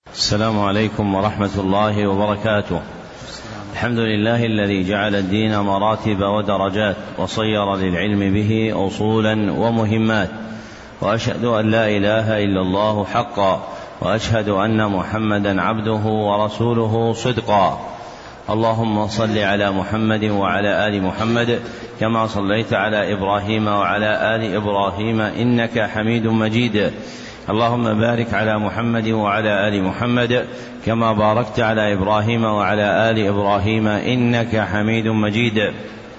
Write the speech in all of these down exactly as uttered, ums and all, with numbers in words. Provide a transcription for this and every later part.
السلام عليكم ورحمة الله وبركاته. الحمد لله الذي جعل الدين مراتب ودرجات وصير للعلم به أصولا ومهمات، وأشهد أن لا إله إلا الله حقا، وأشهد أن محمدا عبده ورسوله صدقا. اللهم صل على محمد وعلى آل محمد كما صليت على إبراهيم وعلى آل إبراهيم إنك حميد مجيد. اللهم بارك على محمد وعلى آل محمد كما باركت على إبراهيم وعلى آل إبراهيم إنك حميد مجيد.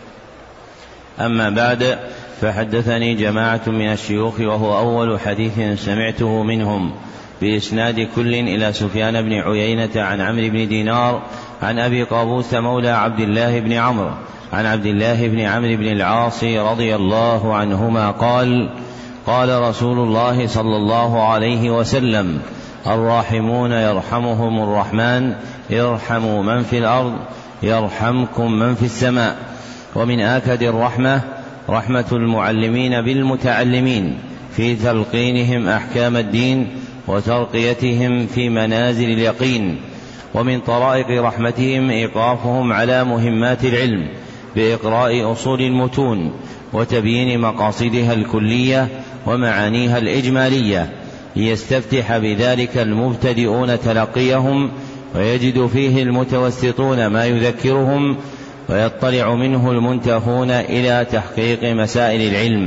أما بعد، فحدثني جماعة من الشيوخ وهو أول حديث سمعته منهم بإسناد كل إلى سفيان بن عيينة عن عمرو بن دينار عن أبي قابوس مولى عبد الله بن عمرو عن عبد الله بن عمرو بن العاص رضي الله عنهما قال: قال رسول الله صلى الله عليه وسلم: الراحمون يرحمهم الرحمن، ارحموا من في الأرض يرحمكم من في السماء. ومن آكد الرحمة رحمة المعلمين بالمتعلمين في تلقينهم أحكام الدين وترقيتهم في منازل اليقين. ومن طرائق رحمتهم إيقافهم على مهمات العلم بإقراء أصول المتون وتبيين مقاصدها الكلية ومعانيها الإجمالية، ليستفتح بذلك المبتدئون تلقيهم ويجد فيه المتوسطون ما يذكرهم، ويطلع منه المنتهون إلى تحقيق مسائل العلم.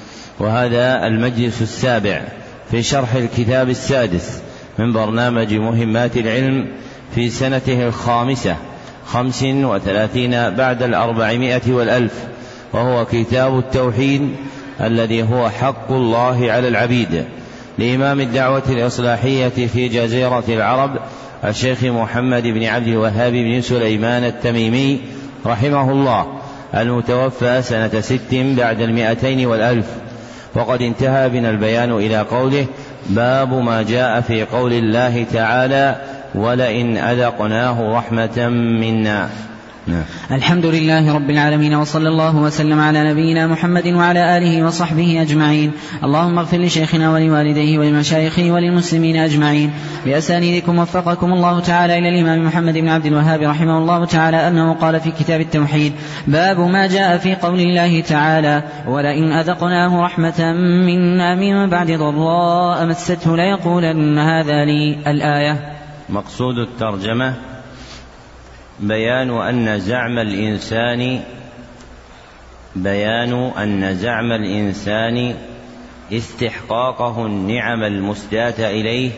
وهذا المجلس السابع في شرح الكتاب السادس من برنامج مهمات العلم في سنته الخامسة خمس وثلاثين بعد الأربعمائة والألف، وهو كتاب التوحيد الذي هو حق الله على العبيد، لإمام الدعوة الإصلاحية في جزيرة العرب الشيخ محمد بن عبد الوهاب بن سليمان التميمي رحمه الله، المتوفى سنة ست بعد المئتين والألف. وقد انتهى بنا البيان إلى قوله: باب ما جاء في قول الله تعالى: ولئن أذقناه رحمة منا. الحمد لله رب العالمين، وصلى الله وسلم على نبينا محمد وعلى آله وصحبه أجمعين. اللهم اغفر لشيخنا ولوالديه ولمشايخه وللمسلمين أجمعين. بأسانيدكم وفقكم الله تعالى إلى الإمام محمد بن عبد الوهاب رحمه الله تعالى أنه قال في كتاب التوحيد: باب ما جاء في قول الله تعالى: ولئن أذقناه رحمة منا من بعد ضراء مسته ليقولن هذا لي. الآية. مقصود الترجمة بيان أن زعم الإنسان بيان أن زعم الإنسان استحقاقه النعم المسداة إليه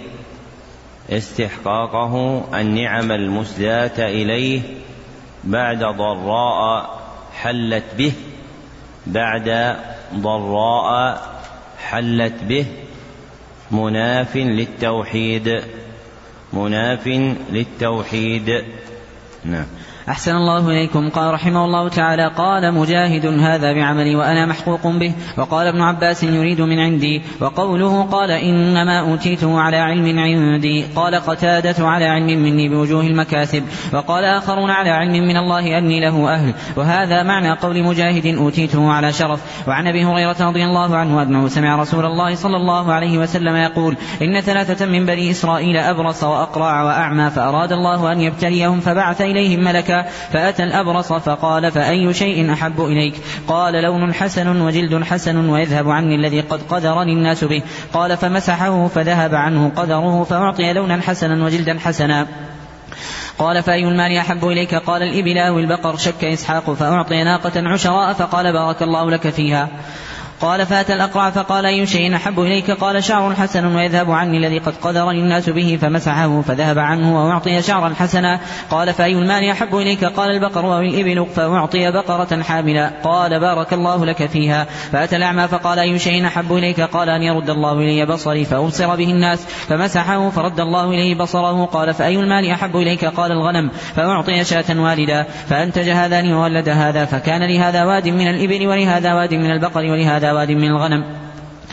استحقاقه النعم المسداة إليه بعد ضراء حلت به بعد ضراء حلت به مناف للتوحيد مناف للتوحيد. نعم. أحسن الله إليكم. قال رحمه الله تعالى: قال مجاهد: هذا بعملي وأنا محقوق به. وقال ابن عباس: يريد من عندي. وقوله قال إنما أوتيته على علم عندي، قال قتادة: على علم مني بوجوه المكاسب. وقال آخرون: على علم من الله أني له أهل. وهذا معنى قول مجاهد: أوتيته على شرف. وعن أبي هريرة رضي الله عنه أنه سمع رسول الله صلى الله عليه وسلم يقول: إن ثلاثة من بني إسرائيل أبرص وأقرع وأعمى، فأراد الله أن يبتليهم فبعث إليهم ملكا، فأتى الأبرص فقال: فأي شيء أحب إليك؟ قال: لون حسن وجلد حسن ويذهب عني الذي قد قدرني الناس به. قال: فمسحه فذهب عنه قدره، فأعطي لونا حسنا وجلدا حسنا. قال: فأي المال أحب إليك؟ قال: الإبل أو البقر. شك إسحاق، فأعطي ناقة عشراء، فقال: بارك الله لك فيها. قال: فأتى الأقرع فقال: أي شيء أحب إليك؟ قال: شعر حسن ويذهب عني الذي قد قدرني الناس به، فمسحه فذهب عنه وأعطي شعرا حسنا. قال: فأي المال أحب إليك؟ قال: البقر أو الإبل، فأعطي بقرة حاملا. قال: بارك الله لك فيها. فأتى الأعمى فقال: أي شيء أحب إليك؟ قال: أن يرد الله إلي بصري فأبصر به الناس، فمسحه فرد الله إليه بصره. قال: فأي المال أحب إليك؟ قال: الغنم، فأعطي شاة والدا، فأنتج هذان وولد هذا، فكان لهذا واد من الإبل ولهذا واد من البقر ولهذا واد من الغنم.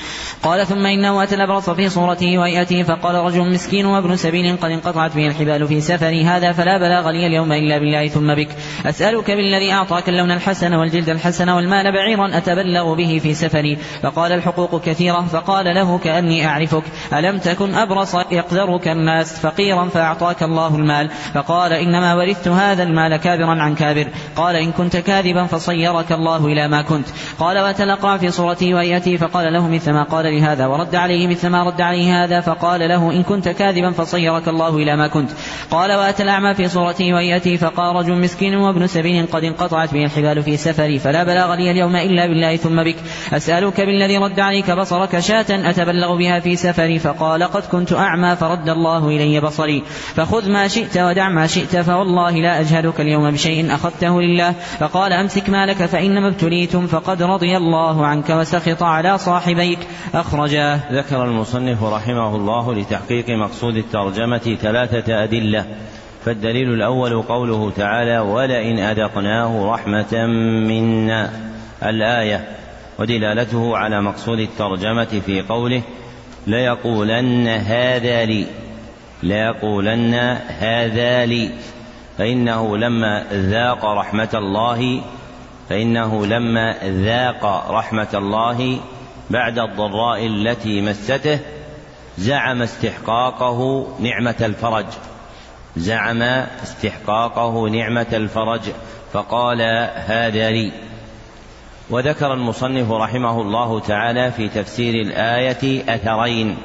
قال ثم إنه أتى الأبرص في صورته وهيئته فقال رجل مسكين وابن سبيل قد انقطعت به الحبال في سفري هذا فلا بلاغ لي اليوم إلا بالله ثم بك أسألك بالذي أعطاك اللون الحسن والجلد الحسن والمال بعيرا أتبلغ به في سفري. فقال الحقوق كثيرة. فقال له كأني أعرفك ألم تكن أبرص يقدرك الناس فقيرا فأعطاك الله المال؟ فقال إنما ورثت هذا المال كابرا عن كابر. قال إن كنت كاذبا فصيرك الله إلى ما كنت. قال وأتى الأقرع في صورته وهيئته فقال له مثل ما قال لهذا ورد عليه مثل ما رد عليه هذا فقال له إن كنت كاذبا فصيرك الله إلى ما كنت. قال وأتى الأعمى في صورته وهيئته فقال رجل مسكين وابن سبيل قد انقطعت به الحبال في سفري فلا بلاغ لي اليوم إلا بالله ثم بك أسألك بالذي رد عليك بصرك شاة أتبلغ بها في سفري. فقال قد كنت أعمى فرد الله إلي بصري فخذ ما شئت ودع ما شئت فوالله لا أجهلك اليوم بشيء أخذته لله. فقال أمسك مالك فإنما ابتليتم فقد رضي الله عنك وسخط على صاحبيك. أخرجاه. ذكر المصنف رحمه الله لتحقيق مقصود الترجمة ثلاثة أدلة. فالدليل الأول قوله تعالى ولئن أذقناه رحمة منا الآية ودلالته على مقصود الترجمة في قوله ليقولن هذا لي ليقولن هذا لي فإنه لما ذاق رحمة الله فإنه لما ذاق رحمة الله بعد الضراء التي مسته زعم استحقاقه نعمة الفرج زعم استحقاقه نعمة الفرج فقال هذا لي. وذكر المصنف رحمه الله تعالى في تفسير الآية أثرين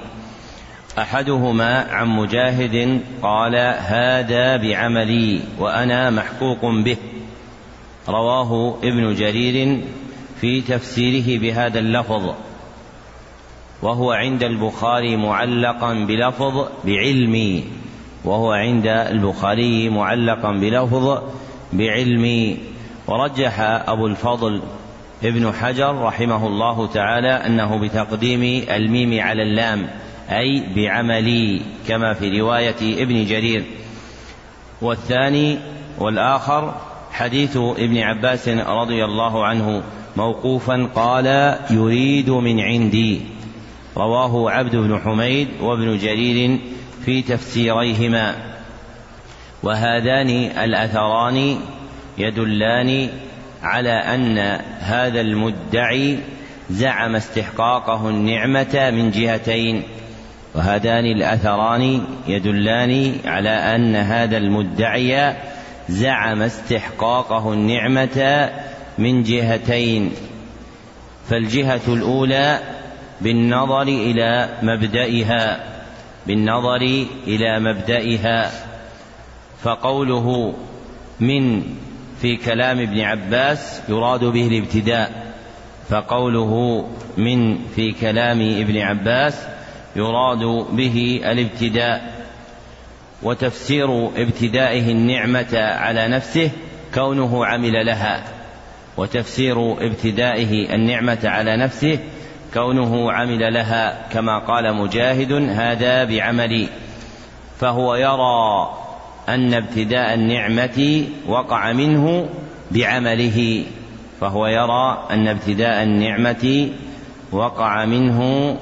أحدهما عن مجاهد قال هذا بعملي وأنا محقوق به رواه ابن جرير في تفسيره بهذا اللفظ وهو عند البخاري معلقا بلفظ بعلمي وهو عند البخاري معلقا بلفظ بعلمي. ورجح أبو الفضل ابن حجر رحمه الله تعالى أنه بتقديم الميم على اللام أي بعملي كما في رواية ابن جرير. والثاني والآخر حديث ابن عباس رضي الله عنه موقوفا قال يريد من عندي رواه عبد بن حميد وابن جرير في تفسيريهما. وهذان الأثران يدلان على أن هذا المدعي زعم استحقاقه النعمة من جهتين وهذان الأثران يدلان على أن هذا المدعي زعم استحقاقه النعمة من جهتين. فالجهة الأولى بالنظر إلى مبدئها بالنظر إلى مبدئها فقوله من في كلام ابن عباس يراد به الابتداء فقوله من في كلام ابن عباس يراد به الابتداء. وتفسير ابتدائه النعمة على نفسه كونه عمل لها وتفسير ابتدائه النعمة على نفسه كونه عمل لها كما قال مجاهد هذا بعملي. فهو يرى أن ابتداء النعمة وقع منه بعمله فهو يرى أن ابتداء النعمة وقع منه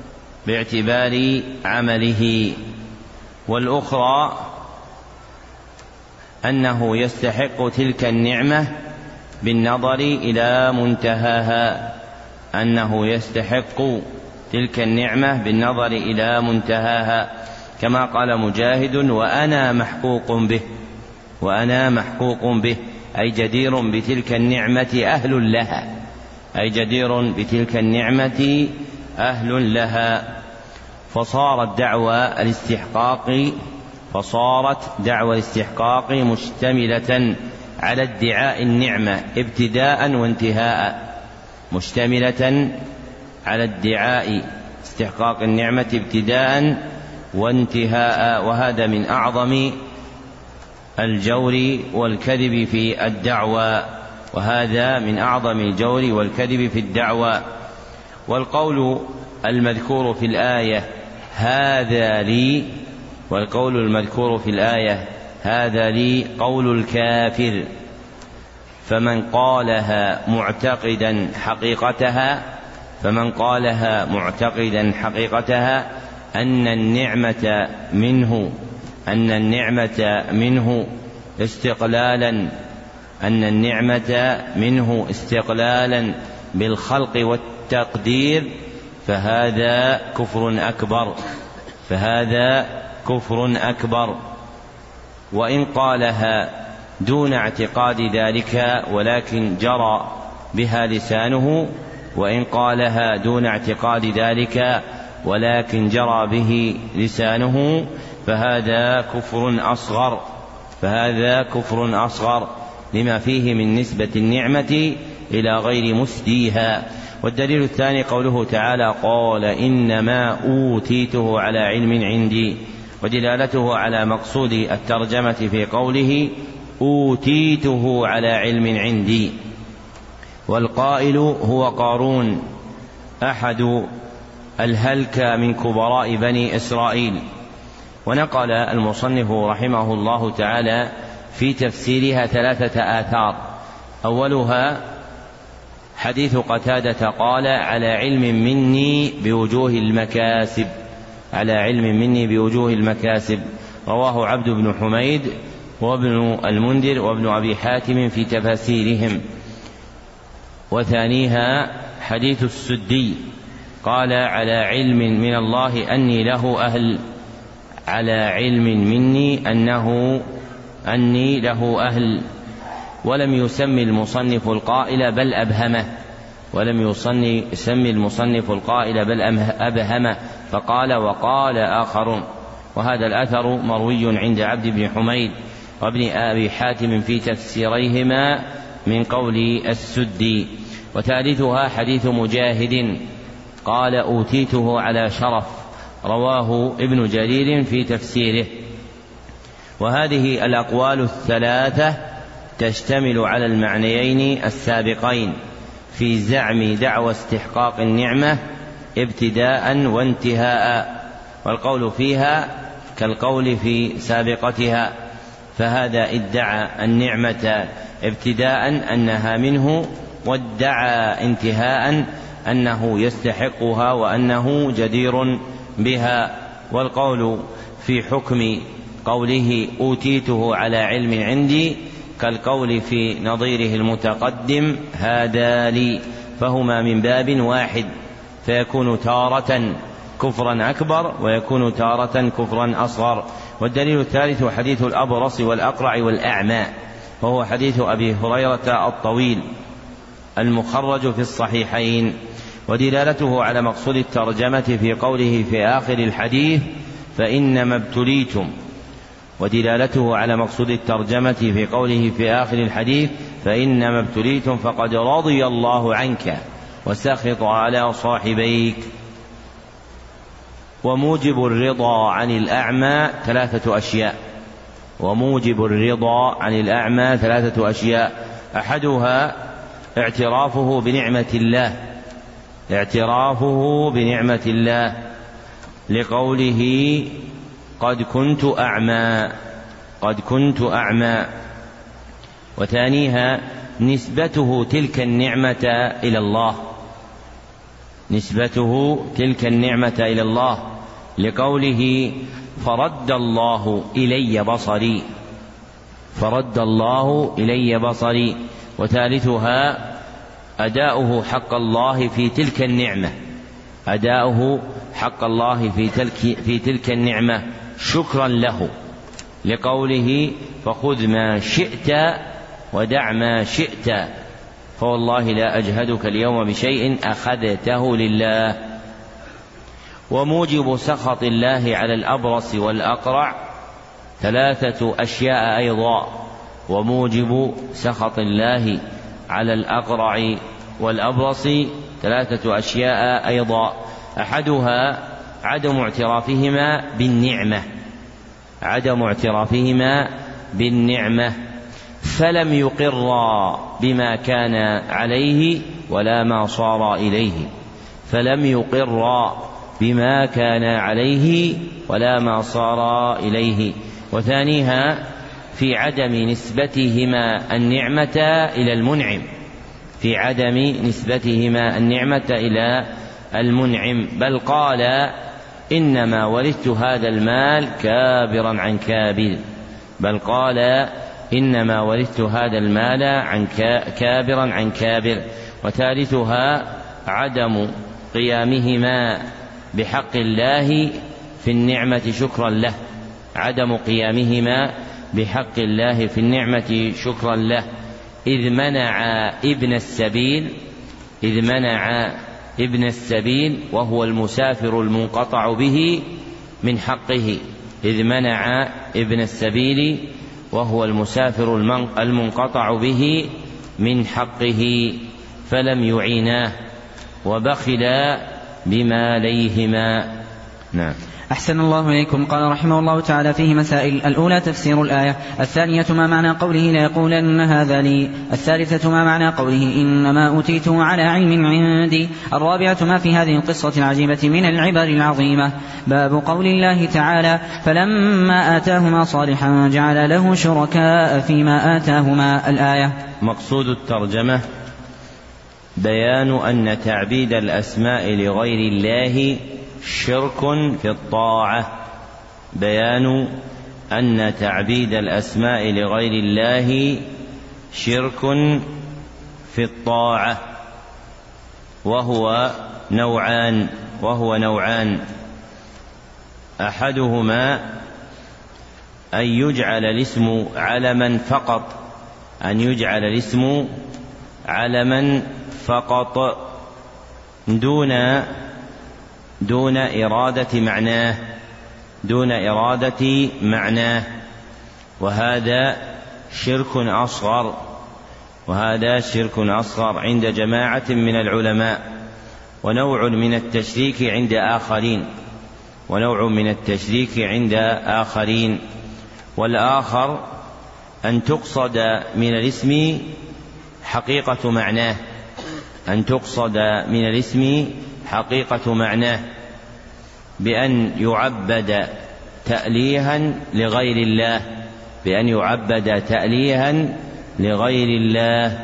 باعتبار عمله. والأخرى أنه يستحق تلك النعمة بالنظر إلى منتهاها أنه يستحق تلك النعمة بالنظر إلى منتهاها كما قال مجاهد وأنا محقوق به وأنا محقوق به أي جدير بتلك النعمة أهل لها أي جدير بتلك النعمة أهل لها. فصارت دعوى الاستحقاق فصارت دعوى الاستحقاق مشتملة على ادعاء النعمة ابتداء وانتهاء مشتملة على ادعاء استحقاق النعمة ابتداء وانتهاء. وهذا من أعظم الجور والكذب في الدعوى وهذا من أعظم الجور والكذب في الدعوى. والقول المذكور في الآية هذا لي والقول المذكور في الآية هذا لي قول الكافر فمن قالها معتقدا حقيقتها فمن قالها معتقدا حقيقتها أن النعمة منه أن النعمة منه استقلالا أن النعمة منه استقلالا بالخلق والتقدير فهذا كفر أكبر فهذا كفر أكبر. وإن قالها دون اعتقاد ذلك ولكن جرى بها لسانه وإن قالها دون اعتقاد ذلك ولكن جرى به لسانه فهذا كفر أصغر فهذا كفر أصغر لما فيه من نسبة النعمة إلى غير مسديها. والدليل الثاني قوله تعالى قال إنما أوتيته على علم عندي، ودلالته على مقصود الترجمة في قوله أوتيته على علم عندي. والقائل هو قارون أحد الهلك من كبراء بني إسرائيل. ونقل المصنف رحمه الله تعالى في تفسيرها ثلاثة آثار، أولها حديث قتادة قال على علم مني بوجوه المكاسب على علم مني بوجوه المكاسب، رواه عبد بن حميد وابن المنذر وابن أبي حاتم في تفاسيرهم. وثانيها حديث السدي قال على علم من الله أني له أهل على علم مني أنه أني له أهل، ولم يسمي المصنف القائل بل أبهمه ولم يسمي المصنف القائل بل أبهمه فقال وقال آخرون. وهذا الأثر مروي عند عبد بن حميد وابن أبي حاتم في تفسيريهما من قول السدي. وثالثها حديث مجاهد قال أوتيته على شرف، رواه ابن جرير في تفسيره. وهذه الأقوال الثلاثة تشتمل على المعنيين السابقين في زعم دعوى استحقاق النعمة ابتداء وانتهاء، والقول فيها كالقول في سابقتها، فهذا ادعى النعمة ابتداء أنها منه، وادعى انتهاء أنه يستحقها وأنه جدير بها. والقول في حكم قوله أوتيته على علم عندي كالقول في نظيره المتقدم هذا لي، فهما من باب واحد، فيكون تارة كفرا أكبر ويكون تارة كفرا أصغر. والدليل الثالث حديث الأبرص والأقرع والأعمى، وهو حديث أبي هريرة الطويل المخرج في الصحيحين، ودلالته على مقصود الترجمة في قوله في آخر الحديث فإنما ابتليتم ودلالته على مقصود الترجمة في قوله في آخر الحديث فإنما ابتليتم فقد رضي الله عنك وسخط على صاحبيك. وموجب الرضا عن الأعمى ثلاثة أشياء وموجب الرضا عن الأعمى ثلاثة أشياء أحدها اعترافه بنعمة الله اعترافه بنعمة الله لقوله قد كنت أعمى قد كنت أعمى. وثانيها نسبته تلك النعمة إلى الله نسبته تلك النعمة إلى الله لقوله فرد الله إلي بصري فرد الله إلي بصري. وثالثها أداؤه حق الله في تلك النعمة أداؤه حق الله في تلك, في تلك النعمة شكرا له لقوله فخذ ما شئت ودع ما شئت فوالله لا أجهدك اليوم بشيء أخذته لله. وموجب سخط الله على الأبرص والأقرع ثلاثة أشياء أيضا وموجب سخط الله على الأقرع والأبرص ثلاثة أشياء أيضا أحدها عدم اعترافهما بالنعمة عدم اعترافهما بالنعمة فلم يقرا بما كان عليه ولا ما صار إليه فلم يقرا بما كان عليه ولا ما صار إليه. وثانيها في عدم نسبتهما النعمة إلى المنعم في عدم نسبتهما النعمة إلى المنعم، بل قال إنما ورثت هذا المال كابرا عن كابر بل قال إنما ورثت هذا المال عن كابرا عن كابر. وثالثها عدم قيامهما بحق الله في النعمة شكرا له عدم قيامهما بحق الله في النعمة شكرا له إذ منع ابن السبيل إذ منع ابن السبيل وهو المسافر المنقطع به من حقه إذ منع ابن السبيل وهو المسافر المنقطع به من حقه فلم يعيناه وبخلا بماليهما. نعم. أحسن الله إليكم. قال رحمه الله تعالى فيه مسائل: الأولى تفسير الآية، الثانية ما معنى قوله ليقولن هذا لي، الثالثة ما معنى قوله إنما أوتيته على علم عندي، الرابعة ما في هذه القصة العجيبة من العبر العظيمة. باب قول الله تعالى: فلما آتاهما صالحا جعل له شركاء فيما آتاهما. الآية. مقصود الترجمة بيان أن تعبيد الأسماء لغير الله شرك في الطاعة بيان أن تعبيد الأسماء لغير الله شرك في الطاعة وهو نوعان وهو نوعان أحدهما أن يجعل الاسم علما فقط أن يجعل الاسم علما فقط دون دون إرادة معناه دون إرادة معناه وهذا شرك أصغر وهذا شرك أصغر عند جماعة من العلماء ونوع من التشريك عند آخرين ونوع من التشريك عند آخرين والآخر أن تقصد من الاسم حقيقة معناه أن تقصد من الاسم حقيقة معناه بأن يعبد تأليها لغير الله بأن يعبد تأليها لغير الله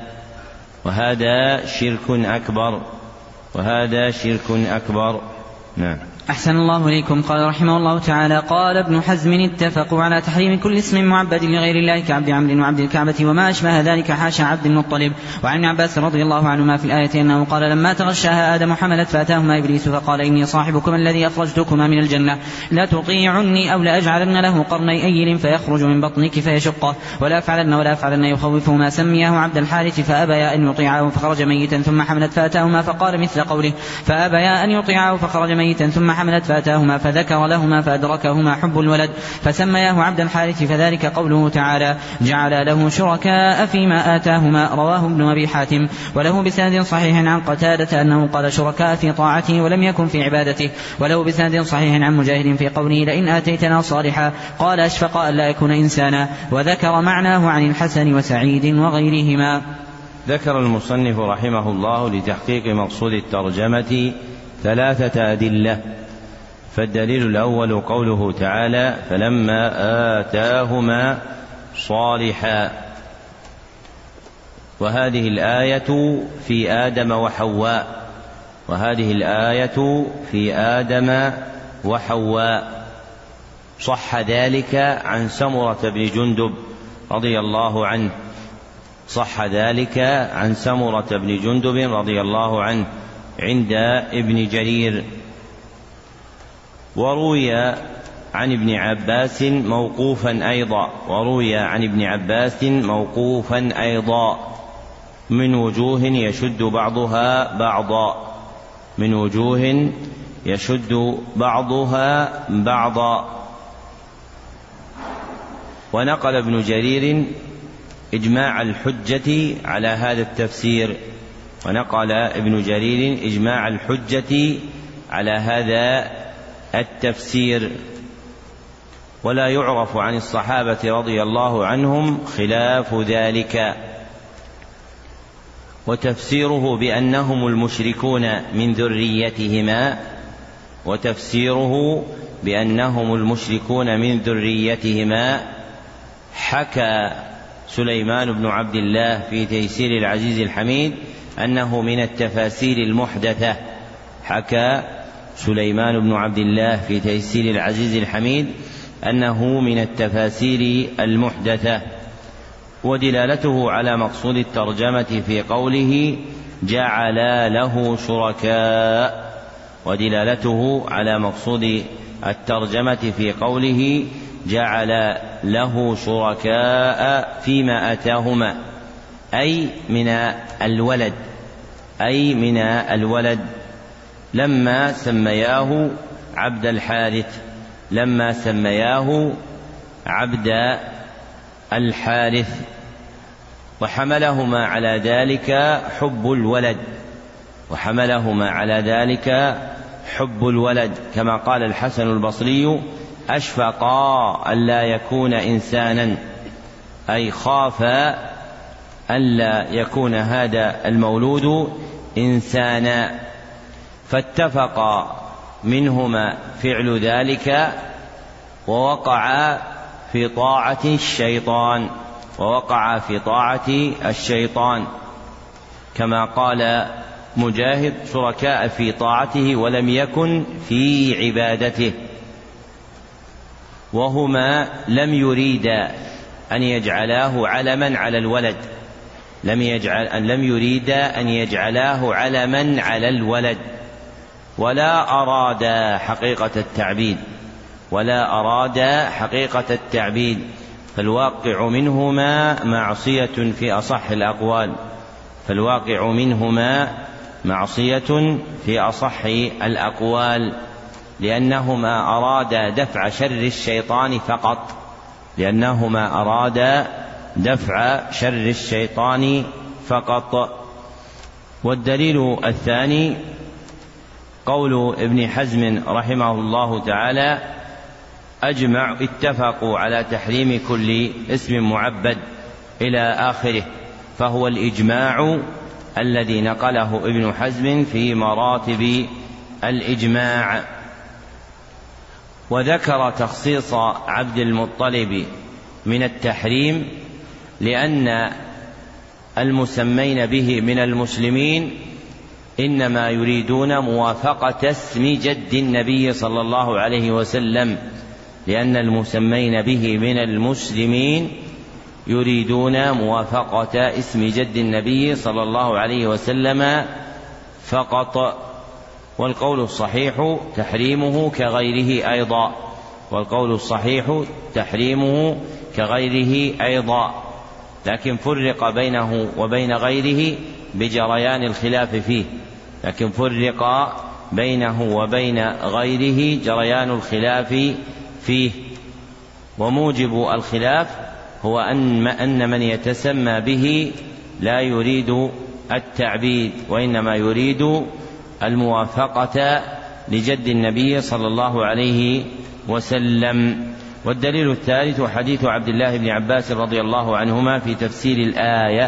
وهذا شرك أكبر وهذا شرك أكبر. نعم. أحسن الله إليكم. قال رحمه الله تعالى: قال ابن حزم: اتفقوا على تحريم كل اسم معبد لغير الله كعبد عمرو وعبد الكعبة وما أشبه ذلك حاشا عبد المطلب. وعن ابن عباس رضي الله عنهما في الآية أنه قال: لما تغشاها آدم حملت فأتاهما إبليس فقال: إني صاحبكما الذي أخرجتكما من الجنة لا تطيعني أو لأجعلن له قرني أيل فيخرج من بطنك فيشقه ولا أفعلن ولا أفعلن يخوفهما سمياه عبد الحارث فأبيا أن يطيعه فخرج ميتا ثم حملت فأتاهما فقال مثل قوله فأبيا أن يطيعه فخرج ميتا ثم حملت فأتاهما فذكر لهما فأدركهما حب الولد فسمياه عبد الحارث فذلك قوله تعالى: جعل له شركاء فيما آتاهما. رواه ابن أبي حاتم وله بسند صحيح عن قتادة أنه قال شركاء في طاعته ولم يكن في عبادته وله بسند صحيح عن مجاهد في قوله: لئن آتيتنا صالحا قال أشفق أن لا يكون إنسانا. وذكر معناه عن الحسن وسعيد وغيرهما. ذكر المصنف رحمه الله لتحقيق مقصود الترجمة ثلاثة أدلة. فالدليل الأول قوله تعالى: فلما آتاهما صالحا، وهذه الآية في آدم وحواء وهذه الآية في آدم وحواء صح ذلك عن سمرة بن جندب رضي الله عنه صح ذلك عن سمرة بن جندب رضي الله عنه عند ابن جرير. وروي عن ابن عباس موقوفا أيضا وروي عن ابن عباس موقوفا أيضا من وجوه يشد بعضها بعضا من وجوه يشد بعضها بعضا. ونقل ابن جرير إجماع الحجة على هذا التفسير ونقل ابن جرير إجماع الحجة على هذا التفسير ولا يعرف عن الصحابة رضي الله عنهم خلاف ذلك. وتفسيره بأنهم المشركون من ذريتهما وتفسيره بأنهم المشركون من ذريتهما حكى سليمان بن عبد الله في تيسير العزيز الحميد أنه من التفاسير المحدثة. حكى سليمان بن عبد الله في تيسير العزيز الحميد أنه من التفاسير المحدثة. ودلالته على مقصود الترجمة في قوله جعل له شركاء، ودلالته على مقصود الترجمة في قوله جعل له شركاء فيما آتاهما، أي من الولد أي من الولد لما سمياه عبد الحارث لما سمياه عبد الحارث وحملهما على ذلك حب الولد وحملهما على ذلك حب الولد كما قال الحسن البصري أشفقا ألا يكون إنسانا، أي خاف ألا يكون هذا المولود إنسانا، فاتفق منهما فعل ذلك ووقع في طاعة الشيطان ووقع في طاعة الشيطان كما قال مجاهد شركاء في طاعته ولم يكن في عبادته. وهما لم يريدا أن يجعلاه علما على الولد لم يجعل أن لم يريدا أن يجعلاه علما على الولد ولا أرادا حقيقة التعبيد ولا أرادا حقيقة التعبيد فالواقع منهما معصية في أصح الأقوال فالواقع منهما معصية في أصح الأقوال لأنهما أرادا دفع شر الشيطان فقط لأنهما أرادا دفع شر الشيطان فقط. والدليل الثاني قول ابن حزم رحمه الله تعالى أجمع اتفقوا على تحريم كل اسم معبد إلى آخره، فهو الإجماع الذي نقله ابن حزم في مراتب الإجماع. وذكر تخصيص عبد المطلب من التحريم لأن المسمين به من المسلمين إنما يريدون موافقة اسم جد النبي صلى الله عليه وسلم لأن المسمين به من المسلمين يريدون موافقة اسم جد النبي صلى الله عليه وسلم فقط. والقول الصحيح تحريمه كغيره أيضا والقول الصحيح تحريمه كغيره أيضا لكن فرق بينه وبين غيره بجريان الخلاف فيه لكن فرق بينه وبين غيره جريان الخلاف فيه. وموجب الخلاف هو أن من يتسمى به لا يريد التعبيد وإنما يريد الموافقة لجد النبي صلى الله عليه وسلم. والدليل الثالث حديث عبد الله بن عباس رضي الله عنهما في تفسير الآية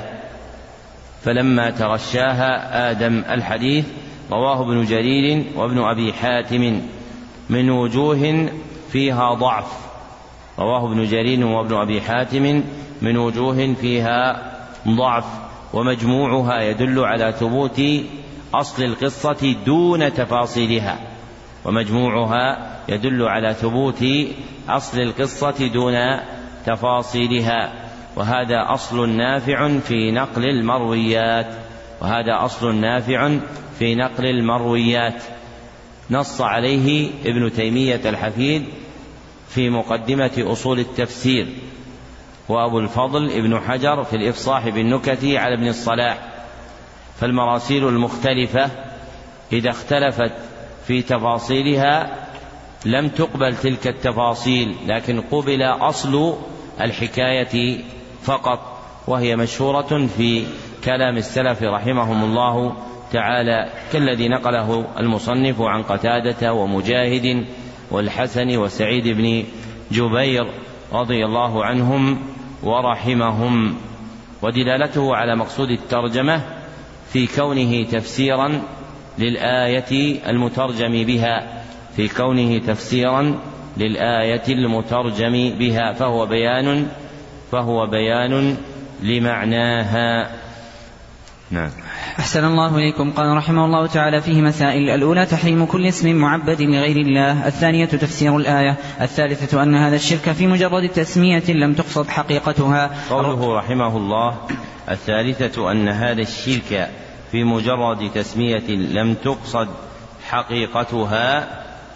فلما تغشاها آدم الحديث رواه ابن جرير وابن أبي حاتم من وجوه فيها ضعف رواه ابن جرير وابن أبي حاتم من وجوه فيها ضعف ومجموعها يدل على ثبوت أصل القصة دون تفاصيلها ومجموعها يدل على ثبوت أصل القصة دون تفاصيلها وهذا أصل نافع في نقل المرويات وهذا أصل نافع في نقل المرويات نص عليه ابن تيمية الحفيد في مقدمة أصول التفسير وأبو الفضل ابن حجر في الإفصاح بالنكت على ابن الصلاح. فالمراسيل المختلفة إذا اختلفت في تفاصيلها لم تقبل تلك التفاصيل لكن قبل أصل الحكاية فقط وهي مشهورة في كلام السلف رحمهم الله تعالى كالذي نقله المصنف عن قتادة ومجاهد والحسن وسعيد بن جبير رضي الله عنهم ورحمهم. ودلالته على مقصود الترجمة في كونه تفسيرا للآية المترجم بها في كونه تفسيرا للآية المترجم بها فهو بيان فهو بيان لمعناها. نعم. أحسن الله إليكم. قال رحمه الله تعالى فيه مسائل: الأولى تحريم كل اسم معبد لغير الله. الثانية تفسير الآية. الثالثة أن هذا الشرك في مجرد تسمية لم تقصد حقيقتها. قوله رحمه الله: الثالثة أن هذا الشرك في مجرد تسمية لم تقصد حقيقتها.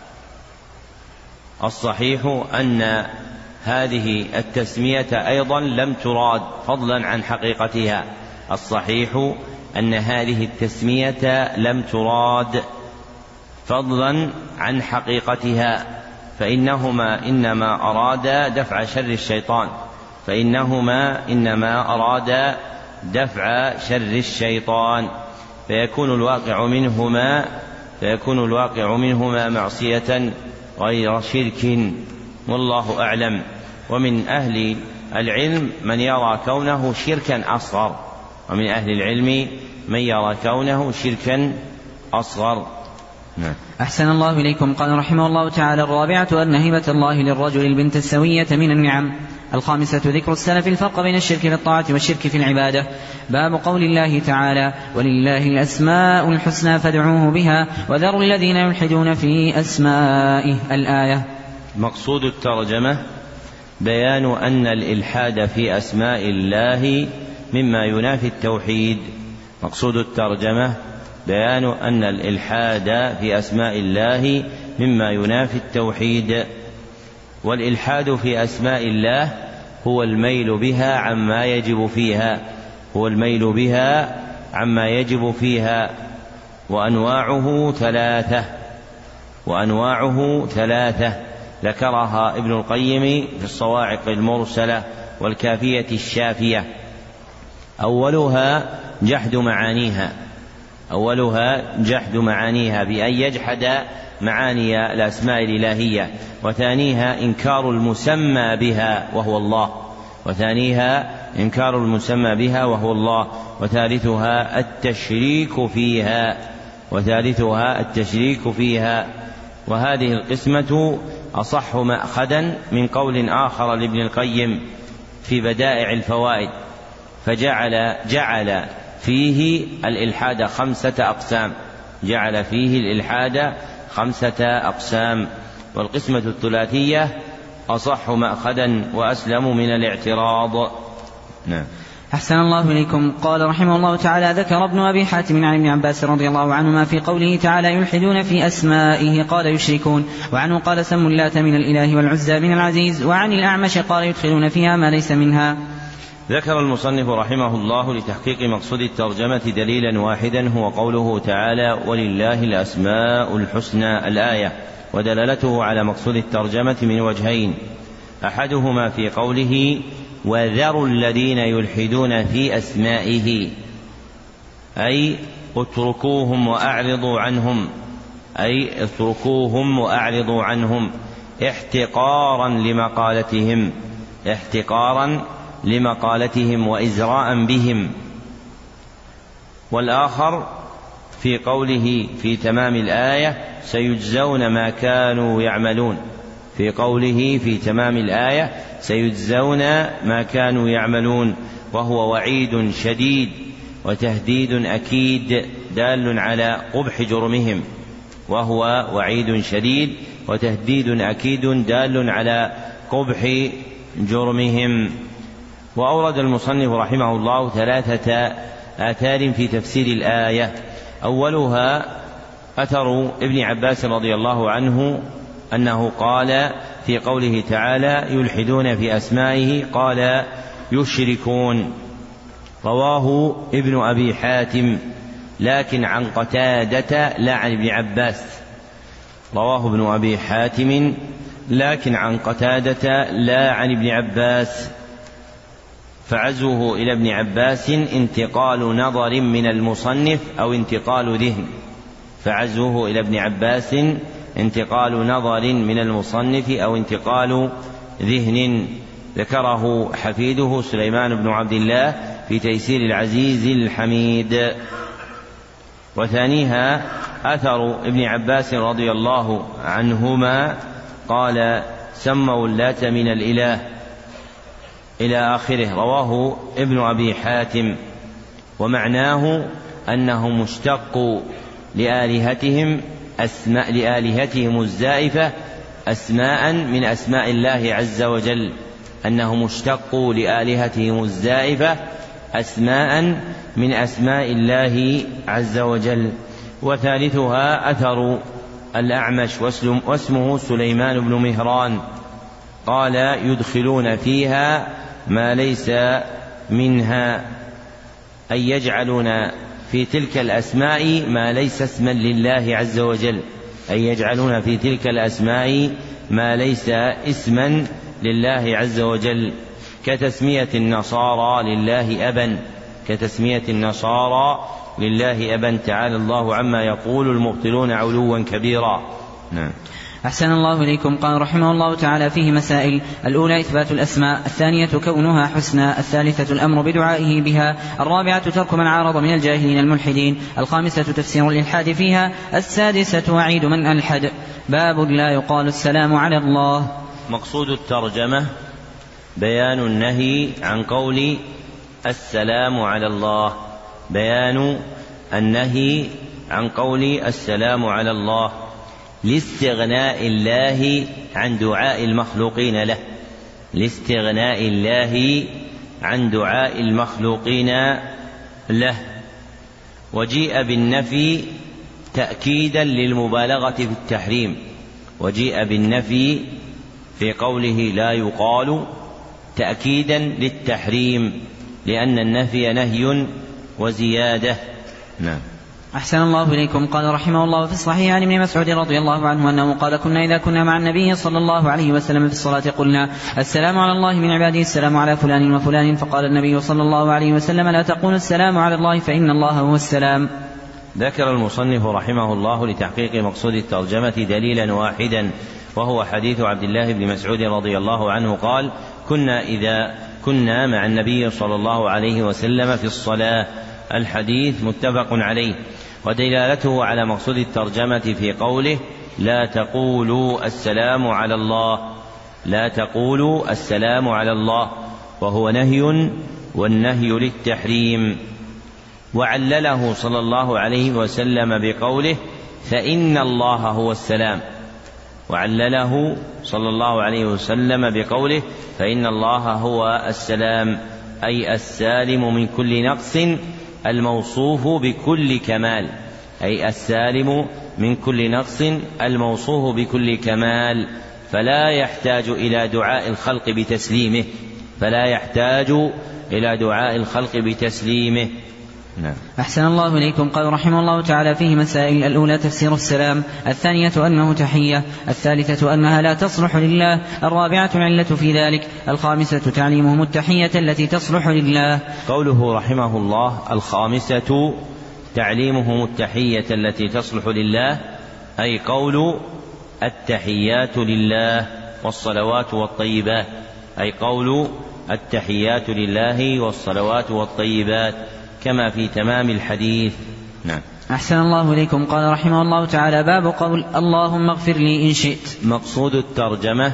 الصحيح أن هذه التسمية أيضا لم تراد فضلا عن حقيقتها. الصحيح أن هذه التسمية لم تراد فضلا عن حقيقتها، فإنهما إنما أرادا دفع شر الشيطان فإنهما إنما أرادا دفع شر الشيطان فيكون الواقع منهما فيكون الواقع منهما معصية غير شرك، والله أعلم. ومن أهل العلم من يرى كونه شركا أصغر ومن أهل العلم من يرى كونه شركا أصغر. نعم. أحسن الله إليكم. قال رحمه الله تعالى: الرابعة أن هبة الله للرجل البنت السوية من النعم. الخامسة ذكر السلف الفرق بين الشرك في الطاعة والشرك في العبادة. باب قول الله تعالى: ولله الأسماء الحسنى فادعوه بها وذروا الذين يلحدون في أسمائه. الآية. مقصود الترجمة بيان أن الإلحاد في أسماء الله مما ينافي التوحيد. مقصود الترجمة بيان أن الإلحاد في أسماء الله مما ينافي التوحيد. والإلحاد في أسماء الله هو الميل بها عما يجب فيها هو الميل بها عما يجب فيها وأنواعه ثلاثة وأنواعه ثلاثة ذكرها ابن القيم في الصواعق المرسلة والكافية الشافية. أولها جحد معانيها أولها جحد معانيها بأن يجحد معاني الأسماء الإلهية، وثانيها إنكار المسمى بها وهو الله وثانيها إنكار المسمى بها وهو الله وثالثها التشريك فيها وثالثها التشريك فيها وهذه القسمة أصح مأخذا من قول آخر لابن القيم في بدائع الفوائد، فجعل جعل فيه الإلحاد خمسة أقسام جعل فيه الإلحاد خمسة أقسام والقسمة الثلاثية أصح مأخذا وأسلم من الاعتراض. نعم. أحسن الله إليكم. قال رحمه الله تعالى: ذكر ابن أبي حاتم عن ابن عباس رضي الله عنهما في قوله تعالى: يلحدون في أسمائه قال يشركون، وعنه قال: سموا اللات من الإله والعزى من العزيز، وعن الأعمش قال: يدخلون فيها ما ليس منها. ذكر المصنف رحمه الله لتحقيق مقصود الترجمة دليلا واحدا هو قوله تعالى: ولله الأسماء الحسنى. الآية، ودلالته على مقصود الترجمة من وجهين: أحدهما في قوله: وذروا الذين يلحدون في أسمائه، أي اتركوهم وأعرضوا عنهم أي اتركوهم وأعرضوا عنهم احتقارا لمقالتهم احتقارا لمقالتهم وإزراء بهم. والآخر في قوله في تمام الآية: سيجزون ما كانوا يعملون في قوله في تمام الآية سيجزون ما كانوا يعملون، وهو وعيد شديد وتهديد أكيد دال على قبح جرمهم وهو وعيد شديد وتهديد أكيد دال على قبح جرمهم. وأورد المصنف رحمه الله ثلاثة آثار في تفسير الآية. أولها أثر ابن عباس رضي الله عنه أنه قال في قوله تعالى: يلحدون في أسمائه قال: يشركون. رواه ابن أبي حاتم لكن عن قتادة لا عن ابن عباس رواه ابن أبي حاتم لكن عن قتادة لا عن ابن عباس، فعزوه إلى ابن عباس انتقال نظر من المصنف أو انتقال ذهن فعزوه إلى ابن عباس انتقال نظر من المصنف أو انتقال ذهن. ذكره حفيده سليمان بن عبد الله في تيسير العزيز الحميد. وثانيها أثر ابن عباس رضي الله عنهما قال: سموا اللات من الإله إلى آخره. رواه ابن أبي حاتم. ومعناه أنهم اشتقوا لآلهتهم أسماء لآلهتهم الزائفة أسماء من أسماء الله عز وجل، أنهم اشتقوا لآلهتهم الزائفة أسماء من أسماء الله عز وجل. وثالثها أثر الأعمش واسمه سليمان بن مهران قال يدخلون فيها ما ليس منها، أي يجعلون في تلك الأسماء ما ليس اسما لله عز وجل، أي يجعلون في تلك الأسماء ما ليس اسما لله عز وجل، كتسمية النصارى لله أبا كتسمية النصارى لله أبا تعالى الله عما يقول المبطلون علوا كبيرا. نعم. أحسن الله إليكم. قال رحمه الله تعالى فيه مسائل: الأولى إثبات الأسماء، الثانية كونها حسنى، الثالثة الأمر بدعائه بها، الرابعة ترك من عارض من الجاهلين الملحدين، الخامسة تفسير الإلحاد فيها، السادسة وعيد من ألحد. باب لا يقال السلام على الله. مقصود الترجمة بيان النهي عن قول السلام على الله، بيان النهي عن قول السلام على الله لاستغناء الله عن دعاء المخلوقين له، لاستغناء الله عن دعاء المخلوقين له. وجيء بالنفي تأكيدا للمبالغة في التحريم، وجيء بالنفي في قوله لا يقال تأكيدا للتحريم، لأن النفي نهي وزيادة. نعم. أحسن الله إليكم. قال رحمه الله في الصحيح عن ابن مسعود رضي الله عنه أنه قال: كنا إذا كنا مع النبي صلى الله عليه وسلم في الصلاة قلنا: السلام على الله من عباده، السلام على فلان وفلان. فقال النبي صلى الله عليه وسلم: لا تقول السلام على الله فإن الله هو السلام. ذكر المصنف رحمه الله لتحقيق مقصود الترجمة دليلا واحدا، وهو حديث عبد الله بن مسعود رضي الله عنه قال: كنا إذا كنا مع النبي صلى الله عليه وسلم في الصلاة. الحديث متفق عليه. ودلالته على مقصود الترجمة في قوله: لا تقولوا السلام على الله، لا تقولوا السلام على الله، وهو نهي، والنهي للتحريم. وعلله صلى الله عليه وسلم بقوله: فإن الله هو السلام، وعلله صلى الله عليه وسلم بقوله: فإن الله هو السلام، أي السالم من كل نقص الموصوف بكل كمال، أي السالم من كل نقص الموصوف بكل كمال، فلا يحتاج إلى دعاء الخلق بتسليمه، فلا يحتاج إلى دعاء الخلق بتسليمه. نعم. أحسن الله إليكم. قال رحمه الله تعالى فيه مسائل: الأولى تفسير السلام، الثانية أنه تحية، الثالثة أنها لا تصلح لله، الرابعة العلة في ذلك، الخامسة تعليمهم التحية التي تصلح لله. قوله رحمه الله: الخامسة تعليمهم التحية التي تصلح لله، أي قول التحيات لله والصلوات والطيبات، أي قول التحيات لله والصلوات والطيبات، كما في تمام الحديث. نعم. أحسن الله إليكم. قال رحمه الله تعالى: باب قول اللهم اغفر لي إن شئت. مقصود الترجمة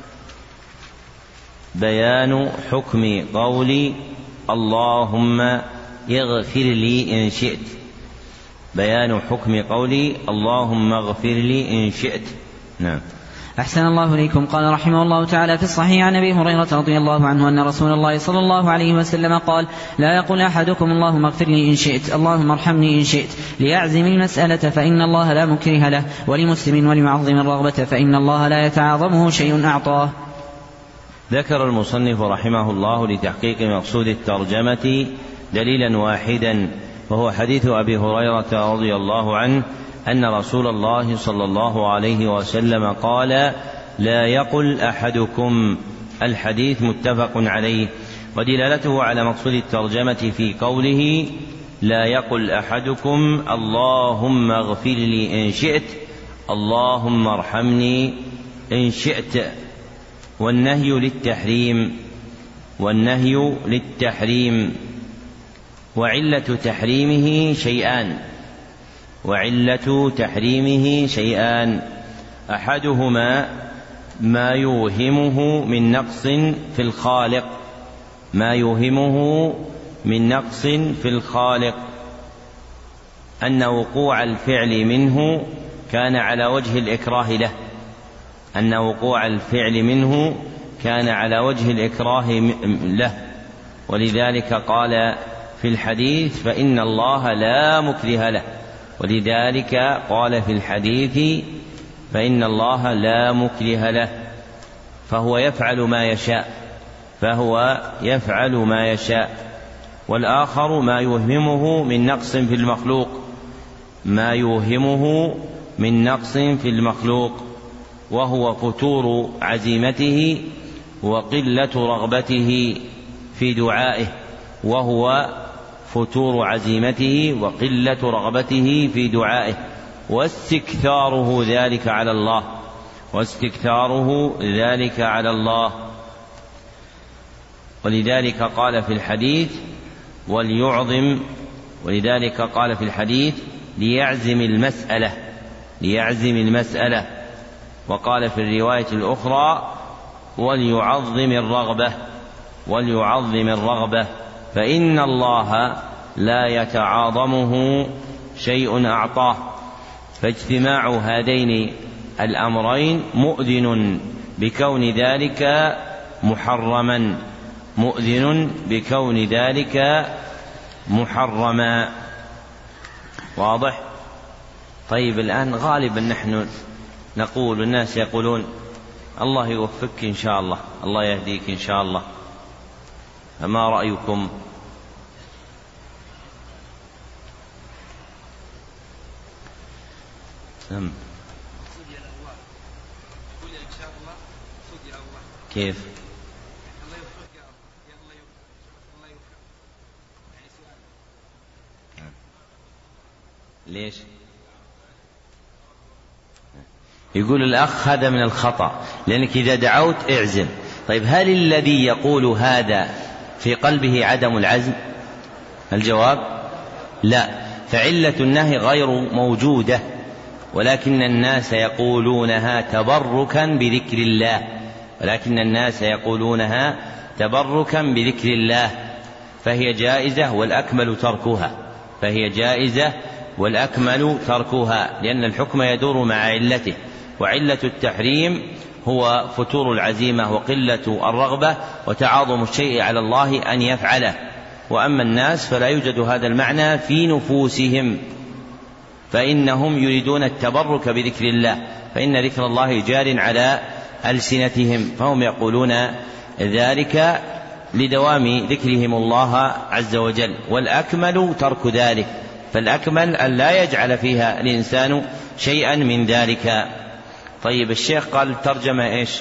بيان حكم قول اللهم اغفر لي إن شئت، بيان حكم قولي اللهم اغفر لي إن شئت. نعم. أحسن الله إليكم. قال رحمه الله تعالى في الصحيح عن أبي هريرة رضي الله عنه أن رسول الله صلى الله عليه وسلم قال: لا يقول أحدكم اللهم اغفر لي إن شئت، اللهم ارحمني إن شئت، ليعزم المسألة فإن الله لا مكره له، ولمسلم وليعظم الرغبة فإن الله لا يتعاظمه شيء أعطاه. ذكر المصنف رحمه الله لتحقيق مقصود الترجمة دليلا واحدا، وهو حديث أبي هريرة رضي الله عنه أن رسول الله صلى الله عليه وسلم قال: لا يقل أحدكم. الحديث متفق عليه. ودلالته على مقصود الترجمة في قوله: لا يقل أحدكم اللهم اغفر لي إن شئت، اللهم ارحمني إن شئت. والنهي للتحريم، والنهي للتحريم. وعلة تحريمه شيئان، وعلة تحريمه شيئان، أحدهما ما يوهمه من نقص في الخالق، ما يوهمه من نقص في الخالق، أن وقوع الفعل منه كان على وجه الإكراه له أن وقوع الفعل منه كان على وجه الإكراه له ولذلك قال في الحديث فإن الله لا مكره له ولذلك قال في الحديث فإن الله لا مكره له فهو يفعل ما يشاء فهو يفعل ما يشاء. والآخر ما يوهمه من نقص في المخلوق ما يوهمه من نقص في المخلوق وهو فتور عزيمته وقلة رغبته في دعائه وهو فتور عزيمته وقلة رغبته في دعائه واستكثاره ذلك على الله واستكثاره ذلك على الله ولذلك قال في الحديث وليعظم ولذلك قال في الحديث ليعزم المسألة ليعزم المسألة وقال في الرواية الأخرى وليعظم الرغبة وليعظم الرغبة فإن الله لا يتعاظمه شيء أعطاه. فاجتماع هذين الأمرين مؤذن بكون ذلك محرما مؤذن بكون ذلك محرما. واضح؟ طيب الآن غالبا نحن نقول والناس يقولون الله يوفقك إن شاء الله الله يهديك إن شاء الله، فما رأيكم؟ كيف؟ ليش؟ يقول الأخ هذا من الخطأ لأنك إذا دعوت اعزم. طيب هل الذي يقول هذا في قلبه عدم العزم؟ الجواب لا، فعلة النهي غير موجودة ولكن الناس يقولونها تبركا بذكر الله ولكن الناس يقولونها تبركا بذكر الله فهي جائزة والأكمل تركها فهي جائزة والأكمل تركها لأن الحكم يدور مع علته وعلة التحريم هو فتور العزيمة وقلة الرغبة وتعاظم الشيء على الله أن يفعله. وأما الناس فلا يوجد هذا المعنى في نفوسهم فإنهم يريدون التبرك بذكر الله فإن ذكر الله جار على ألسنتهم فهم يقولون ذلك لدوام ذكرهم الله عز وجل والأكمل ترك ذلك فالأكمل أن لا يجعل فيها الإنسان شيئا من ذلك. طيب الشيخ قال الترجمة إيش؟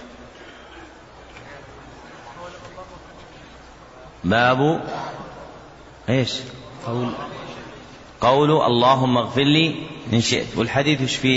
باب إيش؟ قول, قول اللهم اغفر لي إن شئت والحديث إيش فيه؟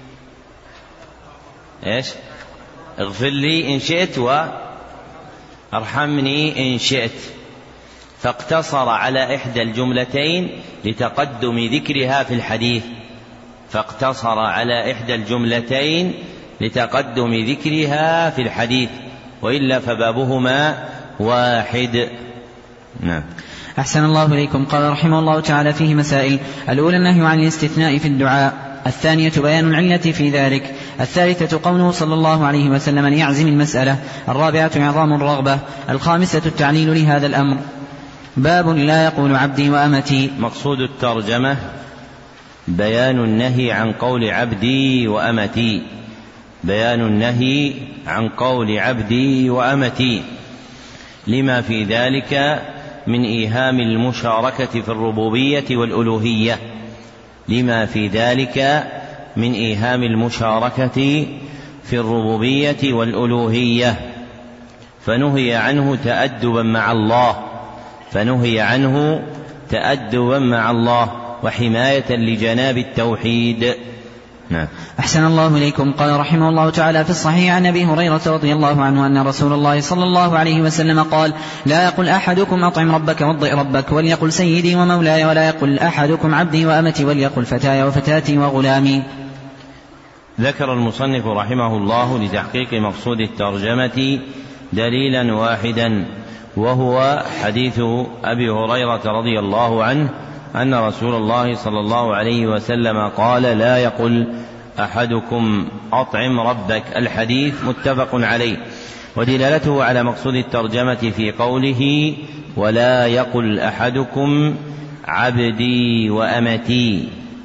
إيش؟ اغفر لي إن شئت وارحمني إن شئت فاقتصر على إحدى الجملتين لتقدم ذكرها في الحديث فاقتصر على إحدى الجملتين لتقدم ذكرها في الحديث وإلا فبابهما واحد. نعم. أحسن الله إليكم. قال رحمه الله تعالى فيه مسائل: الأولى النهي عن الاستثناء في الدعاء، الثانية بيان العلة في ذلك، الثالثة قوله صلى الله عليه وسلم ليعزم المسألة، الرابعة إعظام الرغبة، الخامسة التعليل لهذا الأمر. باب لا يقول عبدي وأمتي. مقصود الترجمة بيان النهي عن قول عبدي وأمتي بيان النهي عن قول عبدي وأمتي لما في ذلك من إيهام المشاركة في الربوبية والألوهية لما في ذلك من إيهام المشاركة في الربوبية والألوهية فنهي عنه تأدبا مع الله فنهي عنه تأدبا مع الله وحماية لجناب التوحيد. نعم. أحسن الله إليكم. قال رحمه الله تعالى في الصحيح عن أبي هريرة رضي الله عنه أن رسول الله صلى الله عليه وسلم قال: لا يقل أحدكم أطعم ربك وضئ ربك وليقل سيدي ومولاي ولا يقل أحدكم عبدي وأمتي وليقل فتاي وفتاتي وغلامي. ذكر المصنف رحمه الله لتحقيق مقصود الترجمة دليلا واحدا وهو حديث أبي هريرة رضي الله عنه أن رسول الله صلى الله عليه وسلم قال: لا يقل أحدكم أطعم ربك. الحديث متفق عليه، ودلالته على مقصود الترجمة في قوله: ولا يقل أحدكم عبدي وأمتي.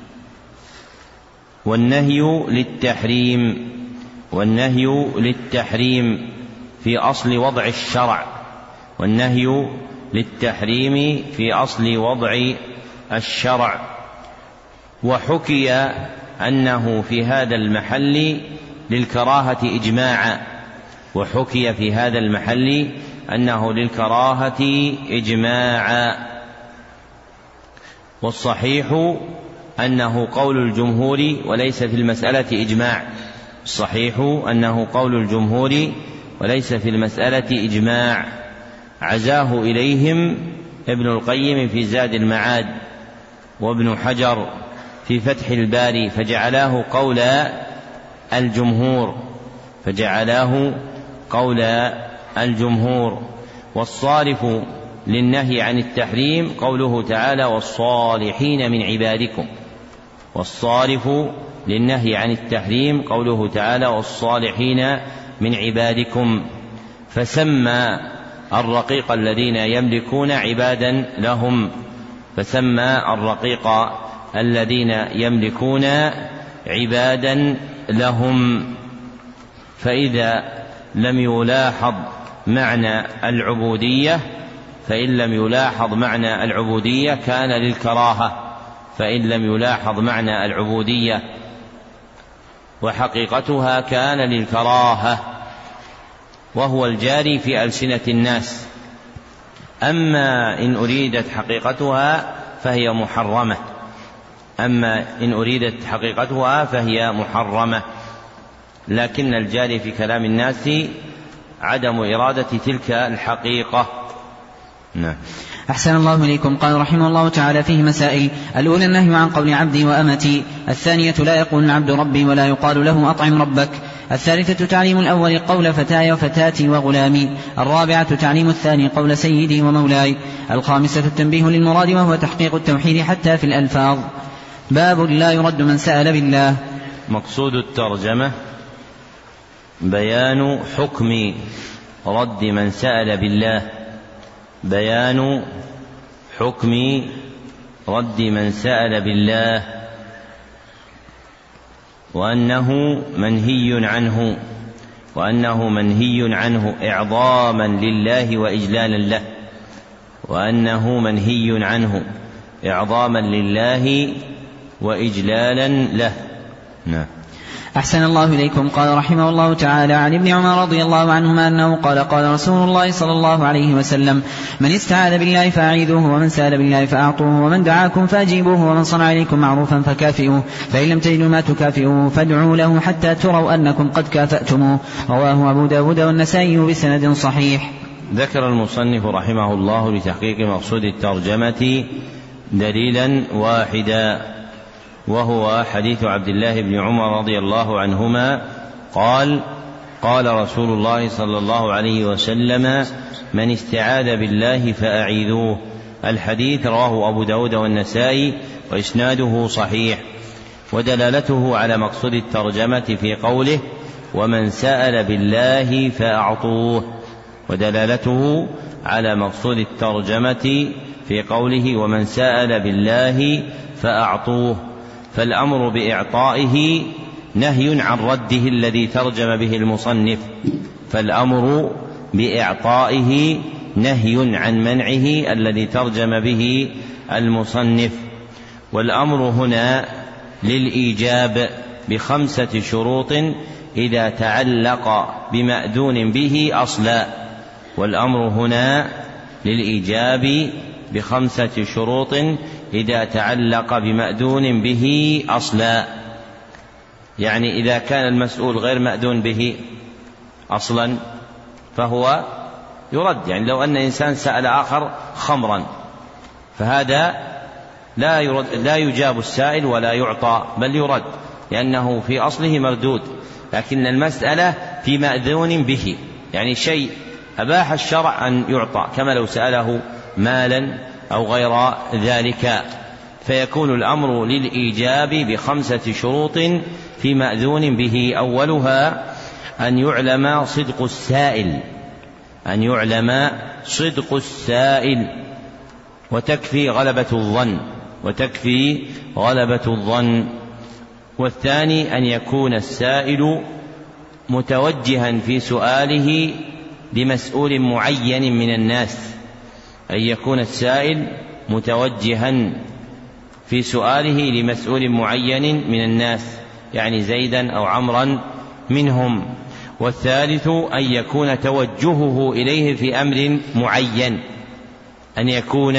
والنهي للتحريم والنهي للتحريم في أصل وضع الشرع والنهي للتحريم في أصل وضع الشرع. وحكي أنه في هذا المحل للكراهة إجماعا وحكي في هذا المحل أنه للكراهة إجماعا والصحيح أنه قول الجمهور وليس في المسألة إجماع الصحيح أنه قول الجمهور وليس في المسألة إجماع. عزاه إليهم ابن القيم في زاد المعاد وابن حجر في فتح الباري فجعلاه قول الجمهور فجعلاه قول الجمهور. والصارف للنهي عن التحريم قوله تعالى: والصالحين من عبادكم. والصارف للنهي عن التحريم قوله تعالى: والصالحين من عبادكم. فسمى الرقيق الذين يملكون عبادا لهم فسمى الرقيق الذين يملكون عبادا لهم. فإذا لم يلاحظ معنى العبودية فإن لم يلاحظ معنى العبودية كان للكراهة فإن لم يلاحظ معنى العبودية وحقيقتها كان للكراهة، وهو الجاري في ألسنة الناس. أما إن أريدت حقيقتها فهي محرمة أما إن أريدت حقيقتها فهي محرمة لكن الجاري في كلام الناس عدم إرادة تلك الحقيقة. نعم. أحسن الله إليكم. قال رحمه الله تعالى فيه مسائل: الأولى النهي عن قول عبدي وأمتي. الثانية لا يقول العبد ربي ولا يقال له أطعم ربك. الثالثة تعليم الأول قول فتاي وفتاتي وغلامي. الرابعة تعليم الثاني قول سيدي ومولاي. الخامسة التنبيه للمراد وهو تحقيق التوحيد حتى في الألفاظ. باب لا يرد من سأل بالله. مقصود الترجمة بيان حكم رد من سأل بالله بيان حكم رد من سأل بالله وأنه منهي عنه وأنه منهي عنه إعظاما لله وإجلالا له وأنه منهي عنه إعظاما لله وإجلالا له. نعم. أحسن الله إليكم. قال رحمه الله تعالى عن ابن عمر رضي الله عنهما أنه قال: قال رسول الله صلى الله عليه وسلم: من استعاذ بالله فأعيذوه ومن سأل بالله فأعطوه ومن دعاكم فأجيبوه ومن صنع إليكم معروفا فكافئوه فإن لم تجدوا ما تكافئوه فادعوا له حتى تروا أنكم قد كافأتموه. رواه أبو داود والنسائي بسند صحيح. ذكر المصنف رحمه الله لتحقيق مقصود الترجمة دليلا واحدا وهو حديث عبد الله بن عمر رضي الله عنهما قال: قال رسول الله صلى الله عليه وسلم: من استعاذ بالله فأعيذوه. الحديث رواه أبو داود والنسائي وإسناده صحيح. ودلالته على مقصود الترجمة في قوله: ومن سأل بالله فأعطوه. ودلالته على مقصود الترجمة في قوله: ومن سأل بالله فأعطوه. فالأمر بإعطائه نهي عن رده الذي ترجم به المصنف فالأمر بإعطائه نهي عن منعه الذي ترجم به المصنف. والأمر هنا للإيجاب بخمسة شروط إذا تعلق بمأذون به أصلا. والأمر هنا للإيجاب بخمسة شروط إذا تعلق بمأذون به أصلا، يعني إذا كان المسؤول غير مأذون به أصلا فهو يرد. يعني لو أن إنسان سأل آخر خمرا فهذا لا يرد لا يجاب السائل ولا يعطى بل يرد لأنه في أصله مردود. لكن المسألة في مأذون به، يعني شيء أباح الشرع أن يعطى كما لو سأله مالا أو غير ذلك، فيكون الأمر للإيجاب بخمسة شروط في مأذون به. أولها أن يعلم صدق السائل أن يعلم صدق السائل وتكفي غلبة الظن وتكفي غلبة الظن. والثاني أن يكون السائل متوجها في سؤاله لمسؤول معين من الناس، أن يكون السائل متوجها في سؤاله لمسؤول معين من الناس، يعني زيدا أو عمرا منهم. والثالث أن يكون توجهه إليه في أمر معين أن يكون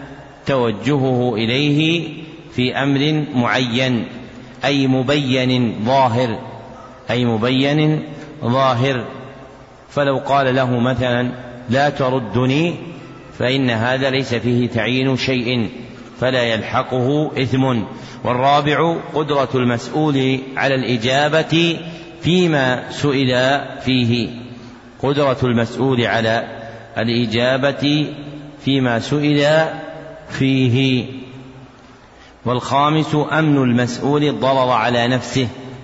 توجهه إليه في أمر معين أي مبين ظاهر أي مبين ظاهر فلو قال له مثلا لا تردني فإن هذا ليس فيه تعيين شيء فلا يلحقه إثم. والرابع قدرة المسؤول على الإجابة فيما سئل فيه قدرة المسؤول على الإجابة فيما سئل فيه. والخامس أمن المسؤول الضرر على نفسه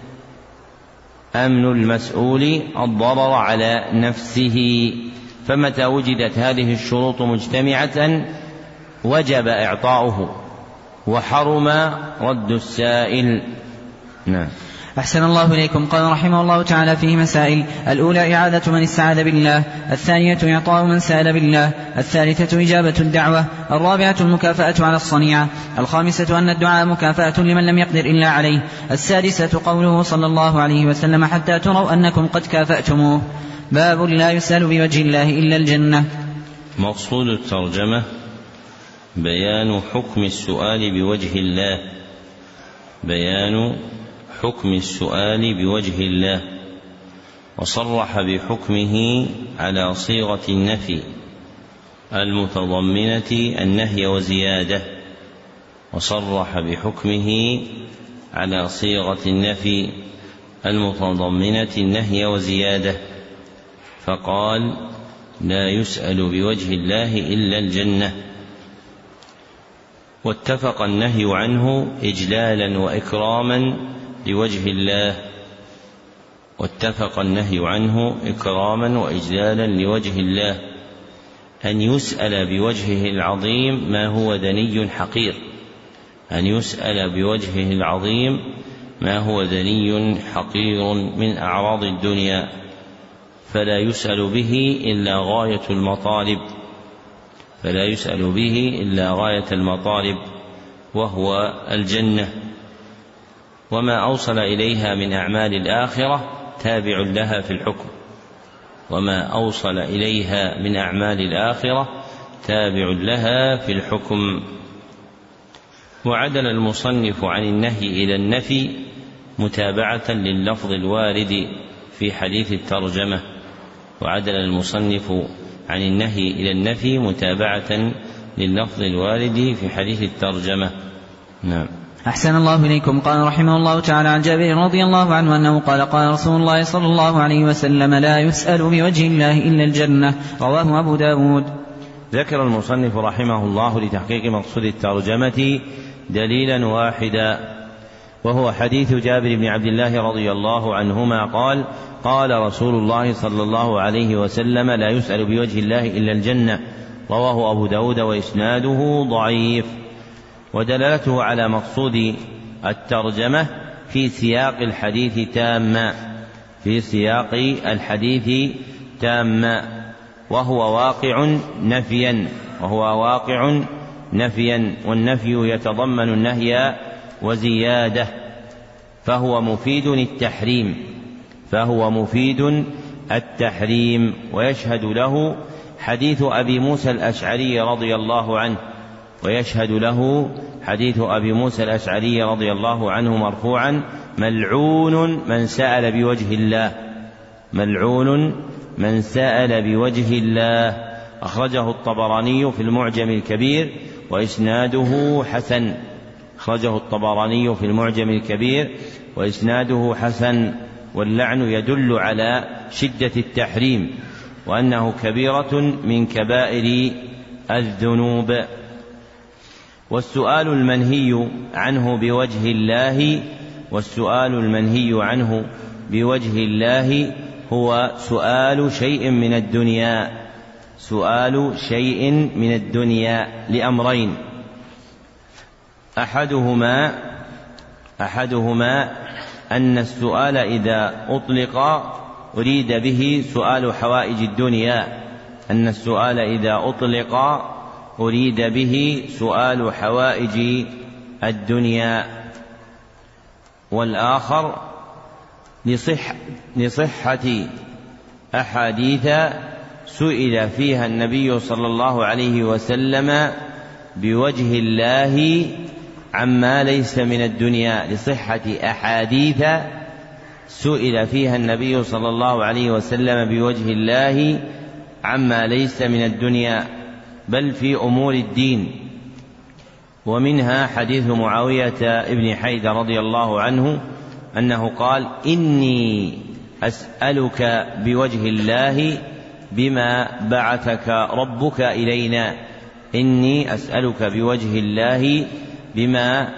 أمن المسؤول الضرر على نفسه فمتى وجدت هذه الشروط مجتمعة وجب إعطاؤه وحرم رد السائل. نعم. أحسن الله إليكم. قال رحمه الله تعالى فيه مسائل: الأولى إعادة من استعاذ بالله، الثانية إعطاء من سأل بالله، الثالثة إجابة الدعوة، الرابعة المكافأة على الصنيعة، الخامسة أن الدعاء مكافأة لمن لم يقدر إلا عليه، السادسة قوله صلى الله عليه وسلم: حتى تروا أنكم قد كافأتموه. باب لا يسأل بوجه الله إلا الجنة. مقصود الترجمة بيان حكم السؤال بوجه الله بيان حكم السؤال بوجه الله وصرح بحكمه على صيغة النفي المتضمنة النهي وزيادة وصرح بحكمه على صيغة النفي المتضمنة النهي وزيادة فقال: لا يسأل بوجه الله إلا الجنة. واتفق النهي عنه إجلالا وإكراما لوجه الله واتفق النهي عنه إكراما وإجلالا لوجه الله أن يسأل بوجهه العظيم ما هو دني حقير أن يسأل بوجهه العظيم ما هو دني حقير من أعراض الدنيا فلا يسأل به إلا غاية المطالب فلا يسأل به إلا غاية المطالب وهو الجنة. وما أوصل إليها من أعمال الآخرة تابع لها في الحكم وما أوصل إليها من أعمال الآخرة تابع لها في الحكم. وعدل المصنف عن النهي إلى النفي متابعة لللفظ الوارد في حديث الترجمة وعدل المصنف عن النهي إلى النفي متابعة لللفظ الوارد في حديث الترجمة. نعم. أحسن الله إليكم. قال رحمه الله تعالى عن جابر رضي الله عنه أنه قال: قال رسول الله صلى الله عليه وسلم: لا يسأل بوجه الله إلا الجنة. رواه أبو داود. ذكر المصنف رحمه الله لتحقيق مقصود الترجمة دليلا واحدا وهو حديث جابر بن عبد الله رضي الله عنهما قال: قال رسول الله صلى الله عليه وسلم: لا يسأل بوجه الله إلا الجنة. رواه أبو داود وإسناده ضعيف. ودلالته على مقصود الترجمة في سياق الحديث تامة في سياق الحديث تامة وهو واقع نفيا وهو واقع نفيا والنفي يتضمن النهي وزيادة فهو مفيد التحريم فهو مفيد التحريم ويشهد له حديث أبي موسى الأشعري رضي الله عنه ويشهد له حديث أبي موسى الأشعري رضي الله عنه مرفوعا: ملعون من سأل بوجه الله ملعون من سأل بوجه الله. أخرجه الطبراني في المعجم الكبير وإسناده حسن أخرجه الطبراني في المعجم الكبير وإسناده حسن. واللعن يدل على شدة التحريم وأنه كبيرة من كبائر الذنوب. والسؤال المنهي عنه بوجه الله والسؤال المنهي عنه بوجه الله هو سؤال شيء من الدنيا سؤال شيء من الدنيا لأمرين: أحدهما أحدهما أن السؤال إذا أطلق أريد به سؤال حوائج الدنيا أن السؤال إذا أطلق أريد به سؤال حوائج الدنيا والآخر لصح لصحة أحاديث سئل فيها النبي صلى الله عليه وسلم بوجه الله عما ليس من الدنيا لصحة أحاديث سئل فيها النبي صلى الله عليه وسلم بوجه الله عما ليس من الدنيا بل في أمور الدين. ومنها حديث معاوية ابن حيدر رضي الله عنه أنه قال: إني أسألك بوجه الله بما بعثك ربك إلينا إني أسألك بوجه الله بما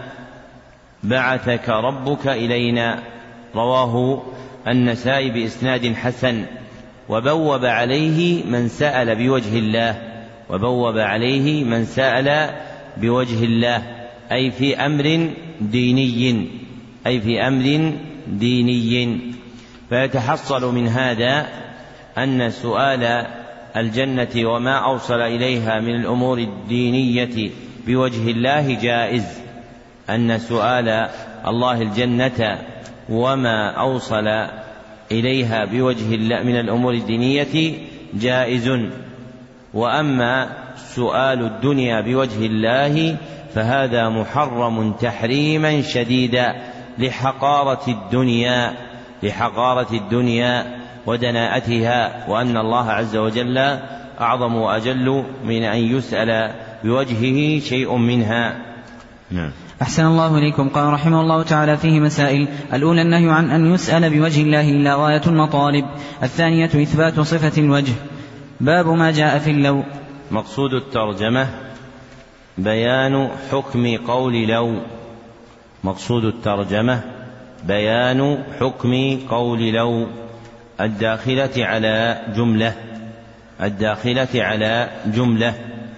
بعثك ربك إلينا. رواه النسائي بإسناد حسن. وبوب عليه من سأل بوجه الله وبوب عليه من سأل بوجه الله أي في أمر ديني أي في أمر ديني. فيتحصل من هذا أن سؤال الجنة وما أوصل إليها من الأمور الدينية بوجه الله جائز أن سؤال الله الجنة وما أوصل إليها بوجه الله من الأمور الدينية جائز. وأما سؤال الدنيا بوجه الله فهذا محرم تحريما شديدا لحقارة الدنيا لحقارة الدنيا ودناءتها، وأن الله عز وجل أعظم وأجل من أن يسأل بوجهه شيء منها. نعم. أحسن الله إليكم. قال رحمه الله تعالى فيه مسائل: الأولى النهي عن أن يسأل بوجه الله إلا غاية المطالب. الثانية إثبات صفة الوجه. باب ما جاء في اللو. مقصود الترجمة بيان حكم قول لو مقصود الترجمة بيان حكم قول لو الداخلة على جملة الداخلة على جملة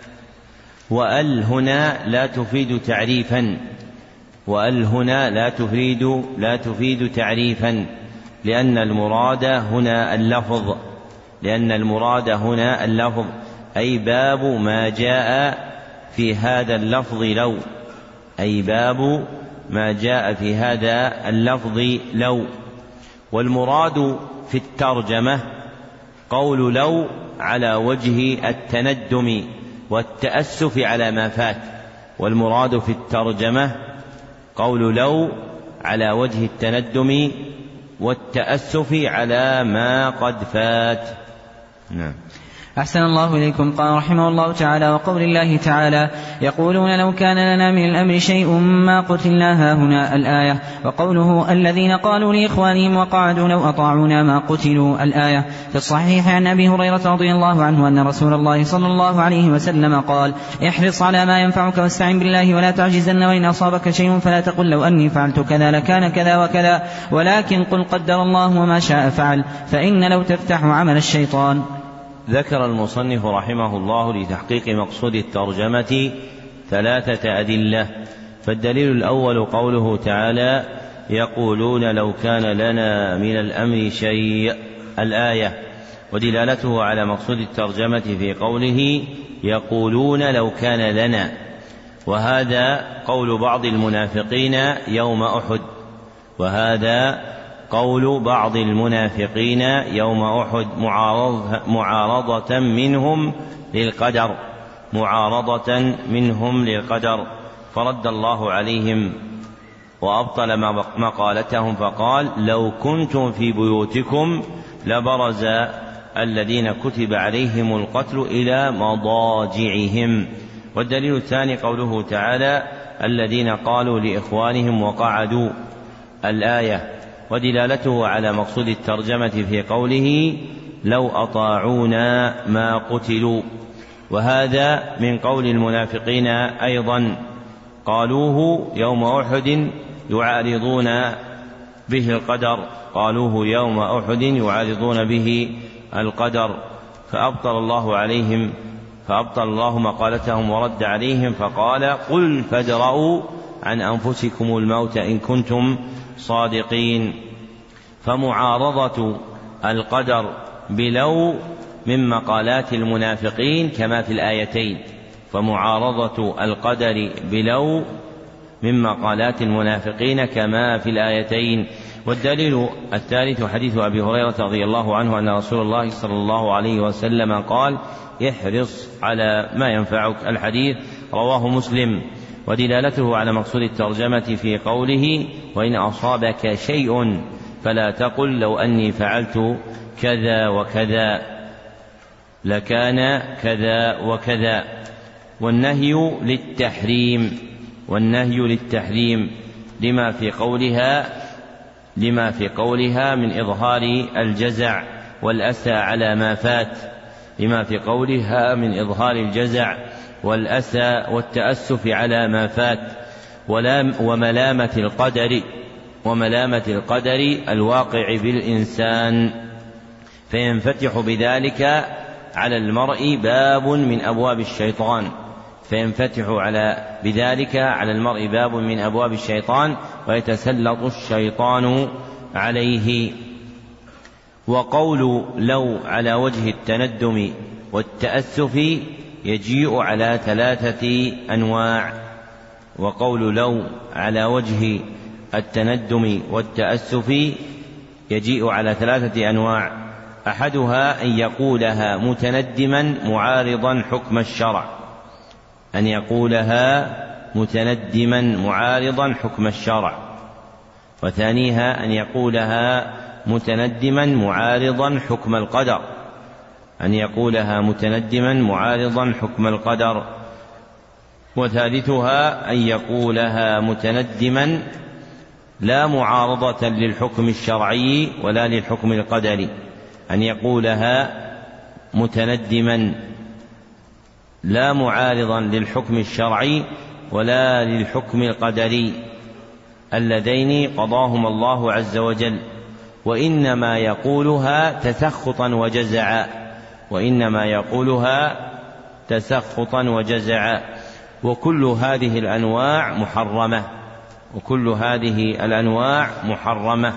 وأل هنا لا تفيد تعريفا وأل هنا لا تفيد لا تفيد تعريفا لأن المراد هنا اللفظ لأن المراد هنا اللفظ أي باب ما جاء في هذا اللفظ لو أي باب ما جاء في هذا اللفظ لو. والمراد في الترجمة قول لو على وجه التندم والتأسف على ما فات والمراد في الترجمة قول لو على وجه التندم والتأسف على ما قد فات. نعم. أحسن الله إليكم. قال رحمه الله تعالى: وقول الله تعالى: يقولون لو كان لنا من الأمر شيء ما قتلنا هاهنا الآية. وقوله: الذين قالوا لإخوانهم وقعدوا لو أطاعونا ما قتلوا الآية. في الصحيح عن أبي هريرة رضي الله عنه أن رسول الله صلى الله عليه وسلم قال: احرص على ما ينفعك واستعن بالله ولا تعجزن وإن أصابك شيء فلا تقل لو أني فعلت كذا لكان كذا وكذا ولكن قل قدر الله وما شاء فعل فإن لو تفتح عمل الشيطان. ذكر المصنف رحمه الله لتحقيق مقصود الترجمة ثلاثة أدلة. فالدليل الأول قوله تعالى: يقولون لو كان لنا من الأمر شيء الآية، ودلالته على مقصود الترجمة في قوله يقولون لو كان لنا، وهذا قول بعض المنافقين يوم أحد وهذا قول بعض المنافقين يوم أحد معارضة, معارضة منهم للقدر معارضة منهم للقدر فرد الله عليهم وأبطل مقالتهم فقال: لو كنتم في بيوتكم لبرز الذين كتب عليهم القتل إلى مضاجعهم. والدليل الثاني قوله تعالى: الذين قالوا لإخوانهم وقعدوا الآية، ودلالته على مقصود الترجمة في قوله لو أطاعونا ما قتلوا. وهذا من قول المنافقين أيضا، قالوه يوم أحد يعارضون به القدر قالوه يوم أحد يعارضون به القدر فأبطل الله عليهم فأبطل الله مقالتهم ورد عليهم فقال: قل فادرءوا عن أنفسكم الموت إن كنتم صادقين. فمعارضة القدر بلو من مقالات المنافقين كما في الآيتين فمعارضة القدر بلو من مقالات المنافقين كما في الآيتين. والدليل الثالث حديث أبي هريرة رضي الله عنه أن رسول الله صلى الله عليه وسلم قال: احرص على ما ينفعك. الحديث رواه مسلم. ودلالته على مقصود الترجمة في قوله: وإن أصابك شيء فلا تقل لو أني فعلت كذا وكذا لكان كذا وكذا. والنهي للتحريم والنهي للتحريم لما في قولها لما في قولها من إظهار الجزع والأسى على ما فات لما في قولها من إظهار الجزع والأسى والتأسف على ما فات وملامة القدر وملامة القدر الواقع بالإنسان، فينفتح بذلك على المرء باب من أبواب الشيطان فينفتح على بذلك على المرء باب من أبواب الشيطان ويتسلط الشيطان عليه. وقول لو على وجه التندم والتأسف يجيء على ثلاثة أنواع وقول لو على وجه التندم والتأسف يجيء على ثلاثة أنواع أحدها أن يقولها متندما معارضا حكم الشرع أن يقولها متندما معارضا حكم الشرع وثانيها أن يقولها متندما معارضا حكم القدر أن يقولها متندما معارضا حكم القدر وثالثها أن يقولها متندما لا معارضة للحكم الشرعي ولا للحكم القدري أن يقولها متندما لا معارضا للحكم الشرعي ولا للحكم القدري اللذين قضاهما الله عز وجل، وإنما يقولها تسخطا وجزعا وإنما يقولها تسخطا وجزعا وكل هذه الأنواع محرمة وكل هذه الأنواع محرمة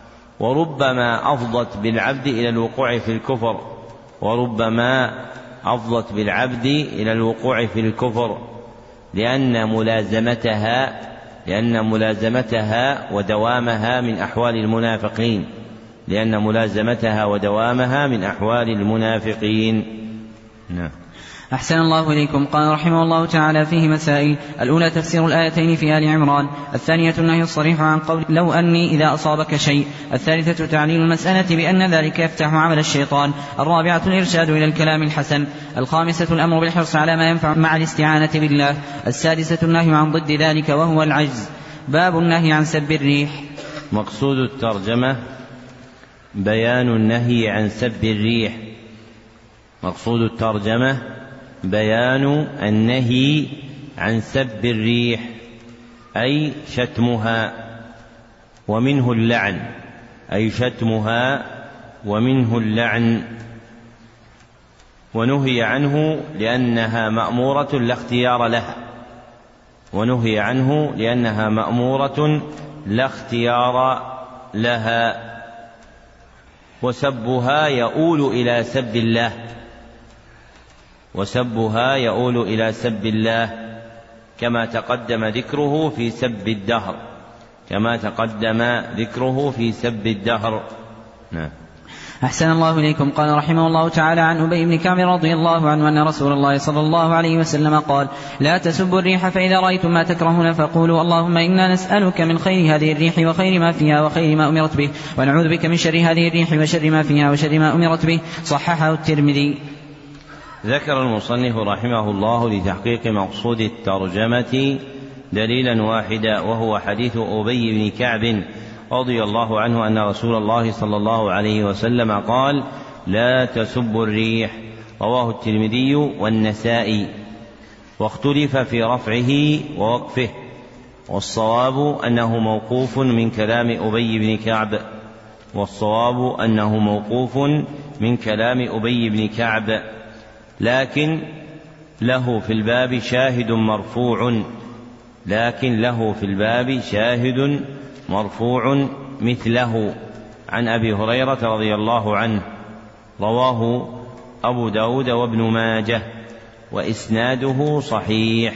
وربما أفضت بالعبد إلى الوقوع في الكفر وربما أفضت بالعبد إلى الوقوع في الكفر لأن ملازمتها لأن ملازمتها ودوامها من أحوال المنافقين لأن ملازمتها ودوامها من أحوال المنافقين. نعم. أحسن الله إليكم. قال رحمه الله تعالى فيه مسائل: الأولى تفسير الآيتين في آل عمران، الثانية النهي الصريح عن قول لو أني إذا أصابك شيء، الثالثة تعليل المسألة بأن ذلك يفتح عمل الشيطان، الرابعة الإرشاد إلى الكلام الحسن، الخامسة الأمر بالحرص على ما ينفع مع الاستعانة بالله، السادسة النهي عن ضد ذلك وهو العجز. باب النهي عن سب الريح. مقصود الترجمة بيان النهي عن سب الريح. مقصود الترجمة بيان النهي عن سب الريح أي شتمها ومنه اللعن أي شتمها ومنه اللعن. ونهي عنه لأنها مأمورة لا اختيار لها ونهي عنه لأنها مأمورة لا اختيار لها. وسبها يؤول إلى سب الله وسبها يؤول إلى سب الله كما تقدم ذكره في سب الدهر كما تقدم ذكره في سب الدهر. نعم. أحسن الله إليكم. قال رحمه الله تعالى عن أبي بن كعب رضي الله عنه أن رسول الله صلى الله عليه وسلم قال: لا تسبوا الريح فإذا رأيتم ما تكرهون فقولوا اللهم إنا نسألك من خير هذه الريح وخير ما فيها وخير ما أمرت به ونعوذ بك من شر هذه الريح وشر ما فيها وشر ما أمرت به. صححه الترمذي. ذكر المصنف رحمه الله لتحقيق مقصود الترجمة دليلا واحدا وهو حديث أبي بن كعب رضي الله عنه أن رسول الله صلى الله عليه وسلم قال: لا تسبوا الريح، رواه الترمذي والنسائي، واختلف في رفعه ووقفه، والصواب أنه موقوف من كلام أبي بن كعب والصواب أنه موقوف من كلام أبي بن كعب لكن له في الباب شاهد مرفوع لكن له في الباب شاهد مرفوع مثله عن أبي هريرة رضي الله عنه، رواه أبو داود وابن ماجه، وإسناده صحيح.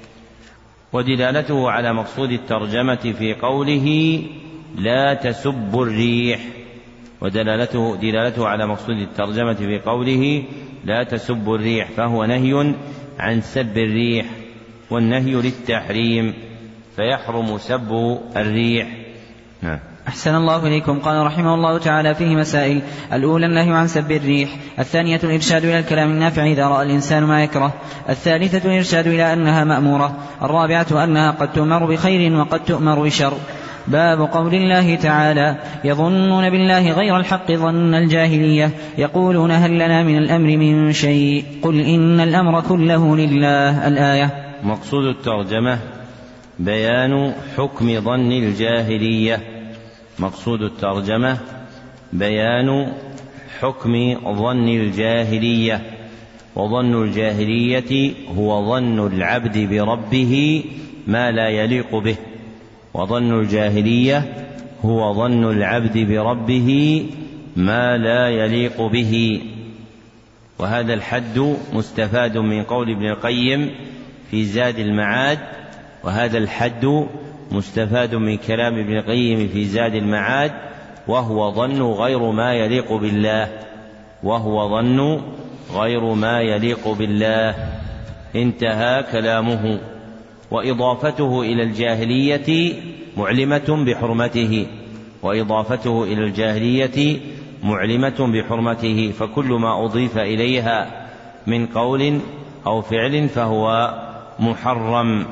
ودلالته على مقصود الترجمة في قوله لا تسبوا الريح ودلالته دلالته على مقصود الترجمة في قوله لا تسبوا الريح، فهو نهي عن سب الريح، والنهي للتحريم، فيحرم سب الريح. نعم. أحسن الله إليكم. قال رحمه الله تعالى فيه مسائل: الأولى النهي عن سب الريح، الثانية الإرشاد إلى الكلام النافع إذا رأى الإنسان ما يكره، الثالثة الإرشاد إلى أنها مأمورة، الرابعة أنها قد تؤمر بخير وقد تؤمر بشر. باب قول الله تعالى: يظنون بالله غير الحق ظن الجاهلية، يقولون هل لنا من الأمر من شيء، قل إن الأمر كله لله. الآية. مقصود الترجمة بيان حكم ظن الجاهلية مقصود الترجمة بيان حكم ظن الجاهلية وظن الجاهلية هو ظن العبد بربه ما لا يليق به وظن الجاهلية هو ظن العبد بربه ما لا يليق به. وهذا الحد مستفاد من قول ابن القيم في زاد المعاد وهذا الحد مستفاد من كلام ابن القيم في زاد المعاد وهو ظن غير ما يليق بالله وهو ظن غير ما يليق بالله. انتهى كلامه. وإضافته إلى الجاهلية معلمة بحرمته وإضافته إلى الجاهلية معلمة بحرمته فكل ما أضيف إليها من قول أو فعل فهو محرم.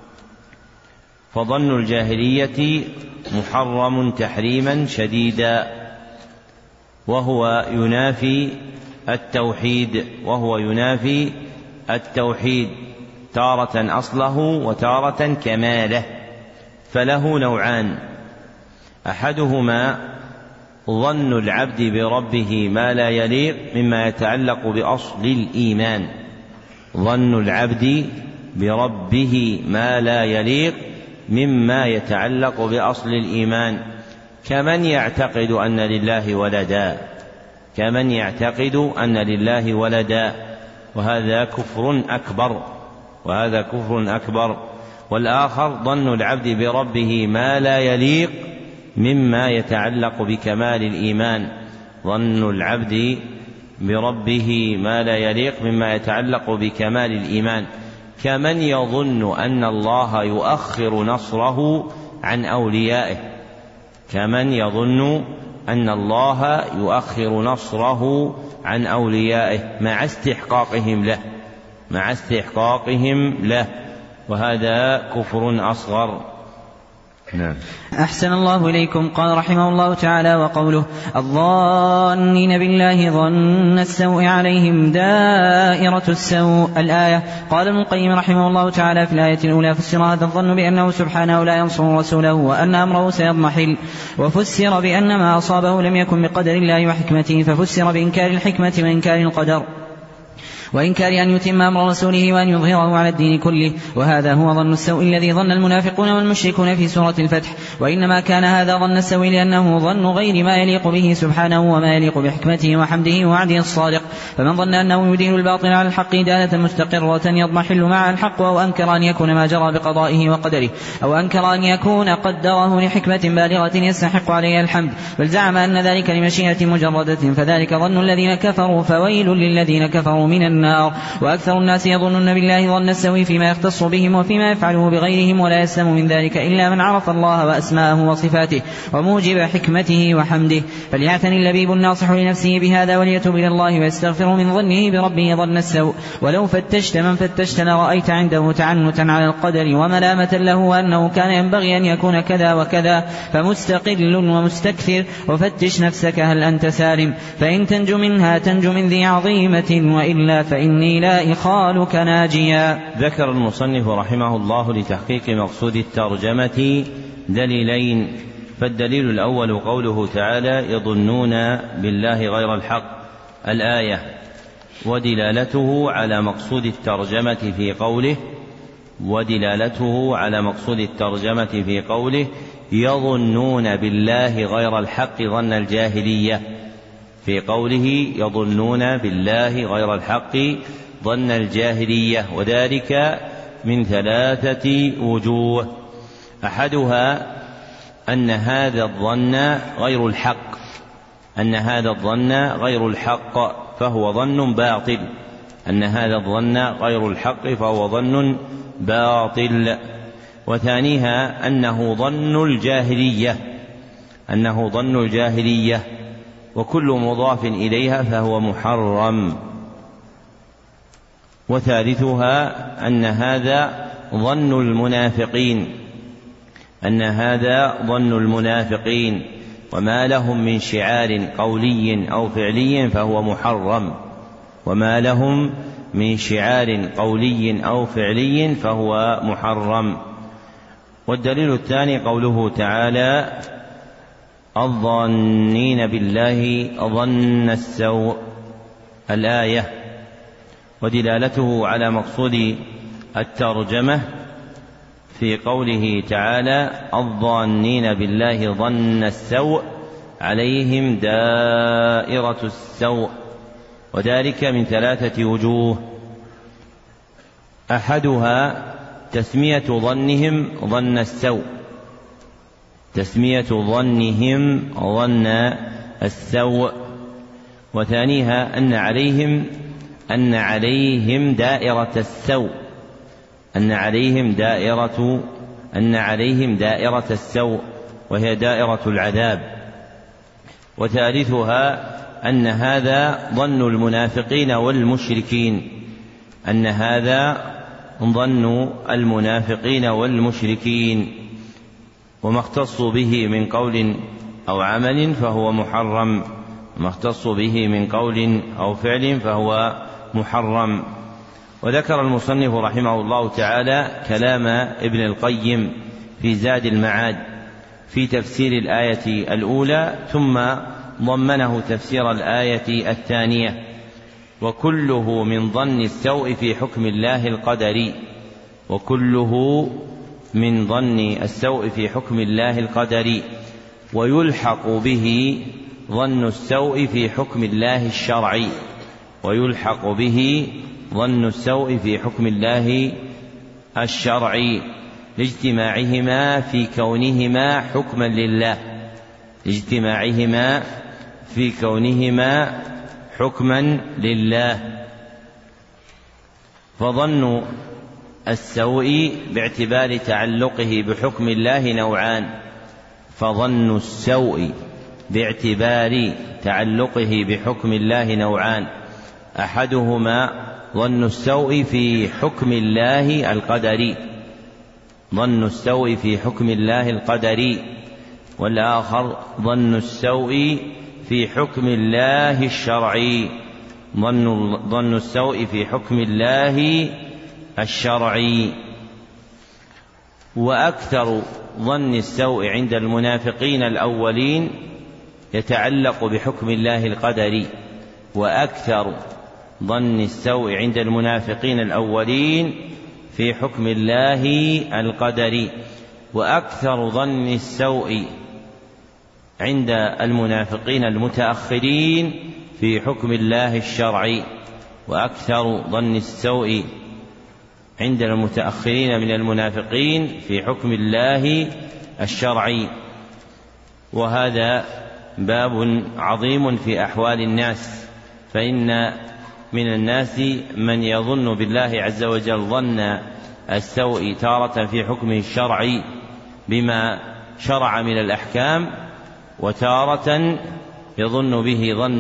فظن الجاهلية محرم تحريما شديدا وهو ينافي التوحيد وهو ينافي التوحيد تارة أصله وتارة كماله، فله نوعان: أحدهما ظن العبد بربه ما لا يليق مما يتعلق بأصل الإيمان ظن العبد بربه ما لا يليق مما يتعلق بأصل الإيمان كمن يعتقد أن لله ولدا كمن يعتقد أن لله ولدا وهذا كفر أكبر وهذا كفر أكبر. والآخر ظن العبد بربه ما لا يليق مما يتعلق بكمال الإيمان ظن العبد بربه ما لا يليق مما يتعلق بكمال الإيمان كمن يظن أن الله يؤخر نصره عن أوليائه كمن يظن أن الله يؤخر نصره عن أوليائه مع استحقاقهم له مع استحقاقهم له وهذا كفر أصغر. نعم. أحسن الله إليكم. قال رحمه الله تعالى: وقوله الظانين بالله ظن السوء عليهم دائرة السوء. الآية. قال ابن القيم رحمه الله تعالى في الآية الأولى: فسر هذا الظن بأنه سبحانه لا ينصر رسوله وأن أمره سيضمحل، وفسر بأن ما أصابه لم يكن بقدر الله وحكمته، ففسر بإنكار الحكمة وإنكار القدر وإنكار أن يتم أمر رسوله وأن يظهره على الدين كله، وهذا هو ظن السوء الذي ظن المنافقون والمشركون في سورة الفتح. وإنما كان هذا ظن السوء لأنه ظن غير ما يليق به سبحانه وما يليق بحكمته وحمده ووعده الصادق. فمن ظن أنه يدين الباطل على الحق دالة مستقرة يضمحل مع الحق، أو أنكر أن يكون ما جرى بقضائه وقدره، أو أنكر أن يكون قدره لحكمة بالغة يستحق عليها الحمد، بل زعم أن ذلك لمشيئة مجردة، فذلك ظن الذين كفروا، فويل للذين كفروا من النار. وأكثر الناس يظنون بالله ظن السوء فيما يختص بهم وفيما يفعله بغيرهم، ولا يسلم من ذلك إلا من عرف الله وأسماءه وصفاته وموجب حكمته وحمده. فليعتني اللبيب الناصح لنفسه بهذا وليتوب إلى الله ويستغفر من ظنه بربه ظن السوء. ولو فتشت من فتشت لرأيت عنده تعنتا على القدر وملامة له وأنه كان ينبغي أن يكون كذا وكذا، فمستقل ومستكثر. وفتش نفسك هل أنت سالم، فإن تنجو منها تنجو من ذي عظيمة، وإلا فإني لا إخالك ناجيا. ذكر المصنف رحمه الله لتحقيق مقصود الترجمة دليلين. فالدليل الأول قوله تعالى يظنون بالله غير الحق الآية، ودلالته على مقصود الترجمة في قوله ودلالته على مقصود الترجمة في قوله يظنون بالله غير الحق ظن الجاهلية، في قوله يظنون بالله غير الحق ظن الجاهلية، وذلك من ثلاثة وجوه. أحدها أن هذا الظن غير الحق أن هذا الظن غير الحق فهو ظن باطل أن هذا الظن غير الحق فهو ظن باطل. وثانيها أنه ظن الجاهلية أنه ظن الجاهلية وكل مضاف إليها فهو محرم. وثالثها أن هذا ظن المنافقين أن هذا ظن المنافقين وما لهم من شعار قولي أو فعلي فهو محرم وما لهم من شعار قولي أو فعلي فهو محرم. والدليل الثاني قوله تعالى الظانين بالله ظن السوء الآية، ودلالته على مقصود الترجمة في قوله تعالى الظانين بالله ظن السوء عليهم دائرة السوء، وذلك من ثلاثة وجوه. أحدها تسمية ظنهم ظن السوء تسمية ظنهم ظن السوء وثانيها أن عليهم أن عليهم دائرة السوء أن عليهم دائرة أن عليهم دائرة السوء وهي دائرة العذاب. وثالثها أن هذا ظن المنافقين والمشركين أن هذا ظن المنافقين والمشركين وما اختصوا به من قول أو عمل فهو محرم وما اختصوا به من قول أو فعل فهو محرم. وذكر المصنف رحمه الله تعالى كلام ابن القيم في زاد المعاد في تفسير الآية الأولى ثم ضمنه تفسير الآية الثانية، وكله من ظن السوء في حكم الله القدري وكله من ظن السوء في حكم الله القدري ويلحق به ظن السوء في حكم الله الشرعي ويلحق به ظن السوء في حكم الله الشرعي لاجتماعهما في كونهما حكما لله اجتماعهما في كونهما حكما لله. فظن السوء باعتبار تعلقه بحكم الله نوعان فظن السوء باعتبار تعلقه بحكم الله نوعان أحدهما ظن السوء في حكم الله القدري ظن السوء في حكم الله القدري والآخر ظن السوء في حكم الله الشرعي ظن, ظن السوء في حكم الله الشرعي. وأكثر ظن السوء عند المنافقين الأولين يتعلق بحكم الله القدري وأكثر ظن السوء عند المنافقين الأولين في حكم الله القدري وأكثر ظن السوء عند المنافقين المتأخرين في حكم الله الشرعي وأكثر ظن السوء عند المتأخرين من المنافقين في حكم الله الشرعي. وهذا باب عظيم في أحوال الناس، فإن من الناس من يظن بالله عز وجل ظن السوء تارة في حكمه الشرعي بما شرع من الأحكام، وتارة يظن به ظن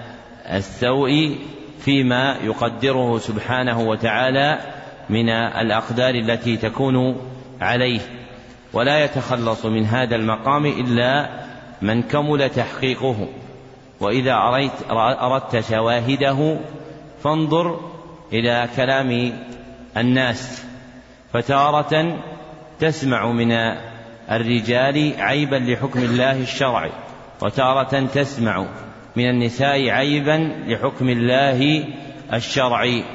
السوء فيما يقدره سبحانه وتعالى من الأقدار التي تكون عليه. ولا يتخلص من هذا المقام إلا من كمل تحقيقه. وإذا أردت شواهده فانظر إلى كلام الناس، فتارة تسمع من الرجال عيبا لحكم الله الشرعي، وتارة تسمع من النساء عيبا لحكم الله الشرعي،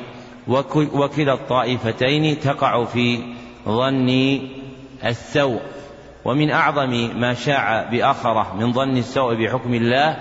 وكلا الطائفتين تقع في ظن السوء. ومن أعظم ما شاع بآخرة من ظن السوء بحكم الله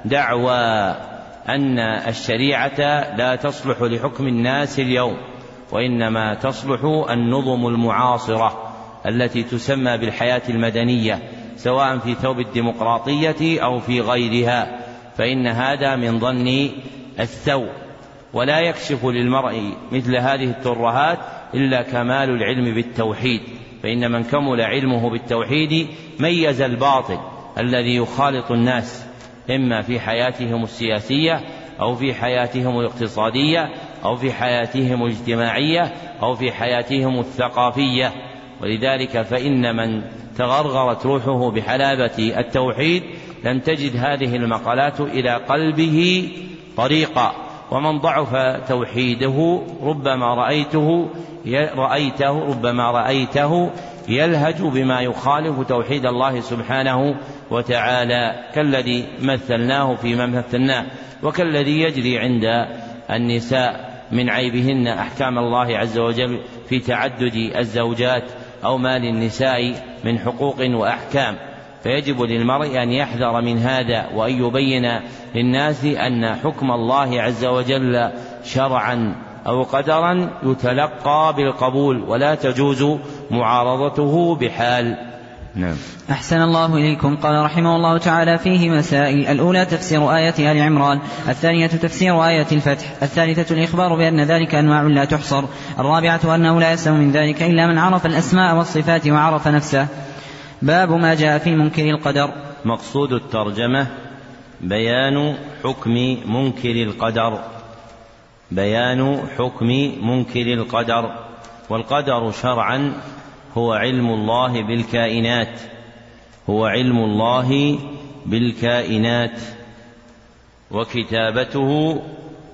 دعوى أن الشريعة لا تصلح لحكم الناس اليوم، وإنما تصلح النظم المعاصرة التي تسمى بالحياة المدنية، سواء في ثوب الديمقراطية أو في غيرها، فإن هذا من ظن السوء. ولا يكشف للمرء مثل هذه الترهات إلا كمال العلم بالتوحيد، فإن من كمل علمه بالتوحيد ميز الباطل الذي يخالط الناس إما في حياتهم السياسية أو في حياتهم الاقتصادية أو في حياتهم الاجتماعية أو في حياتهم الثقافية. ولذلك فإن من تغرغرت روحه بحلاوة التوحيد لم تجد هذه المقالات إلى قلبه طريقا، ومن ضعف توحيده ربما رأيته رأيته ربما رأيته يلهج بما يخالف توحيد الله سبحانه وتعالى، كالذي مثلناه فيما مثلناه، وكالذي يجري عند النساء من عيبهن أحكام الله عز وجل في تعدد الزوجات أو ما للنساء من حقوق وأحكام. فيجب للمرء أن يحذر من هذا، وأن يبين للناس أن حكم الله عز وجل شرعا أو قدرا يتلقى بالقبول ولا تجوز معارضته بحال. نعم. أحسن الله إليكم. قال رحمه الله تعالى: فيه مسائل: الأولى تفسير آية آل عمران، الثانية تفسير آية الفتح، الثالثة الإخبار بأن ذلك أنواع لا تحصر، الرابعة أنه لا يسلم من ذلك إلا من عرف الأسماء والصفات وعرف نفسه. باب ما جاء في منكر القدر. مقصود الترجمة بيان حكم منكر القدر، بيان حكم منكر القدر. والقدر شرعا هو علم الله بالكائنات، هو علم الله بالكائنات وكتابته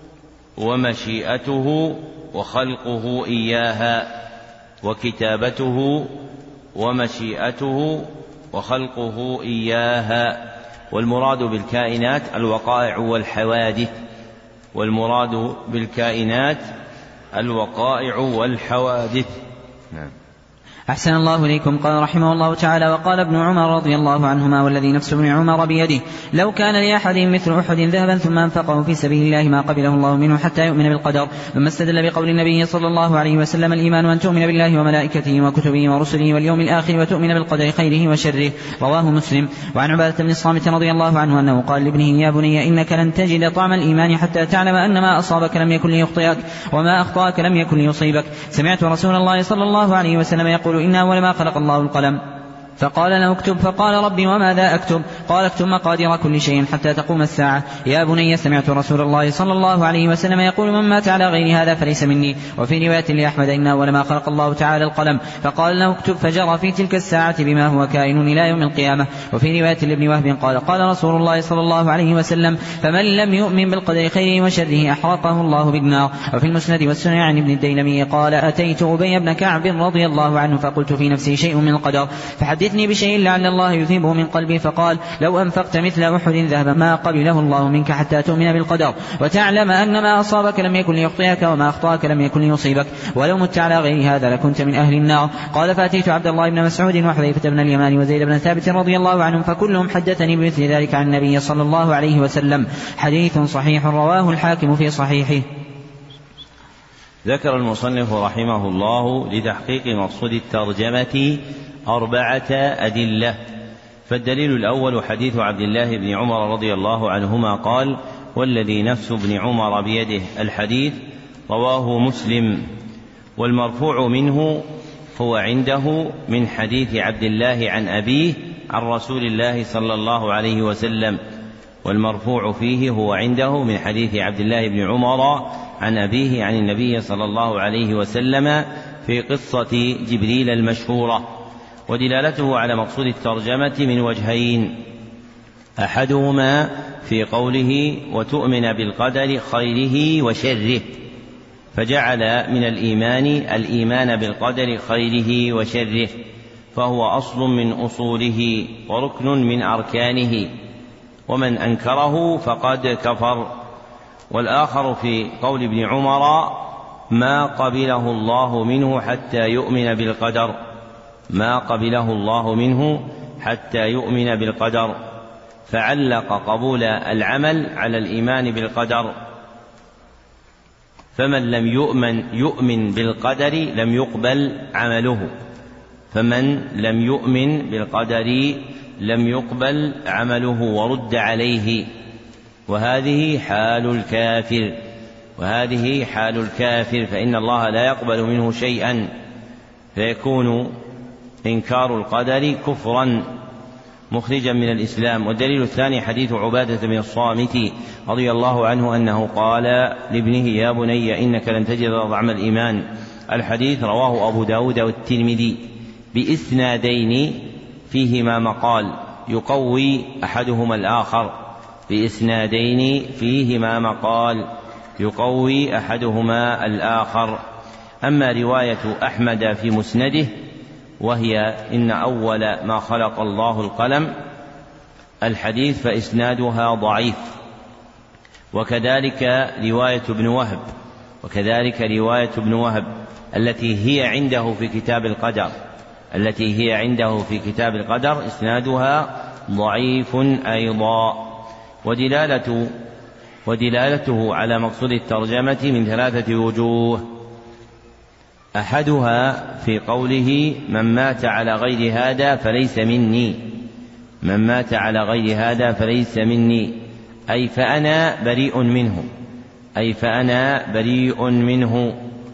ومشيئته وخلقه إياها، وكتابته ومشيئته وخلقه إياها. والمراد بالكائنات الوقائع والحوادث، والمراد بالكائنات الوقائع والحوادث. نعم. أحسن الله إليكم. قال رحمه الله تعالى: وقال ابن عمر رضي الله عنهما والذي نفس ابن عمر بيده: لو كان لأحد مثل أحد ذهبا ثم أنفقه في سبيل الله ما قبله الله منه حتى يؤمن بالقدر. ثم استدل بقول النبي صلى الله عليه وسلم: الإيمان أن تؤمن بالله وملائكته وكتبه ورسله واليوم الآخر وتؤمن بالقدر خيره وشره. رواه مسلم. وعن عبادة بن الصامت رضي الله عنه أنه قال لابنه: يا بني إنك لن تجد طعم الإيمان حتى تعلم أن ما أصابك لم يكن ليخطئك وما أخطأك لم يكن ليصيبك. سمعت رسول الله صلى الله عليه وسلم يقول: إن أول ما خلق الله القلم فقال له: اكتب. فقال: ربي وماذا أكتب؟ قال: اكتب مقادير كل شيء حتى تقوم الساعة. يا بني سمعت رسول الله صلى الله عليه وسلم يقول: من مات على غير هذا فليس مني. وفي رواية لأحمد: إن أول ما خلق الله تعالى القلم فقال له: اكتب. فجرى في تلك الساعة بما هو كائن إلى يوم القيامة. وفي رواية لابن وهب قال: قال رسول الله صلى الله عليه وسلم: فمن لم يؤمن بالقدر خيره وشره أحرقه الله بالنار. وفي المسند والسنن عن ابن الديلمي قال: أتيت أبي بن كعب رضي الله عنه فقلت في نفسي شيء من القدر فحدثني بشيء لعل الله يثيبه من قلبي. فقال: لو أنفقت مثل أحد ذهب ما قبله الله منك حتى تؤمن بالقدر وتعلم أن ما أصابك لم يكن ليخطئك وما أخطأك لم يكن ليصيبك ولو مت على غير هذا لكنت من أهل النار. قال: فأتيت عبد الله بن مسعود وحذيفة بن اليمان وزيد بن ثابت رضي الله عنهم فكلهم حدثني بمثل ذلك عن النبي صلى الله عليه وسلم. حديث صحيح رواه الحاكم في صحيحه. ذكر المصنف رحمه الله لتحقيق مقصود الترجمة أربعة أدلة. فالدليل الأول حديث عبد الله بن عمر رضي الله عنهما قال: والذي نفس ابن عمر بيده. الحديث رواه مسلم. والمرفوع منه هو عنده من حديث عبد الله عن أبيه عن رسول الله صلى الله عليه وسلم. والمرفوع فيه هو عنده من حديث عبد الله بن عمر عن أبيه عن النبي صلى الله عليه وسلم في قصة جبريل المشهورة. ودلالته على مقصود الترجمة من وجهين: أحدهما في قوله وتؤمن بالقدر خيره وشره، فجعل من الإيمان الإيمان بالقدر خيره وشره، فهو أصل من أصوله وركن من أركانه، ومن أنكره فقد كفر. والآخر في قول ابن عمر ما قبله الله منه حتى يؤمن بالقدر، ما قبله الله منه حتى يؤمن بالقدر، فعلق قبول العمل على الإيمان بالقدر، فمن لم يؤمن يؤمن بالقدر لم يقبل عمله، فمن لم يؤمن بالقدر لم يقبل عمله ورد عليه. وهذه حال الكافر، وهذه حال الكافر، فإن الله لا يقبل منه شيئا، فيكون إنكار القدر كفرا مخرجا من الإسلام. والدليل الثاني حديث عبادة بن الصامت رضي الله عنه أنه قال لابنه يا بني إنك لن تجد طعم الإيمان. الحديث رواه أبو داود والترمذي بإسنادين فيهما مقال يقوي أحدهما الآخر، بإسنادين فيهما مقال يقوي أحدهما الآخر. أما رواية أحمد في مسنده وهي إن أول ما خلق الله القلم الحديث فإسنادها ضعيف، وكذلك رواية ابن وهب وكذلك رواية ابن وهب التي هي عنده في كتاب القدر التي هي عنده في كتاب القدر إسنادها ضعيف أيضا. ودلالته ودلالته على مقصود الترجمة من ثلاثة وجوه: أحدها في قوله من مات على غير هذا فليس مني، من مات على غير هذا فليس مني، أي فأنا بريء منه، أي فأنا بريء منه.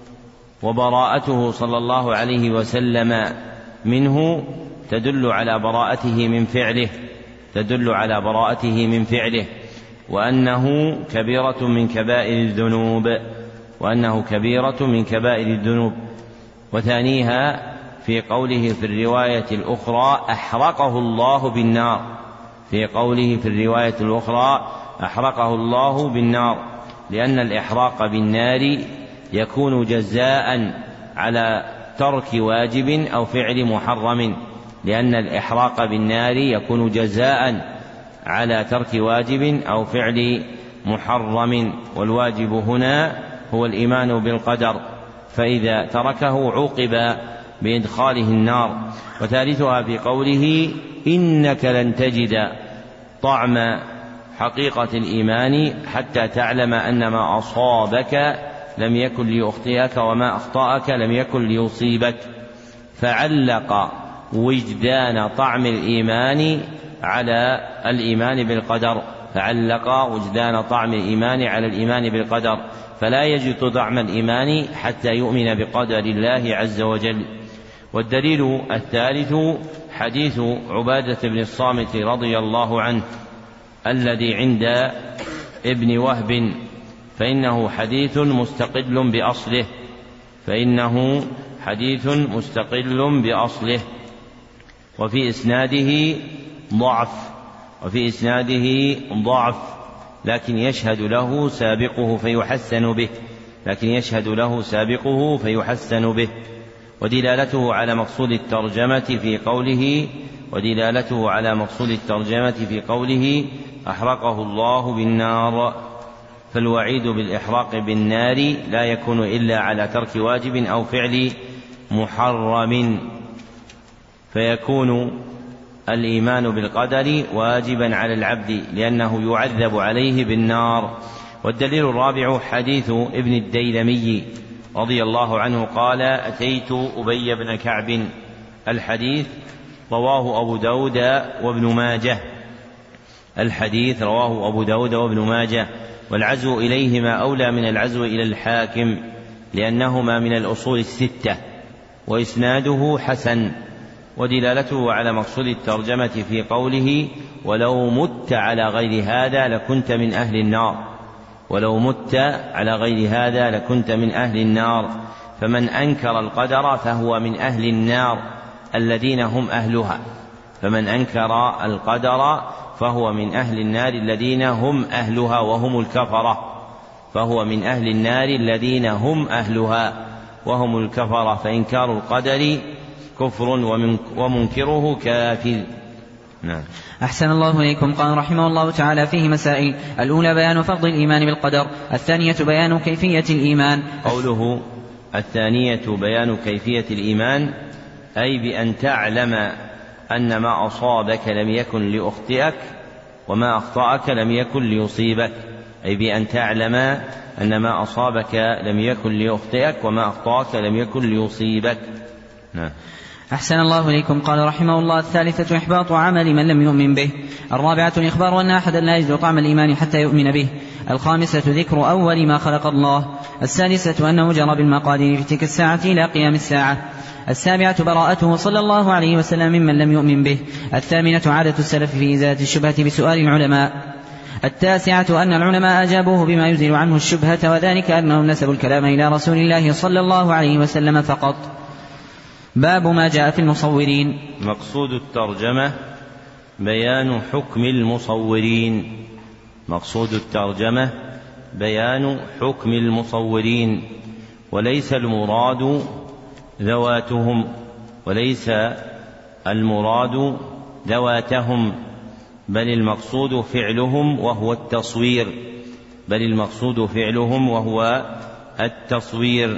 وبراءته صلى الله عليه وسلم منه تدل على براءته من فعله تدل على براءته من فعله وأنه كبيرة من كبائر الذنوب وأنه كبيرة من كبائر الذنوب. وثانيها في قوله في الرواية الأخرى أحرقه الله بالنار، في قوله في الرواية الأخرى أحرقه الله بالنار، لأن الإحراق بالنار يكون جزاء على ترك واجب أو فعل محرم، لأن الإحراق بالنار يكون جزاء على ترك واجب أو فعل محرم، والواجب هنا هو الإيمان بالقدر، فإذا تركه عوقب بإدخاله النار. وثالثها في قوله إنك لن تجد طعم حقيقة الإيمان حتى تعلم أن ما أصابك لم يكن ليخطئك وما أخطأك لم يكن ليصيبك، فعلق وجدان طعم الإيمان على الإيمان بالقدر فعلق وجدان طعم الإيمان على الإيمان بالقدر فلا يجد طعم الإيمان حتى يؤمن بقدر الله عز وجل. والدليل الثالث حديث عبادة بن الصامت رضي الله عنه الذي عند ابن وهب، فإنه حديث مستقل بأصله فإنه حديث مستقل بأصله وفي إسناده ضعف وفي إسناده ضعف لكن يشهد له سابقه فيحسن به لكن يشهد له سابقه فيحسن به. ودلالته على مقصود الترجمة في قوله ودلالته على مقصود الترجمة في قوله أحرقه الله بالنار، فالوعيد بالإحراق بالنار لا يكون إلا على ترك واجب أو فعل محرم، فيكون الإيمان بالقدر واجبا على العبد لأنه يعذب عليه بالنار. والدليل الرابع حديث ابن الديلمي رضي الله عنه قال أتيت أبي بن كعب. الحديث رواه أبو داود وابن ماجه الحديث رواه أبو داود وابن ماجه والعزو إليهما أولى من العزو إلى الحاكم لأنهما من الأصول الستة، وإسناده حسن. ودلالته على مقصود الترجمة في قوله ولو مت على غير هذا لكنت من أهل النار، ولو مت على غير هذا لكنت من أهل النار، فمن أنكر القدر فهو من أهل النار الذين هم أهلها، فمن أنكر القدر فهو من أهل النار الذين هم أهلها وهم الكفرة، فهو من أهل النار الذين هم أهلها وهم الكفرة، فإنكار القدر كفر ومنكره كافر. نعم. أحسن الله إليكم. قال رحمه الله تعالى فيه مسائل: الأولى بيان فرض الإيمان بالقدر، الثانية بيان كيفية الإيمان. قوله الثانية بيان كيفية الإيمان أي بأن تعلم أن ما أصابك لم يكن ليخطئك وما أخطأك لم يكن ليصيبك، أي بأن تعلم أن ما أصابك لم يكن ليخطئك وما أخطأك لم يكن ليصيبك. نعم. أحسن الله إليكم. قال رحمه الله: الثالثة إحباط عمل من لم يؤمن به، الرابعة الإخبار أن أحدا لا يجد طعم الإيمان حتى يؤمن به، الخامسة ذكر أول ما خلق الله، السادسة أنه جرى بالمقادير في تلك الساعة إلى قيام الساعة، السابعة براءته صلى الله عليه وسلم ممن لم يؤمن به، الثامنة عادة السلف في إزالة الشبهة بسؤال العلماء، التاسعة أن العلماء أجابوه بما يزيل عنه الشبهة، وذلك أنهم نسبوا الكلام إلى رسول الله صلى الله عليه وسلم فقط. باب ما جاء في المصورين. مقصود الترجمة بيان حكم المصورين. مقصود الترجمة بيان حكم المصورين، وليس المراد ذواتهم، وليس المراد ذواتهم، بل المقصود فعلهم وهو التصوير، بل المقصود فعلهم وهو التصوير.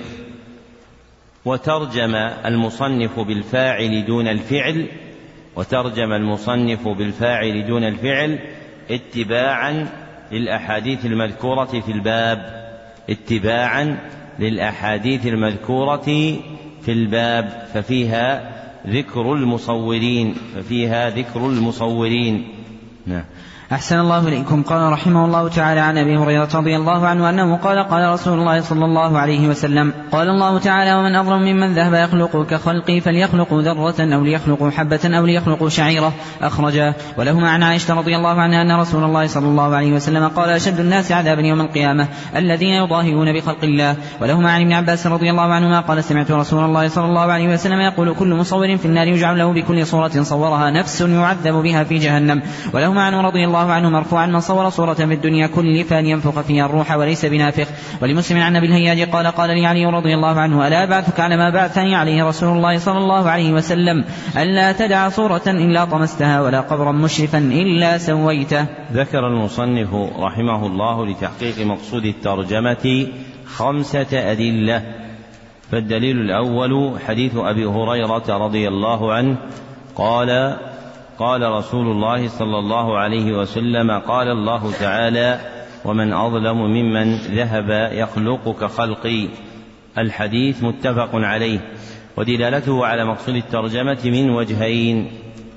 وترجم المصنف بالفاعل دون الفعل، وترجم المصنف بالفاعل دون الفعل اتباعا للأحاديث المذكورة في الباب، اتباعا للأحاديث المذكورة في الباب، ففيها ذكر المصورين، ففيها ذكر المصورين. نعم. أحسن الله إليكم. قال رحمه الله تعالى عن أبي هريرة رضي الله عنه أنه قال: قال رسول الله صلى الله عليه وسلم: قال الله تعالى: ومن أظلم ممن ذهب يخلق كخلقي، فليخلقوا ذرة أو ليخلقوا حبة أو ليخلقوا شعيرة. أخرجاه. ولهما عن عائشة رضي الله عنها أن رسول الله صلى الله عليه وسلم قال: أشد الناس عذابا يوم القيامة الذين يضاهئون بخلق الله. ولهما عن ابن عباس رضي الله عنهما قال: سمعت رسول الله صلى الله عليه وسلم يقول: كل مصور في النار يجعل له بكل صورة صورها نفس يعذب بها في جهنم. ولهما عنه رضي الله عنه مرفوعا: من صور صورة في الدنيا كلف أن ينفخ فيها الروح وليس بنافخ. ولمسلم عن ابي الهياج قال: قال لي علي رضي الله عنه: ألا أبعثك على ما بعثني عليه رسول الله صلى الله عليه وسلم، ألا تدع صورة إلا طمستها ولا قبرا مشرفا إلا سويته. ذكر المصنف رحمه الله لتحقيق مقصود الترجمة خمسة أدلة. فالدليل الأول حديث أبي هريرة رضي الله عنه قال: قال رسول الله صلى الله عليه وسلم: قال الله تعالى: ومن أظلم ممن ذهب يخلق كخلقي. الحديث متفق عليه. ودلالته على مقصود الترجمة من وجهين: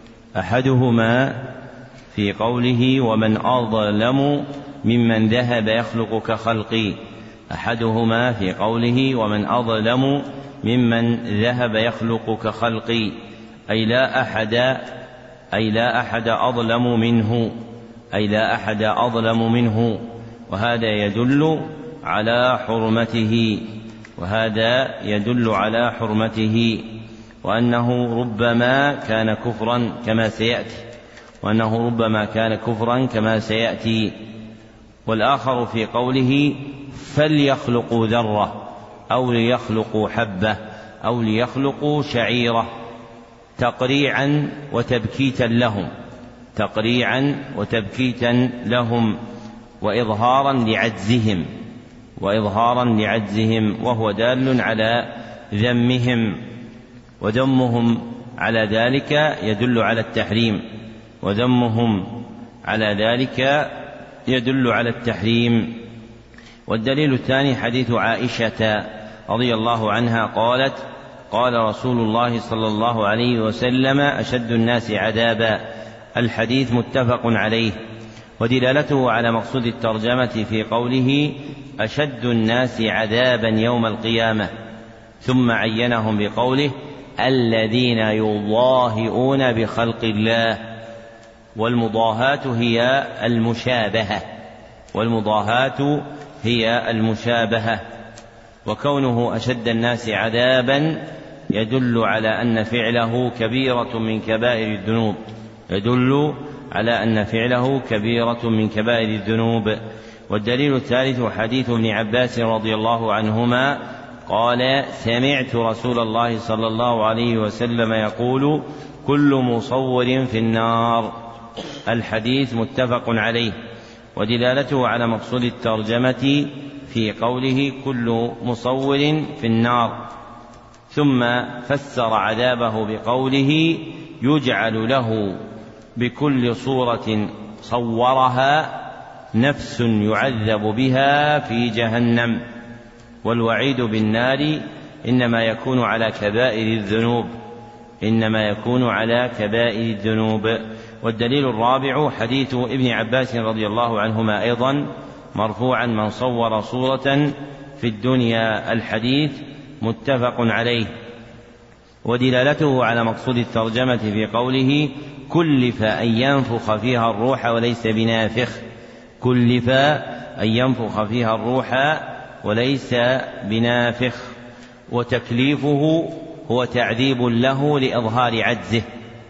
أحدهما في قوله: ومن أظلم ممن ذهب يخلق كخلقي، أحدهما في قوله: ومن أظلم ممن ذهب يخلق كخلقي، أي لا أحد أي لا أحد أظلم منه، أي لا أحد أظلم منه. وهذا يدل على حرمته، وهذا يدل على حرمته، وأنه ربما كان كفرا كما سيأتي، وأنه ربما كان كفرا كما سيأتي. والآخر في قوله: فليخلقوا ذرة أو ليخلقوا حبة أو ليخلقوا شعيرة، تقريعا وتبكيتا لهم، تقريعا وتبكيتا لهم، وإظهارا لعجزهم، وإظهارا لعجزهم، وهو دال على ذمهم، وذمهم على ذلك يدل على التحريم، وذمهم على ذلك يدل على التحريم. والدليل الثاني حديث عائشة رضي الله عنها قالت: قال رسول الله صلى الله عليه وسلم: أشد الناس عذابا. الحديث متفق عليه. ودلالته على مقصود الترجمة في قوله أشد الناس عذابا يوم القيامة، ثم عينهم بقوله الذين يضاهئون بخلق الله. والمضاهاة هي المشابهة والمضاهاة هي المشابهة وكونه أشد الناس عذابا يدل على أن فعله كبيرة من كبائر الذنوب يدل على أن فعله كبيرة من كبائر الذنوب. والدليل الثالث حديث ابن عباس رضي الله عنهما قال سمعت رسول الله صلى الله عليه وسلم يقول كل مصور في النار. الحديث متفق عليه. ودلالته على مقصود الترجمة في قوله كل مصور في النار، ثم فسر عذابه بقوله يجعل له بكل صورة صورها نفس يعذب بها في جهنم. والوعيد بالنار إنما يكون على كبائر الذنوب إنما يكون على كبائر الذنوب. والدليل الرابع حديث ابن عباس رضي الله عنهما أيضا مرفوعا من صور صورة في الدنيا. الحديث متفق عليه. ودلالته على مقصود الترجمة في قوله كلف أن ينفخ فيها الروح وليس بنافخ كلف أن ينفخ فيها الروح وليس بنافخ. وتكليفه هو تعذيب له لإظهار عجزه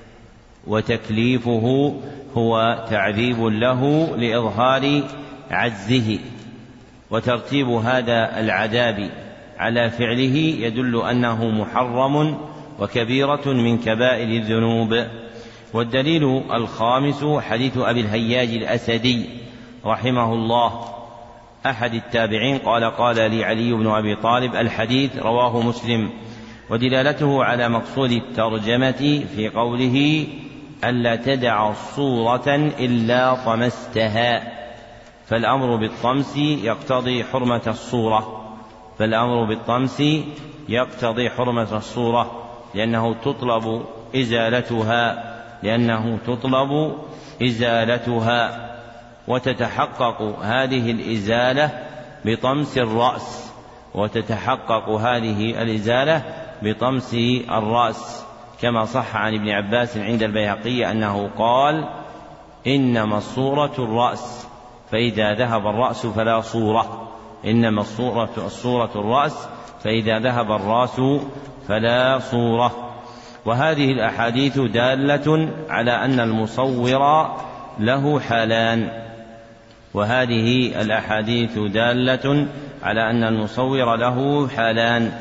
وتكليفه هو تعذيب له لإظهار عجزه. وترتيب هذا العذاب على فعله يدل أنه محرم وكبيرة من كبائر الذنوب. والدليل الخامس حديث أبي الهياج الأسدي رحمه الله أحد التابعين قال قال لي علي بن أبي طالب. الحديث رواه مسلم. ودلالته على مقصود الترجمة في قوله ألا تدع صورة إلا طمستها. فالأمر بالطمس يقتضي حرمة الصورة فالأمر بالطمس يقتضي حرمة الصورة لأنه تطلب إزالتها لأنه تطلب إزالتها وتتحقق هذه الإزالة بطمس الرأس وتتحقق هذه الإزالة بطمس الرأس كما صح عن ابن عباس عند البيهقي أنه قال إنما الصورة الرأس فإذا ذهب الرأس فلا صورة إنما الصورة, الصورة الرأس فإذا ذهب الرأس فلا صورة. وهذه الأحاديث دالة على أن المصور له حالان وهذه الأحاديث دالة على أن المصور له حالان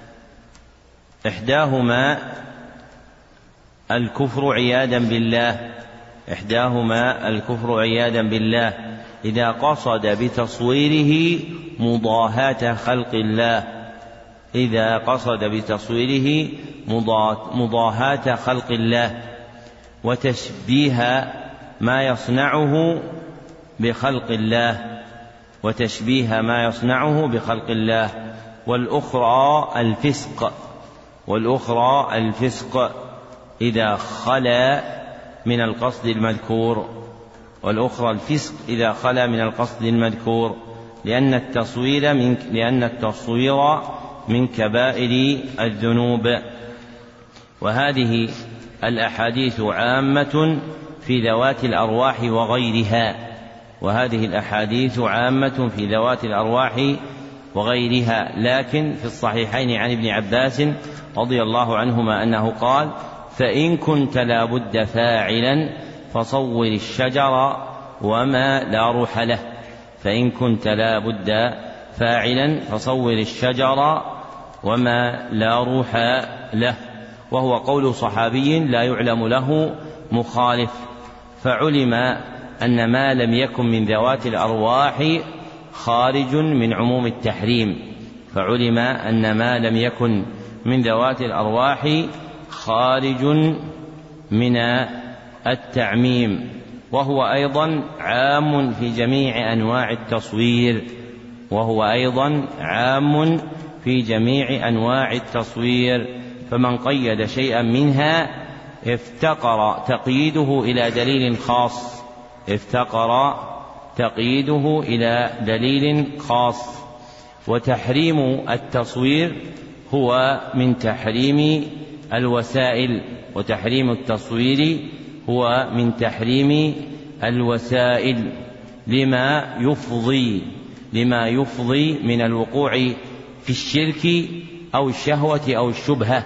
إحداهما الكفر عياذا بالله إحداهما الكفر عياذا بالله إذا قصد بتصويره مضاهاة خلق الله إذا قصد بتصويره مضاهاة خلق الله وتشبيه ما يصنعه بخلق الله وتشبيه ما يصنعه بخلق الله. والأخرى الفسق والأخرى الفسق إذا خلا من القصد المذكور والأخرى الفسق إذا خلا من القصد المذكور لأن التصوير من لأن التصوير من كبائر الذنوب. وهذه الأحاديث عامة في ذوات الأرواح وغيرها وهذه الأحاديث عامة في ذوات الأرواح وغيرها لكن في الصحيحين عن ابن عباس رضي الله عنهما أنه قال فإن كنت لا بد فاعلا فصور الشجر وما لا روح له فإن كنت لا بد فاعلا فصور الشجر وما لا روح له. وهو قول صحابي لا يعلم له مخالف. فعلم أن ما لم يكن من ذوات الأرواح خارج من عموم التحريم فعلم أن ما لم يكن من ذوات الأرواح خارج من التعميم. وهو أيضا عام في جميع أنواع التصوير وهو أيضا عام في جميع أنواع التصوير فمن قيد شيئا منها افتقر تقييده إلى دليل خاص افتقر تقييده إلى دليل خاص. وتحريم التصوير هو من تحريم الوسائل وتحريم التصوير هو من تحريم الوسائل لما يفضي لما يفضي من الوقوع في الشرك أو الشهوة أو الشبهة،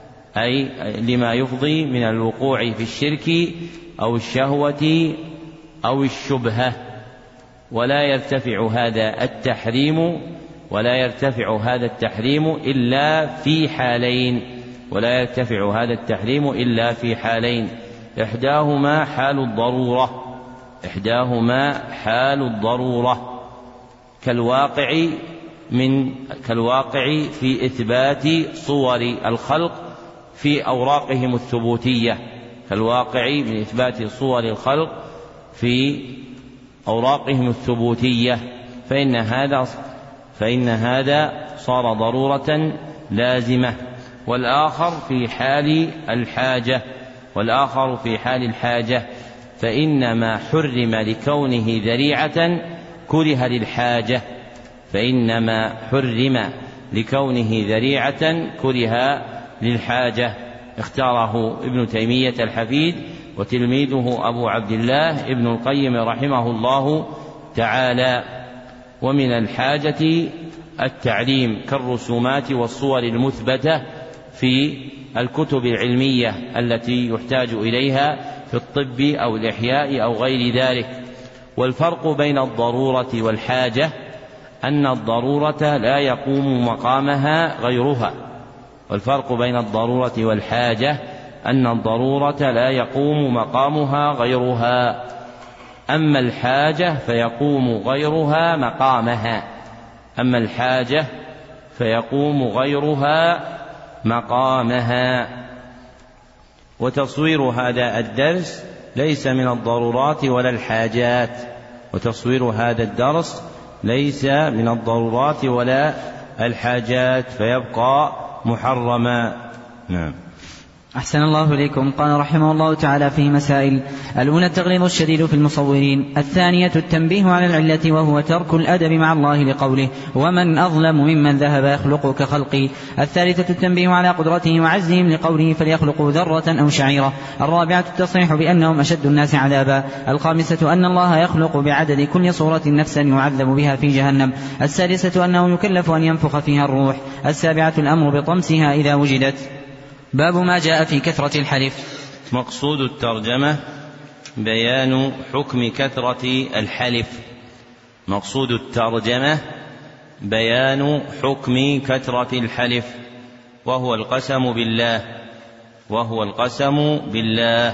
أي لما يفضي من الوقوع في الشرك أو الشهوة أو الشبهة. ولا يرتفع هذا التحريم ولا يرتفع هذا التحريم إلا في حالين ولا يرتفع هذا التحريم إلا في حالين إحداهما حال الضرورة إحداهما حال الضرورة كالواقع من كالواقع في إثبات صور الخلق في أوراقهم الثبوتية كالواقع من إثبات صور الخلق في أوراقهم الثبوتية فإن هذا فإن هذا صار ضرورة لازمة. والآخر في حال الحاجة والآخر في حال الحاجة فإنما حرم لكونه ذريعة كره للحاجة فإنما حرم لكونه ذريعة كره للحاجة. اختاره ابن تيمية الحفيد وتلميذه أبو عبد الله ابن القيم رحمه الله تعالى. ومن الحاجة التعليم كالرسومات والصور المثبتة في الكتب العلمية التي يحتاج إليها في الطب أو الإحياء أو غير ذلك. والفرق بين الضرورة والحاجة أن الضرورة لا يقوم مقامها غيرها والفرق بين الضرورة والحاجة أن الضرورة لا يقوم مقامها غيرها أما الحاجة فيقوم غيرها مقامها أما الحاجة فيقوم غيرها مقامها. وتصوير هذا الدرس ليس من الضرورات ولا الحاجات وتصوير هذا الدرس ليس من الضرورات ولا الحاجات فيبقى محرما. نعم. أحسن الله إليكم. قال رحمه الله تعالى في مسائل: الأولى التغليظ الشديد في المصورين، الثانية التنبيه على العلة وهو ترك الأدب مع الله لقوله: ومن أظلم ممن ذهب يخلق كخلقي، الثالثة التنبيه على قدرته وعجزهم لقوله: فليخلقوا ذرة أو شعيرة، الرابعة التصريح بأنهم أشد الناس عذابا، الخامسة أن الله يخلق بعدد كل صورة نفسا يعذب بها في جهنم، السادسة أنه يكلف أن ينفخ فيها الروح، السابعة الأمر بطمسها إذا وجدت. باب ما جاء في كثرة الحلف. مقصود الترجمة بيان حكم كثرة الحلف. مقصود الترجمة بيان حكم كثرة الحلف وهو القسم بالله وهو القسم بالله.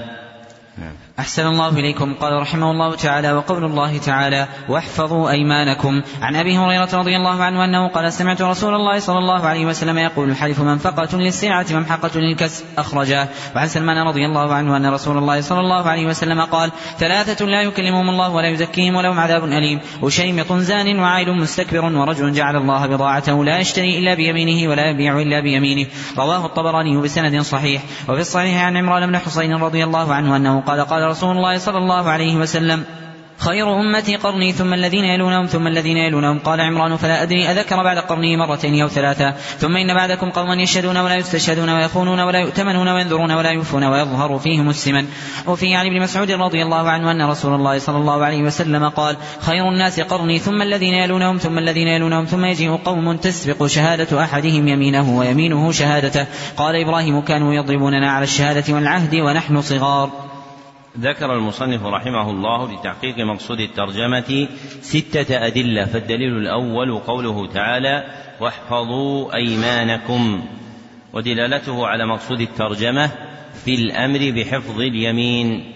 أحسن الله إليكم. قال رحمه الله تعالى: وقول الله تعالى: واحفظوا أيمانكم. عن أبي هريرة رضي الله عنه أنه قال: سمعت رسول الله صلى الله عليه وسلم يقول: الحلف منفقة للسلعة ممحقة للكسب، أخرجاه. وعن سلمان رضي الله عنه أن رسول الله صلى الله عليه وسلم قال: ثلاثة لا يكلمهم الله ولا يزكيهم ولهم عذاب أليم: وشيمط زان وعائل مستكبر ورجل جعل الله بضاعته لا يشتري إلا بيمينه ولا يبيع إلا بيمينه. رواه الطبراني بسند صحيح. وفي الصحيح عن عمران بن حسين رضي الله عنه أنه قال: قال رسول الله صلى الله عليه وسلم: خير أمتي قرني ثم الذين يلونهم ثم الذين يلونهم. قال عمران: فلا أدري أذكر بعد قرنه مرتين أو ثلاثة. ثم إن بعدكم قوما يشهدون ولا يستشهدون ويخونون ولا يؤتمنون وينذرون ولا يوفون ويظهر فيهم السمن. وفي عن ابن مسعود رضي الله عنه أن رسول الله صلى الله عليه وسلم قال: خير الناس قرني ثم الذين يلونهم ثم الذين يلونهم ثم يجيء قوم تسبق شهادة أحدهم يمينه ويمينه شهادته. قال إبراهيم: كانوا يضربوننا على الشهادة والعهد ونحن صغار. ذكر المصنف رحمه الله لتحقيق مقصود الترجمة ستة أدلة. فالدليل الأول قوله تعالى: واحفظوا أيمانكم، ودلالته على مقصود الترجمة في الأمر بحفظ اليمين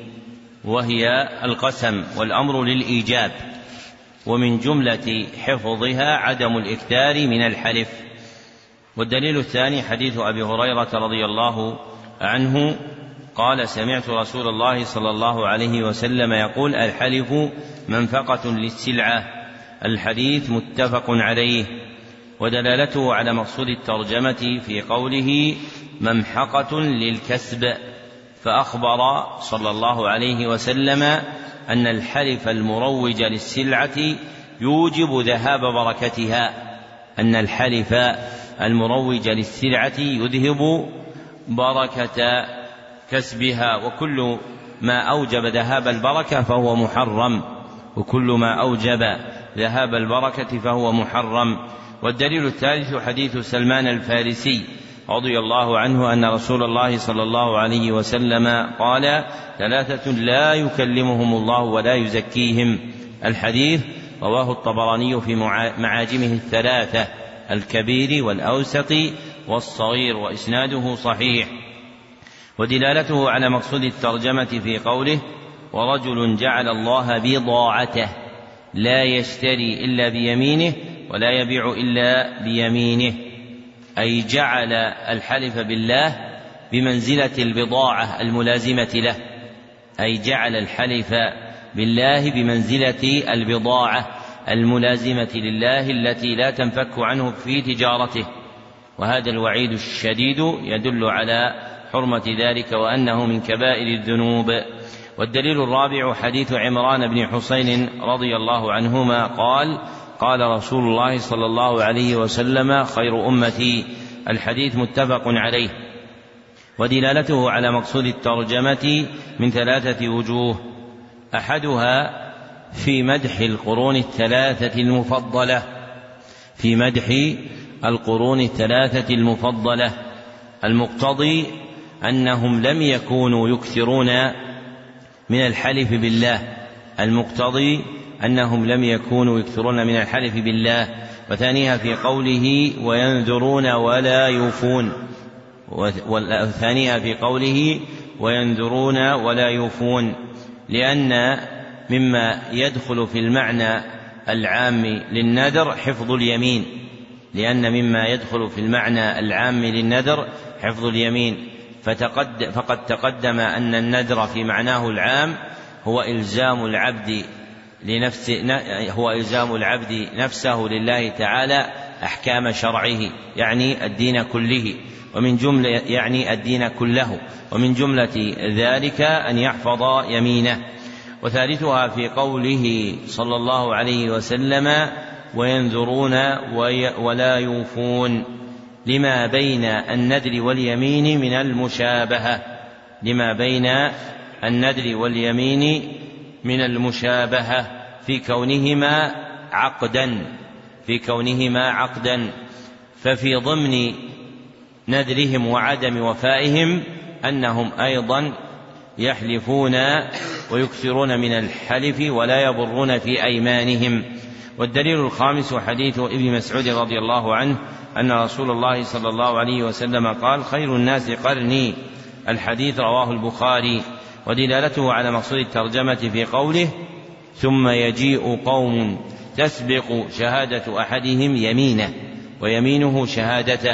وهي القسم، والأمر للإيجاب، ومن جملة حفظها عدم الإكثار من الحلف. والدليل الثاني حديث أبي هريرة رضي الله عنه قال: سمعت رسول الله صلى الله عليه وسلم يقول: الحلف منفقة للسلعة. الحديث متفق عليه. ودلالته على مقصود الترجمة في قوله: ممحقة للكسب، فأخبر صلى الله عليه وسلم أن الحلف المروج للسلعة يوجب ذهاب بركتها، أن الحلف المروج للسلعة يذهب بركة كسبها، وكل ما أوجب ذهاب البركة فهو محرم، وكل ما أوجب ذهاب البركة فهو محرم. والدليل الثالث حديث سلمان الفارسي رضي الله عنه أن رسول الله صلى الله عليه وسلم قال: ثلاثة لا يكلمهم الله ولا يزكيهم. الحديث رواه الطبراني في معاجمه الثلاثة: الكبير والأوسط والصغير، وإسناده صحيح. ودلالته على مقصود الترجمة في قوله: ورجل جعل الله بضاعته لا يشتري إلا بيمينه ولا يبيع إلا بيمينه، أي جعل الحلف بالله بمنزلة البضاعة الملازمة له، أي جعل الحلف بالله بمنزلة البضاعة الملازمة لله التي لا تنفك عنه في تجارته. وهذا الوعيد الشديد يدل على حرمة ذلك وأنه من كبائر الذنوب. والدليل الرابع حديث عمران بن حسين رضي الله عنهما قال: قال رسول الله صلى الله عليه وسلم: خير أمتي. الحديث متفق عليه. ودلالته على مقصود الترجمة من ثلاثة وجوه: أحدها في مدح القرون الثلاثة المفضلة، في مدح القرون الثلاثة المفضلة المقتضي أنهم لم يكونوا يكثرون من الحلف بالله، المقتضي أنهم لم يكونوا يكثرون من الحلف بالله. وثانيها في قوله: وينذرون ولا يوفون، والثانيها في قوله: وينذرون ولا يوفون، لأن مما يدخل في المعنى العام للنذر حفظ اليمين، لأن مما يدخل في المعنى العام للنذر حفظ اليمين. فتقد فقد تقدم أن النذر في معناه العام هو إلزام العبد لنفسه هو إلزام العبد نفسه لله تعالى أحكام شرعه، يعني الدين كله، ومن جملة يعني الدين كله، ومن جملة ذلك أن يحفظ يمينه. وثالثها في قوله صلى الله عليه وسلم: وينذرون ولا يوفون، لما بين النذر واليمين من المشابهة، لما بين النذر واليمين من المشابهة في كونهما عقدا في كونهما عقدا ففي ضمن نذرهم وعدم وفائهم أنهم أيضا يحلفون ويكثرون من الحلف ولا يبرون في أيمانهم. والدليل الخامس حديث ابن مسعود رضي الله عنه أن رسول الله صلى الله عليه وسلم قال: خير الناس قرني. الحديث رواه البخاري. ودلالته على مقصود الترجمة في قوله: ثم يجيء قوم تسبق شهادة أحدهم يمينه ويمينه شهادته،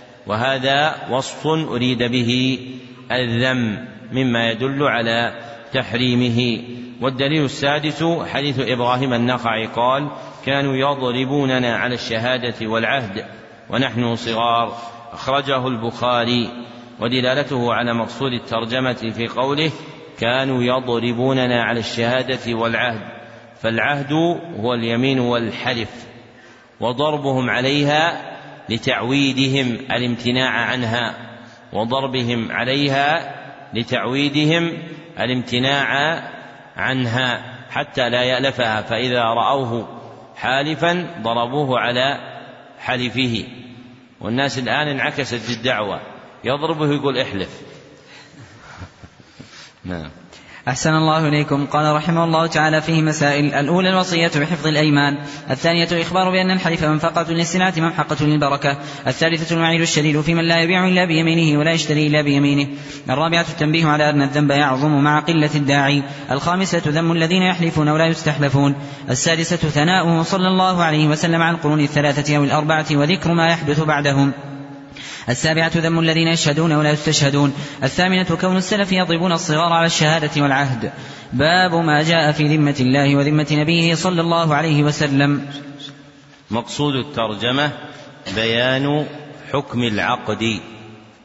وهذا وصف أريد به الذم مما يدل على تحريمه. والدليل السادس حديث إبراهيم النخعي قال: كانوا يضربوننا على الشهادة والعهد ونحن صغار. أخرجه البخاري. ودلالته على مقصود الترجمة في قوله: كانوا يضربوننا على الشهادة والعهد، فالعهد هو اليمين والحلف، وضربهم عليها لتعويدهم الامتناع عنها وضربهم عليها لتعويدهم الامتناع عنها حتى لا يألفها، فإذا رأوه حالفا ضربوه على حلفه. والناس الآن انعكست الدعوة، يضربه يقول احلف. نعم. أحسن الله إليكم. قال رحمه الله تعالى فيه مسائل: الأولى الوصية بحفظ الأيمان، الثانية إخبار بأن الحلف منفقة للسلعة ممحقة للبركة، الثالثة الوعيد الشديد في من لا يبيع إلا بيمينه ولا يشتري إلا بيمينه، الرابعة التنبيه على أن الذنب يعظم مع قلة الداعي، الخامسة ذم الذين يحلفون ولا يستحلفون، السادسة ثناؤه صلى الله عليه وسلم عن القرون الثلاثة أو الأربعة وذكر ما يحدث بعدهم، السابعة ذم الذين يشهدون ولا يستشهدون، الثامنة كون السلف يضربون الصغار على الشهادة والعهد. باب ما جاء في ذمة الله وذمة نبيه صلى الله عليه وسلم. مقصود الترجمة بيان حكم العقد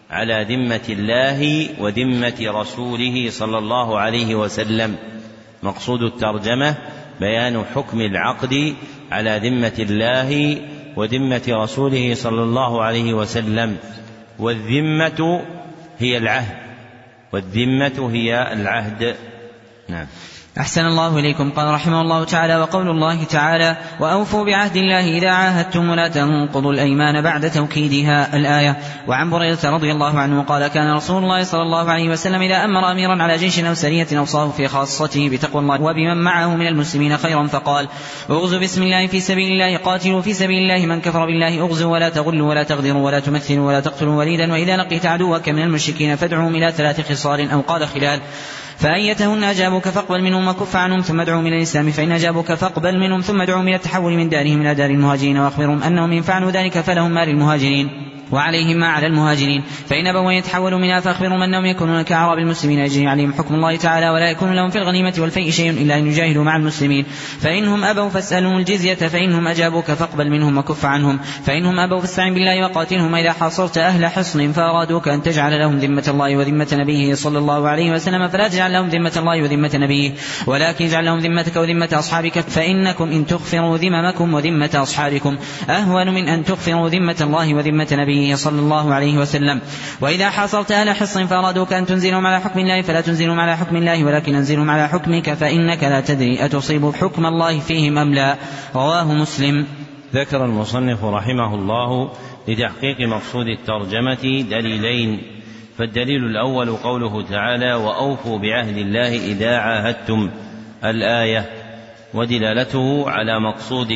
على ذمة الله وذمة رسوله صلى الله عليه وسلم. مقصود الترجمة بيان حكم العقد على ذمة الله وذمة رسوله صلى الله عليه وسلم. والذمة هي العهد والذمة هي العهد. نعم. أحسن الله إليكم. قال رحمه الله تعالى: وقول الله تعالى: وأوفوا بعهد الله إذا عاهدتم ولا تنقضوا الأيمان بعد توكيدها، الآية. وعن بريدة رضي الله عنه قال: كان رسول الله صلى الله عليه وسلم إذا أمر أميرا على جيش أو سرية أوصاه في خاصته بتقوى الله وبمن معه من المسلمين خيرا، فقال: اغزوا بسم الله في سبيل الله، قاتلوا في سبيل الله من كفر بالله، اغزوا ولا تغلوا ولا تغدروا ولا تمثلوا ولا تقتلوا وليدا، وإذا لقيت عدوك من المشركين فادعوهم إلى ثلاث خصال، أو قال خلال، فأيتهن أجابوك فاقبل منهم وكف عنهم ثم ادعوهم إلى الإسلام، فإن أجابوك فاقبل منهم ثم ادعوهم إلى التحول من دارهم إلى دار المهاجرين، وأخبرهم أنهم إن فعلوا ذلك فلهم ما للمهاجرين وعليهم ما على المهاجرين، فإن أبوا يتحولوا منها فأخبرهم أنهم يكونون كأعراب المسلمين يجري عليهم حكم الله تعالى، ولا يكون لهم في الغنيمة والفيء شيء إلا أن يجاهدوا مع المسلمين، فإنهم أبوا فاسألهم الجزية، فإنهم أجابوك فاقبل منهم وكف عنهم، فإنهم أبوا فاستعن بالله وقاتلهم، إذا حاصرت أهل حصن فأرادوك أن تجعل لهم ذمة الله وذمة نبيه صلى الله عليه وسلم فلا تجعل لهم ذمة الله وذمة نبيه، ولكن اجعل لهم ذمتك وذمة أصحابك، فإنكم إن تغفروا ذممكم وذمة أصحابكم أهون من أن تغفروا ذمة الله وذمة نبيه صلى الله عليه وسلم. وإذا حاصرت أهل حصن فأرادوك أن تنزلهم على حكم الله فلا تنزلهم على حكم الله، ولكن انزلهم على حكمك، فإنك لا تدري أتصيب حكم الله فيهم أم لا. رواه مسلم. ذكر المصنف رحمه الله لتحقيق مقصود الترجمة دليلين. فالدليل الأول قوله تعالى: وأوفوا بعهد الله إذا عاهدتم، الآية، ودلالته على مقصود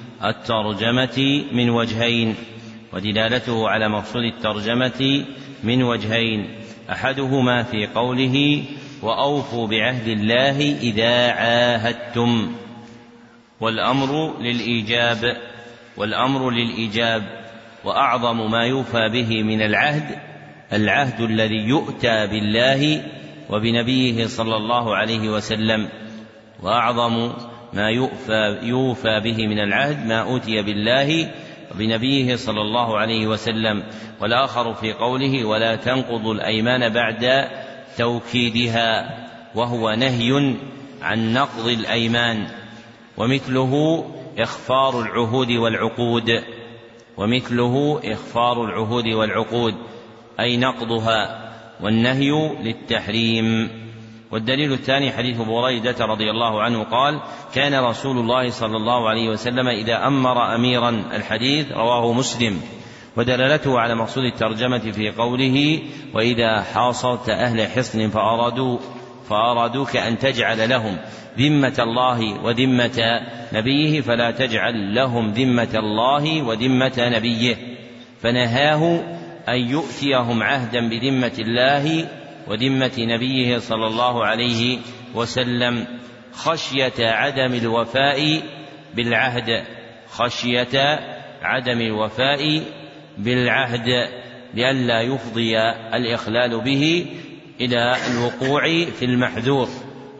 الترجمة من وجهين ودلالته على مقصود الترجمة من وجهين أحدهما في قوله: وأوفوا بعهد الله إذا عاهدتم، والأمر للإيجاب والأمر للإيجاب وأعظم ما يوفى به من العهد العهد الذي يؤتى بالله وبنبيه صلى الله عليه وسلم، وأعظم ما يوفى, يوفى به من العهد ما أوتي بالله وبنبيه صلى الله عليه وسلم. والآخر في قوله: ولا تنقضوا الأيمان بعد توكيدها، وهو نهي عن نقض الأيمان، ومثله إخفار العهود والعقود ومثله إخفار العهود والعقود أي نقضها، والنهي للتحريم. والدليل الثاني حديث بريدة رضي الله عنه قال: كان رسول الله صلى الله عليه وسلم إذا أمر أميرا، الحديث رواه مسلم. ودلالته على مقصود الترجمة في قوله: وإذا حاصرت أهل حصن فأرادوا فأرادوك أن تجعل لهم ذمة الله وذمة نبيه فلا تجعل لهم ذمة الله وذمة نبيه، فنهاه أن يؤتيهم عهدا بذمة الله وذمة نبيه صلى الله عليه وسلم خشية عدم الوفاء بالعهد خشية عدم الوفاء بالعهد لئلا يفضي الإخلال به إلى الوقوع في المحذور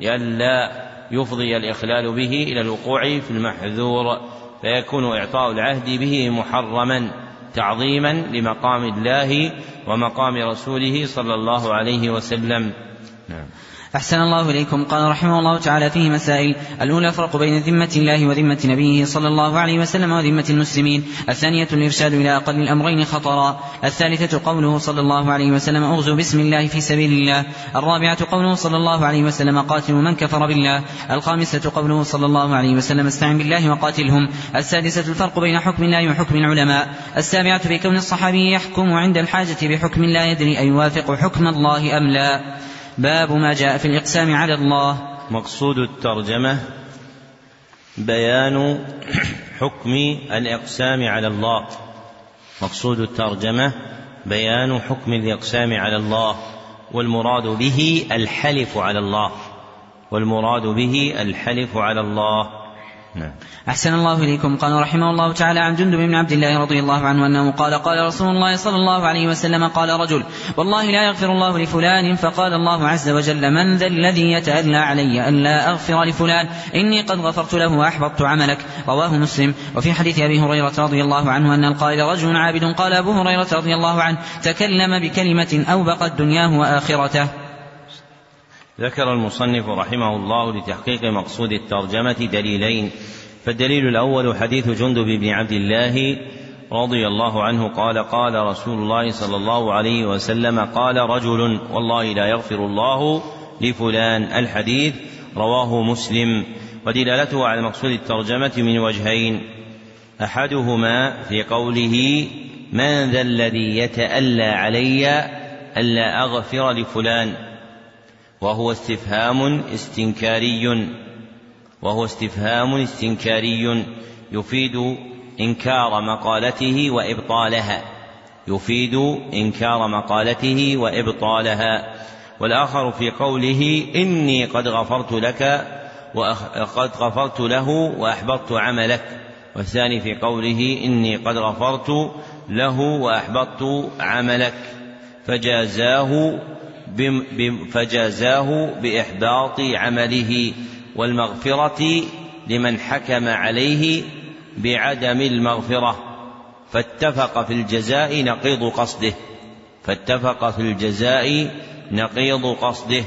لئلا يفضي الإخلال به إلى الوقوع في المحذور فيكون إعطاء العهد به محرما تعظيما لمقام الله ومقام رسوله صلى الله عليه وسلم. نعم. أحسن الله إليكم. قال رحمه الله تعالى فيه مسائل: الأولى فرق بين ذمة الله وذمة نبيه صلى الله عليه وسلم وذمة المسلمين، الثانية الإرشاد إلى أقل الأمرين خطرا، الثالثة قوله صلى الله عليه وسلم: أغزوا بسم الله في سبيل الله، الرابعة قوله صلى الله عليه وسلم: قاتلوا من كفر بالله، الخامسة قوله صلى الله عليه وسلم: استعن بالله وقاتلهم، السادسة الفرق بين حكم الله وحكم العلماء، السابعة في كون الصحابي يحكم عند الحاجة بحكم لا يدري أيوافق حكم الله أم لا. باب ما جاء في الإقسام على الله. مقصود الترجمة بيان حكم الإقسام على الله. مقصود الترجمة بيان حكم الإقسام على الله، والمراد به الحلف على الله والمراد به الحلف على الله. نعم. أحسن الله إليكم. قال رحمه الله تعالى عن جندب بن عبد الله رضي الله عنه أنه قال قال رسول الله صلى الله عليه وسلم قال رجل والله لا يغفر الله لفلان، فقال الله عز وجل من ذا الذي يتألى علي أن لا أغفر لفلان إني قد غفرت له وأحبطت عملك. رواه مسلم. وفي حديث أبي هريرة رضي الله عنه أن القائل رجل عابد قال أبو هريرة رضي الله عنه تكلم بكلمة أوبقت دنياه وآخرته. ذكر المصنف رحمه الله لتحقيق مقصود الترجمة دليلين. فالدليل الأول حديث جندب بن عبد الله رضي الله عنه قال قال رسول الله صلى الله عليه وسلم قال رجل والله لا يغفر الله لفلان. الحديث رواه مسلم. ودلالته على مقصود الترجمة من وجهين: أحدهما في قوله من ذا الذي يتألى علي ألا أغفر لفلان، وهو استفهام استنكاري وهو استفهام استنكاري يفيد إنكار مقالته وإبطالها يفيد إنكار مقالته وإبطالها. والآخر في قوله إني قد غفرت لك وقد غفرت له وأحبطت عملك، والثاني في قوله إني قد غفرت له وأحبطت عملك، فجازاه فجازاه بإحباط عمله والمغفرة لمن حكم عليه بعدم المغفرة، فاتفق في الجزاء نقيض قصده فاتفق في الجزاء نقيض قصده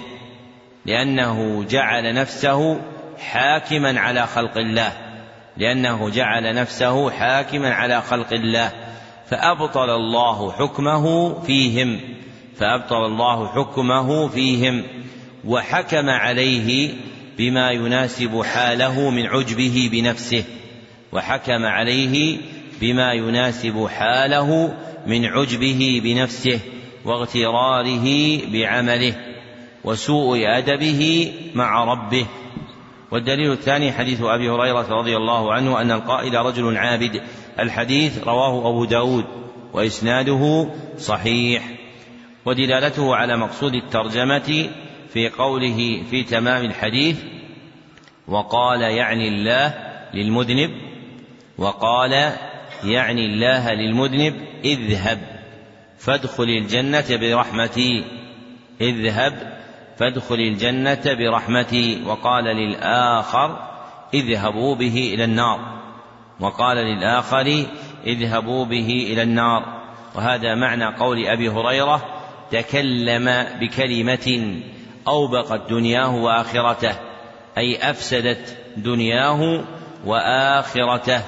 لأنه جعل نفسه حاكما على خلق الله لأنه جعل نفسه حاكما على خلق الله فأبطل الله حكمه فيهم فأبطل الله حكمه فيهم وحكم عليه بما يناسب حاله من عجبه بنفسه وحكم عليه بما يناسب حاله من عجبه بنفسه واغتراره بعمله وسوء أدبه مع ربه. والدليل الثاني حديث أبي هريرة رضي الله عنه أن القائل رجل عابد. الحديث رواه أبو داود وإسناده صحيح. ودلالته على مقصود الترجمة في قوله في تمام الحديث وقال يعني الله للمذنب وقال يعني الله للمذنب اذهب فادخل الجنة برحمتي اذهب فادخل الجنة برحمتي وقال للآخر اذهبوا به إلى النار وقال للآخر اذهبوا به إلى النار. وهذا معنى قول أبي هريرة تكلم بكلمة أوبقت دنياه وآخرته أي أفسدت دنياه وآخرته.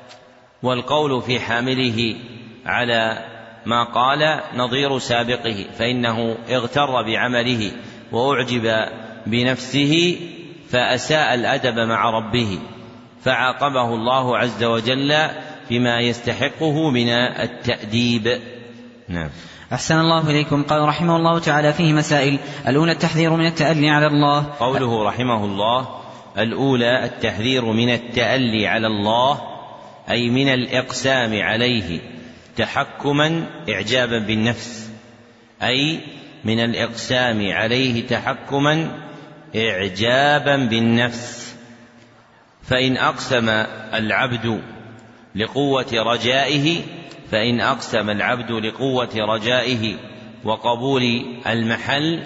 والقول في حامله على ما قال نظير سابقه فإنه اغتر بعمله وأعجب بنفسه فأساء الأدب مع ربه فعاقبه الله عز وجل بما يستحقه من التأديب. نعم. أحسن الله إليكم. قال رحمه الله تعالى فيه مسائل: الأولى التحذير من التألي على الله. قوله رحمه الله الأولى التحذير من التألي على الله أي من الإقسام عليه تحكما إعجابا بالنفس أي من الإقسام عليه تحكما إعجابا بالنفس. فإن أقسم العبد لقوة رجائه فإن أقسم العبد لقوة رجائه وقبول المحل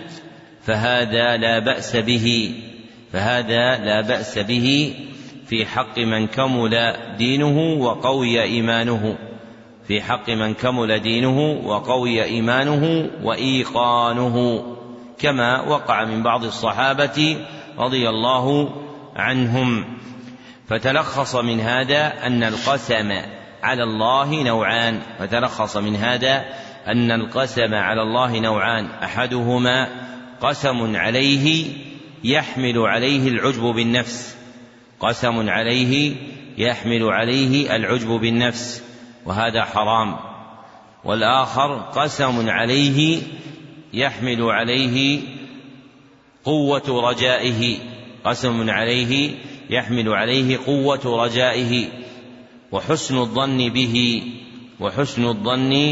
فهذا لا بأس به فهذا لا بأس به في حق من كمل دينه وقوي إيمانه في حق من كمل دينه وقوي إيمانه وإيقانه كما وقع من بعض الصحابة رضي الله عنهم. فتلخص من هذا أن القسم على الله نوعان فتلخص من هذا أن القسم على الله نوعان أحدهما قسم عليه يحمل عليه العجب بالنفس قسم عليه يحمل عليه العجب بالنفس وهذا حرام. والآخر قسم عليه يحمل عليه قوة رجائه قسم عليه يحمل عليه قوة رجائه وحسن الظن به وحسن الظن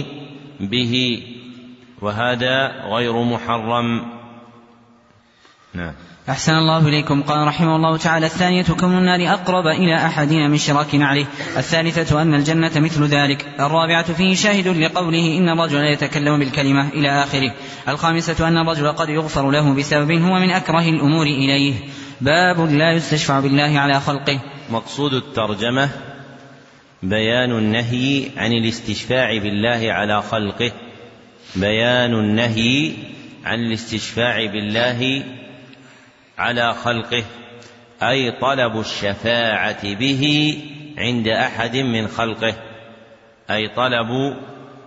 به وهذا غير محرم. نعم. أحسن الله إليكم. قال رحمه الله تعالى: الثانية كون النار أقرب إلى أحدنا من شراك نعله. الثالثة أن الجنة مثل ذلك. الرابعة فيه شاهد لقوله: إن الرجل يتكلم بالكلمة إلى آخره. الخامسة أن الرجل قد يغفر له بسبب هو من أكره الأمور إليه. باب لا يستشفع بالله على خلقه. مقصود الترجمة بيان النهي عن الاستشفاع بالله على خلقه. بيان النهي عن الاستشفاع بالله على خلقه، أي طلب الشفاعة به عند أحد من خلقه، أي طلب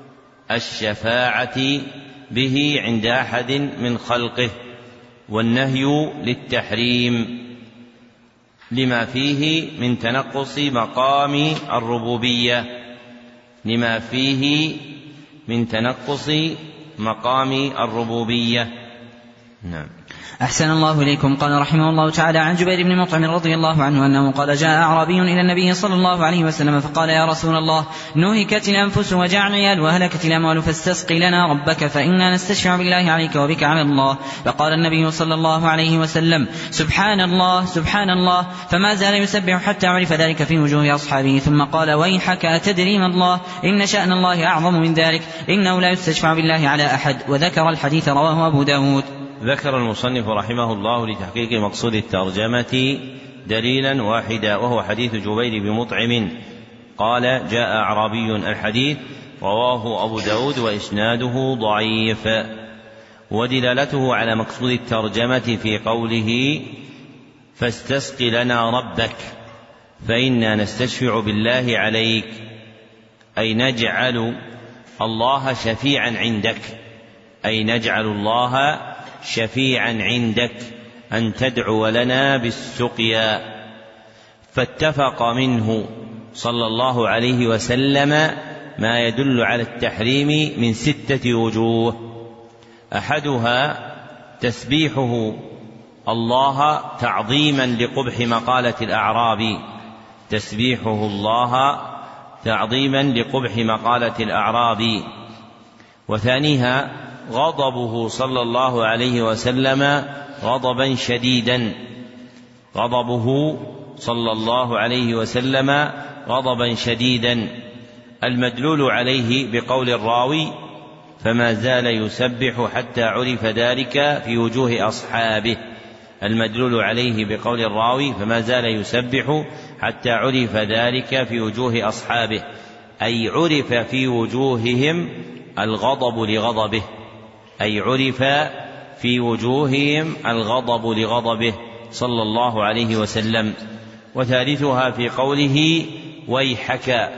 الشفاعة به عند أحد من خلقه. والنهي للتحريم لما فيه من تنقص مقام الربوبية، لما فيه من تنقص مقام الربوبية. نعم. أحسن الله إليكم. قال رحمه الله تعالى: عن جبير بن مطعم رضي الله عنه أنه قال: جاء أعرابي إلى النبي صلى الله عليه وسلم فقال: يا رسول الله، نهكت الأنفس وجاع العيال وهلكت الأموال فاستسقي لنا ربك فإنا نستشفع بالله عليك وبك على الله. فقال النبي صلى الله عليه وسلم: سبحان الله سبحان الله، فما زال يسبح حتى عرف ذلك في وجوه أصحابه، ثم قال: ويحك أتدري ما الله؟ إن شأن الله أعظم من ذلك، إنه لا يستشفع بالله على أحد. وذكر الحديث، رواه أبو داود. ذكر المصنف رحمه الله لتحقيق مقصود الترجمة دليلا واحدا، وهو حديث جبير بن مطعم قال: جاء أعرابي. الحديث رواه أبو داود وإسناده ضعيف. ودلالته على مقصود الترجمة في قوله: فاستسق لنا ربك فإنا نستشفع بالله عليك، أي نجعل الله شفيعا عندك، أي نجعل الله شفيعا عندك أن تدعو لنا بالسقيا. فاتفق منه صلى الله عليه وسلم ما يدل على التحريم من ستة وجوه. أحدها تسبيحه الله تعظيما لقبح مقالة الأعرابي، تسبيحه الله تعظيما لقبح مقالة الأعرابي. وثانيها غضبه صلى الله عليه وسلم غضبا شديدا، غضبه صلى الله عليه وسلم غضبا شديدا، المدلول عليه بقول الراوي: فما زال يسبح حتى عرف ذلك في وجوه أصحابه. المدلول عليه بقول الراوي: فما زال يسبح حتى عرف ذلك في وجوه أصحابه، أي عرف في وجوههم الغضب لغضبه، أي عرف في وجوههم الغضب لغضبه صلى الله عليه وسلم. وثالثها في قوله: ويحك،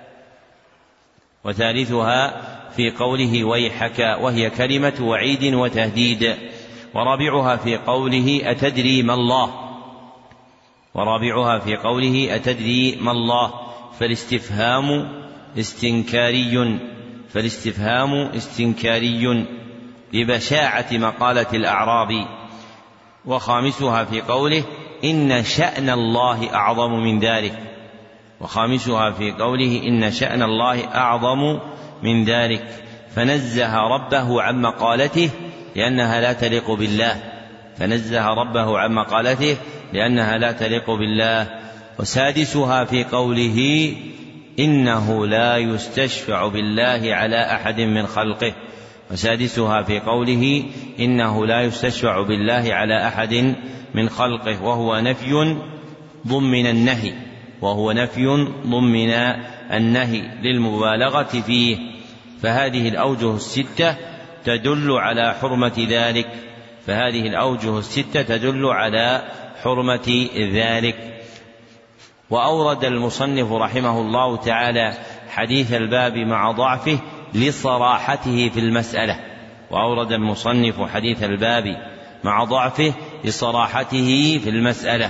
وثالثها في قوله: ويحك، وهي كلمة وعيد وتهديد. ورابعها في قوله: أتدري ما الله، ورابعها في قوله: أتدري ما الله، فالاستفهام استنكاري، فالاستفهام استنكاري لبشاعة مقالة الأعرابي. وخامسها في قوله: إن شأن الله أعظم من ذلك، وخامسها في قوله: إن شأن الله أعظم من ذلك، فنزه ربه عن مقالته لأنها لا تليق بالله، فنزه ربه عن مقالته لأنها لا تليق بالله. وسادسها في قوله: إنه لا يستشفع بالله على أحد من خلقه، وسادسها في قوله: إنه لا يستشفع بالله على أحد من خلقه، وهو نفي ضمن النهي، وهو نفي ضمن النهي للمبالغة فيه. فهذه الأوجه الستة تدل على حرمة ذلك، فهذه الأوجه الستة تدل على حرمة ذلك. وأورد المصنف رحمه الله تعالى حديث الباب مع ضعفه لصراحته في المسألة، وأورد المصنف حديث الباب مع ضعفه لصراحته في المسألة،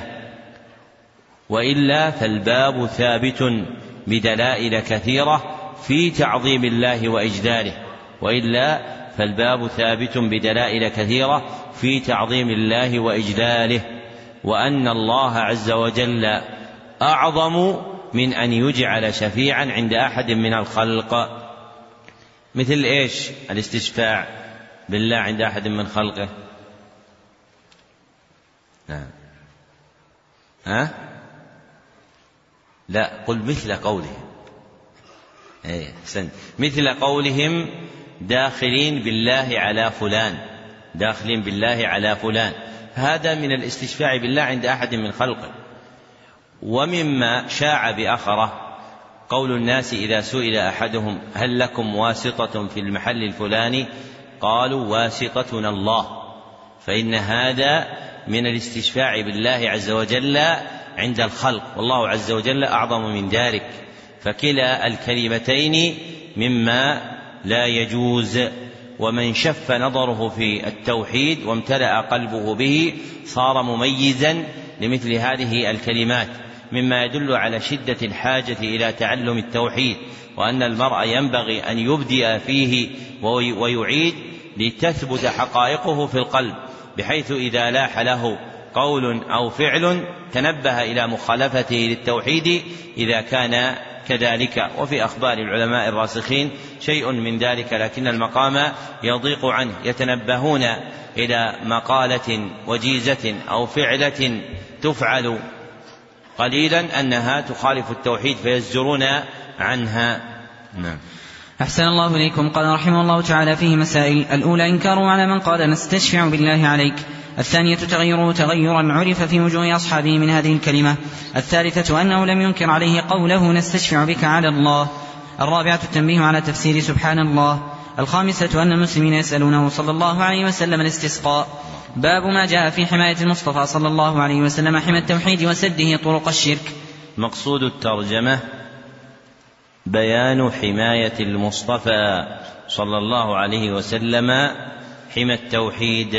وإلا فالباب ثابت بدلائل كثيرة في تعظيم الله وإجلاله، وإلا فالباب ثابت بدلائل كثيرة في تعظيم الله وإجلاله، وأن الله عز وجل أعظم من أن يجعل شفيعا عند أحد من الخلق. مثل إيش الاستشفاع بالله عند أحد من خلقه؟ نعم. ها؟ لا، قل مثل قولهم. ايه حسن. مثل قولهم داخلين بالله على فلان، داخلين بالله على فلان، هذا من الاستشفاع بالله عند أحد من خلقه. ومما شاع بأخره قول الناس إذا سئل أحدهم هل لكم واسطة في المحل الفلاني قالوا واسطتنا الله، فإن هذا من الاستشفاع بالله عز وجل عند الخلق، والله عز وجل أعظم من ذلك. فكلا الكلمتين مما لا يجوز. ومن شف نظره في التوحيد وامتلأ قلبه به صار مميزا لمثل هذه الكلمات، مما يدل على شدة الحاجة إلى تعلم التوحيد، وأن المرء ينبغي أن يبدأ فيه ويعيد لتثبت حقائقه في القلب، بحيث إذا لاح له قول أو فعل تنبه إلى مخالفته للتوحيد إذا كان كذلك. وفي أخبار العلماء الراسخين شيء من ذلك، لكن المقام يضيق عنه، يتنبهون إلى مقالة وجيزة أو فعلة تفعل قليلا أنها تخالف التوحيد فيزجرون عنها. نعم. أحسن الله إليكم. قال رحمه الله تعالى فيه مسائل: الأولى إنكار على من قال نستشفع بالله عليك. الثانية تغيره تغيرا عرف في وجوه أصحابه من هذه الكلمة. الثالثة أنه لم ينكر عليه قوله نستشفع بك على الله. الرابعة التنبيه على تفسير سبحان الله. الخامسة أن المسلمين يسألونه صلى الله عليه وسلم الاستسقاء. باب ما جاء في حماية المصطفى صلى الله عليه وسلم حمى التوحيد وسده طرق الشرك. مقصود الترجمة بيان حماية المصطفى صلى الله عليه وسلم حمى التوحيد،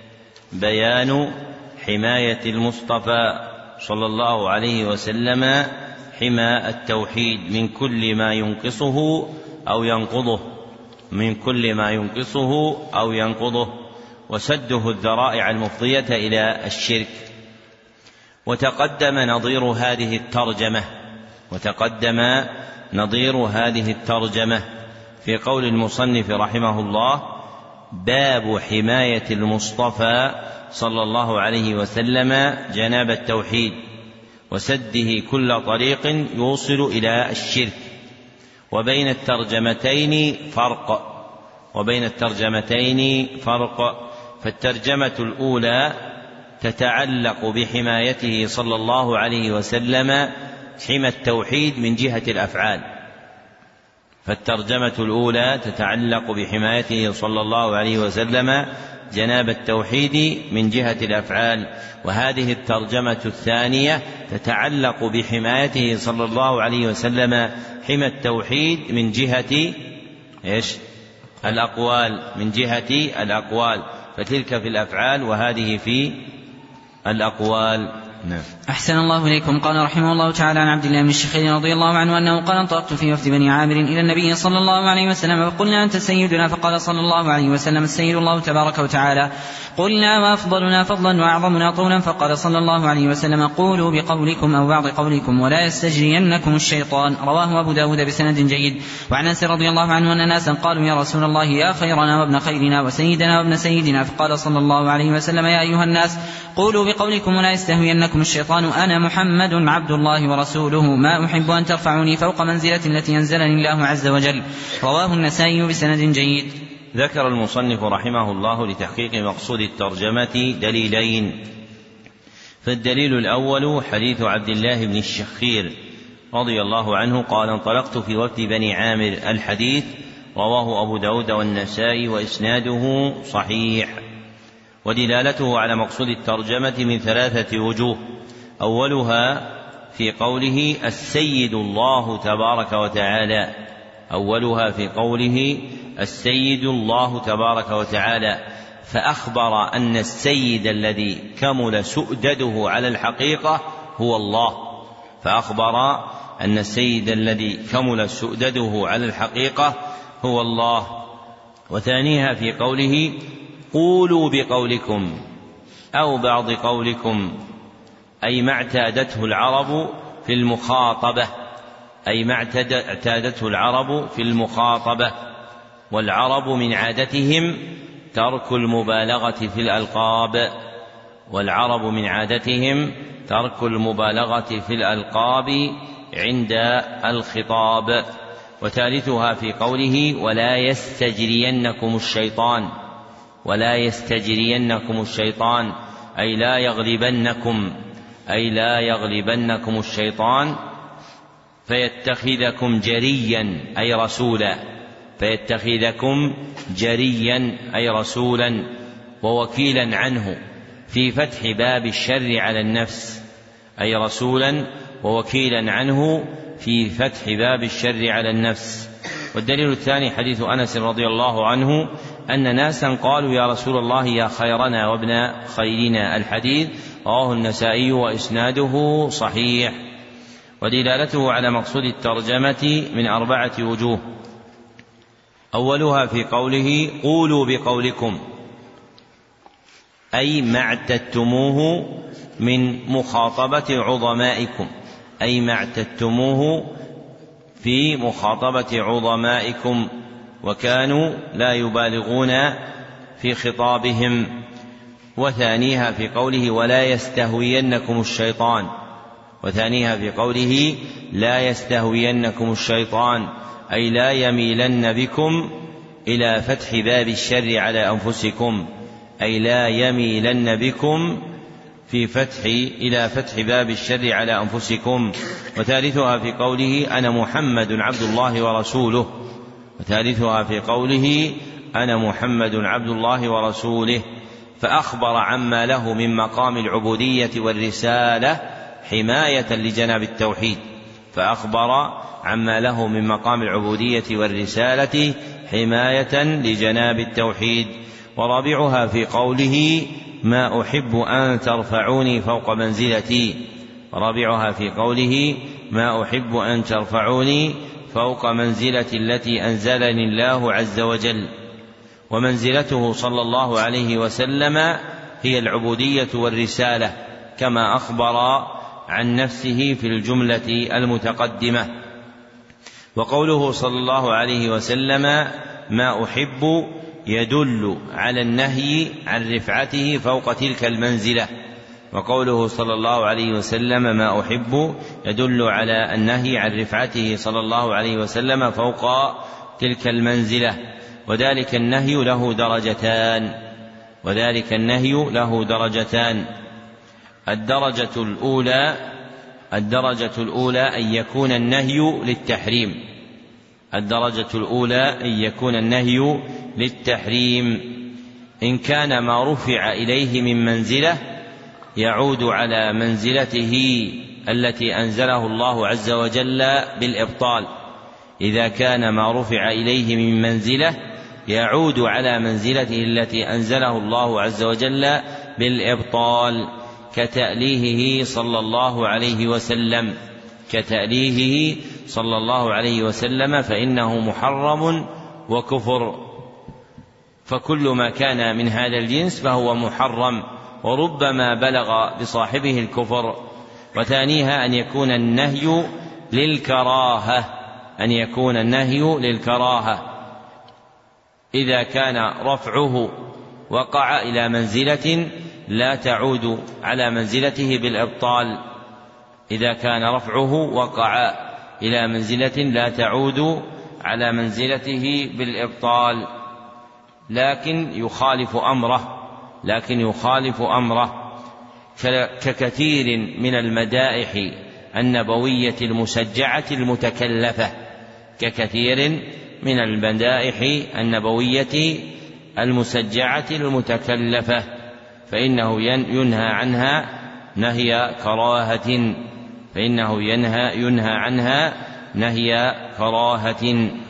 بيان حماية المصطفى صلى الله عليه وسلم حمى التوحيد من كل ما ينقصه أو ينقضه، من كل ما ينقصه أو ينقضه، وسده الذرائع المفضية إلى الشرك. وتقدم نظير هذه الترجمة وتقدم نظير هذه الترجمة في قول المصنف رحمه الله: باب حماية المصطفى صلى الله عليه وسلم جناب التوحيد وسده كل طريق يوصل إلى الشرك. وبين الترجمتين فرق وبين الترجمتين فرق فالترجمة الأولى تتعلق بحمايته صلى الله عليه وسلم حمى التوحيد من جهة الأفعال فالترجمة الأولى تتعلق بحمايته صلى الله عليه وسلم جناب التوحيد من جهة الأفعال. وهذه الترجمة الثانية تتعلق بحمايته صلى الله عليه وسلم حمى التوحيد من جهة إيش؟ الأقوال، من جهة الأقوال، فتلك في الأفعال وهذه في الأقوال. نعم. أحسن الله إليكم. قال رحمه الله تعالى عن عبد الله بن الشخير رضي الله عنه أنه قال: انطلقت في وفد بني عامر إلى النبي صلى الله عليه وسلم فقلنا: أنت سيدنا؟ فقال صلى الله عليه وسلم: السيد الله تبارك وتعالى. قلنا: وأفضلنا فضلا وأعظمنا طولا؟ فقال صلى الله عليه وسلم: قولوا بقولكم أو بعض قولكم ولا يستجرينكم الشيطان. رواه أبو داود بسند جيد. وعن أنس رضي الله عنه أن ناسا قالوا: يا رسول الله، يا خيرنا وابن خيرنا وسيدنا وابن سيدنا. فقال صلى الله عليه وسلم: يا أيها الناس، قولوا بقولكم ولا يستهوينكم الشيطان. أنا محمد عبد الله ورسوله، ما أحب أن ترفعوني فوق منزلة التي ينزلني الله عز وجل. رواه النسائي بسند جيد. ذكر المصنف رحمه الله لتحقيق مقصود الترجمة دليلين. فالدليل الأول حديث عبد الله بن الشخير رضي الله عنه قال: انطلقت في وفد بني عامر. الحديث رواه أبو داود والنسائي وإسناده صحيح. ودلالته على مقصود الترجمة من ثلاثة وجوه: أولها في قوله السيد الله تبارك وتعالى أولها في قوله السيد الله تبارك وتعالى فأخبر أن السيد الذي كمل سؤدده على الحقيقة هو الله فأخبر أن السيد الذي كمل سؤدده على الحقيقة هو الله. وثانيها في قوله قولوا بقولكم أو بعض قولكم، أي ما اعتادته العرب في المخاطبة أي ما اعتادته العرب في المخاطبة والعرب من عادتهم ترك المبالغة في الألقاب. والعرب من عادتهم ترك المبالغة في الألقاب عند الخطاب. وثالثها في قوله ولا يستجرينكم الشيطان، ولا يستجرينكم الشيطان أي لا يغلبنكم، أي لا يغلبنكم الشيطان فيتخذكم جريا أي رسولا، فيتخذكم جريا أي رسولا ووكيلا عنه في فتح باب الشر على النفس، أي رسولا ووكيلا عنه في فتح باب الشر على النفس. والدليل الثاني حديث أنس رضي الله عنه أن ناسا قالوا يا رسول الله يا خيرنا وابن خيرنا، الحديث رواه النسائي وإسناده صحيح. ودلالته على مقصود الترجمة من أربعة وجوه. أولها في قوله قولوا بقولكم، أي ما اعتدتموه من مخاطبة عظمائكم، أي ما اعتدتموه في مخاطبة عظمائكم وكانوا لا يبالغون في خطابهم. وثانيها في قوله ولا يستهوينكم الشيطان، وثانيها في قوله لا يستهوينكم الشيطان أي لا يميلن بكم إلى فتح باب الشر على أنفسكم، أي لا يميلن بكم في فتح إلى فتح باب الشر على أنفسكم. وثالثها في قوله أنا محمد عبد الله ورسوله، وثالثها في قوله أنا محمد عبد الله ورسوله، فأخبر عما له من مقام العبودية والرسالة حماية لجناب التوحيد، فأخبر عما له من مقام العبودية والرسالة حماية لجناب التوحيد. ورابعها في قوله ما أحب أن ترفعوني فوق منزلتي، رابعها في قوله ما أحب أن ترفعوني فوق منزلتي التي أنزلني الله عز وجل. ومنزلته صلى الله عليه وسلم هي العبودية والرسالة كما أخبر عن نفسه في الجملة المتقدمة. وقوله صلى الله عليه وسلم ما أحب يدل على النهي عن رفعته فوق تلك المنزلة، وقوله صلى الله عليه وسلم ما أحب يدل على النهي عن رفعته صلى الله عليه وسلم فوق تلك المنزلة. وذلك النهي له درجتان، وذلك النهي له درجتان الدرجة الأولى الدرجة الأولى أن يكون النهي للتحريم، الدرجة الأولى أن يكون النهي للتحريم إن كان ما رفع إليه من منزلة يعود على منزلته التي أنزله الله عز وجل بالإبطال، إذا كان ما رفع إليه من منزلة يعود على منزلته التي أنزله الله عز وجل بالإبطال، كتأليهه صلى الله عليه وسلم كتأليهه صلى الله عليه وسلم فإنه محرم وكفر، فكل ما كان من هذا الجنس فهو محرم وربما بلغ بصاحبه الكفر. وثانيها أن يكون النهي للكراهة أن يكون النهي للكراهة إذا كان رفعه وقع إلى منزلة لا تعود على منزلته بالإبطال، إذا كان رفعه وقع إلى منزلة لا تعود على منزلته بالإبطال، لكن يخالف أمره لكن يخالف أمره ككثير من المدائح النبوية المسجعة المتكلفة ككثير من المدائح النبوية المسجعة المتكلفة فإنه ينهى عنها نهي كراهة فإنه ينهى ينهى عنها نهي كراهة.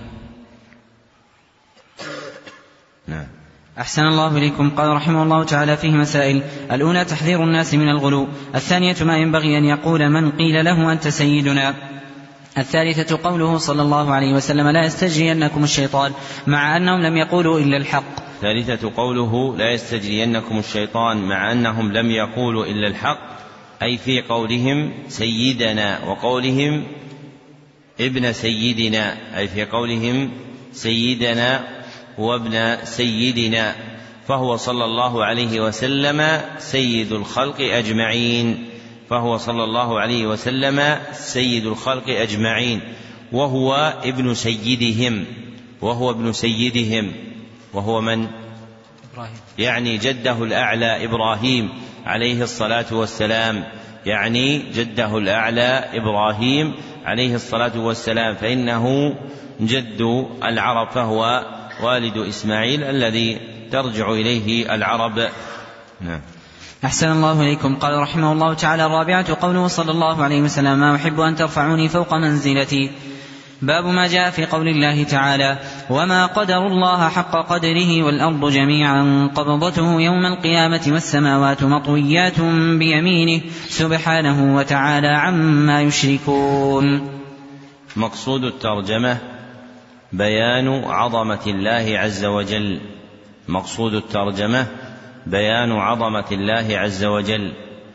نعم. أحسن الله إليكم. قال رحمه الله تعالى فيه مسائل: الأولى تحذير الناس من الغلو، الثانية ما ينبغي أن يقول من قيل له أنت سيدنا، الثالثة قوله صلى الله عليه وسلم لا يستجرينكم الشيطان، مع أنهم لم يقولوا إلا الحق. الثالثة قوله لا يستجرينكم الشيطان مع أنهم لم يقولوا إلا الحق، أي في قولهم سيدنا وقولهم ابن سيدنا، أي في قولهم سيدنا وابن سيدنا، فهو صلى الله عليه وسلم سيد الخلق أجمعين فهو صلى الله عليه وسلم سيد الخلق أجمعين وهو ابن سيدهم وهو ابن سيدهم وهو من؟ إبراهيم. يعني جده الأعلى إبراهيم عليه الصلاة والسلام يعني جده الأعلى إبراهيم عليه الصلاة والسلام فإنه جد العرب فهو والد إسماعيل الذي ترجع إليه العرب. نعم. أحسن الله إليكم. قال رحمه الله تعالى: الرابعة قوله صلى الله عليه وسلم: ما أحب أن ترفعوني فوق منزلتي. باب ما جاء في قول الله تعالى: وما قدر الله حق قدره والأرض جميعا قبضته يوم القيامة والسماوات مطويات بيمينه سبحانه وتعالى عما يشركون. مقصود الترجمة بيان عظمة الله عز وجل مقصود الترجمة بيان عظمة الله عز وجل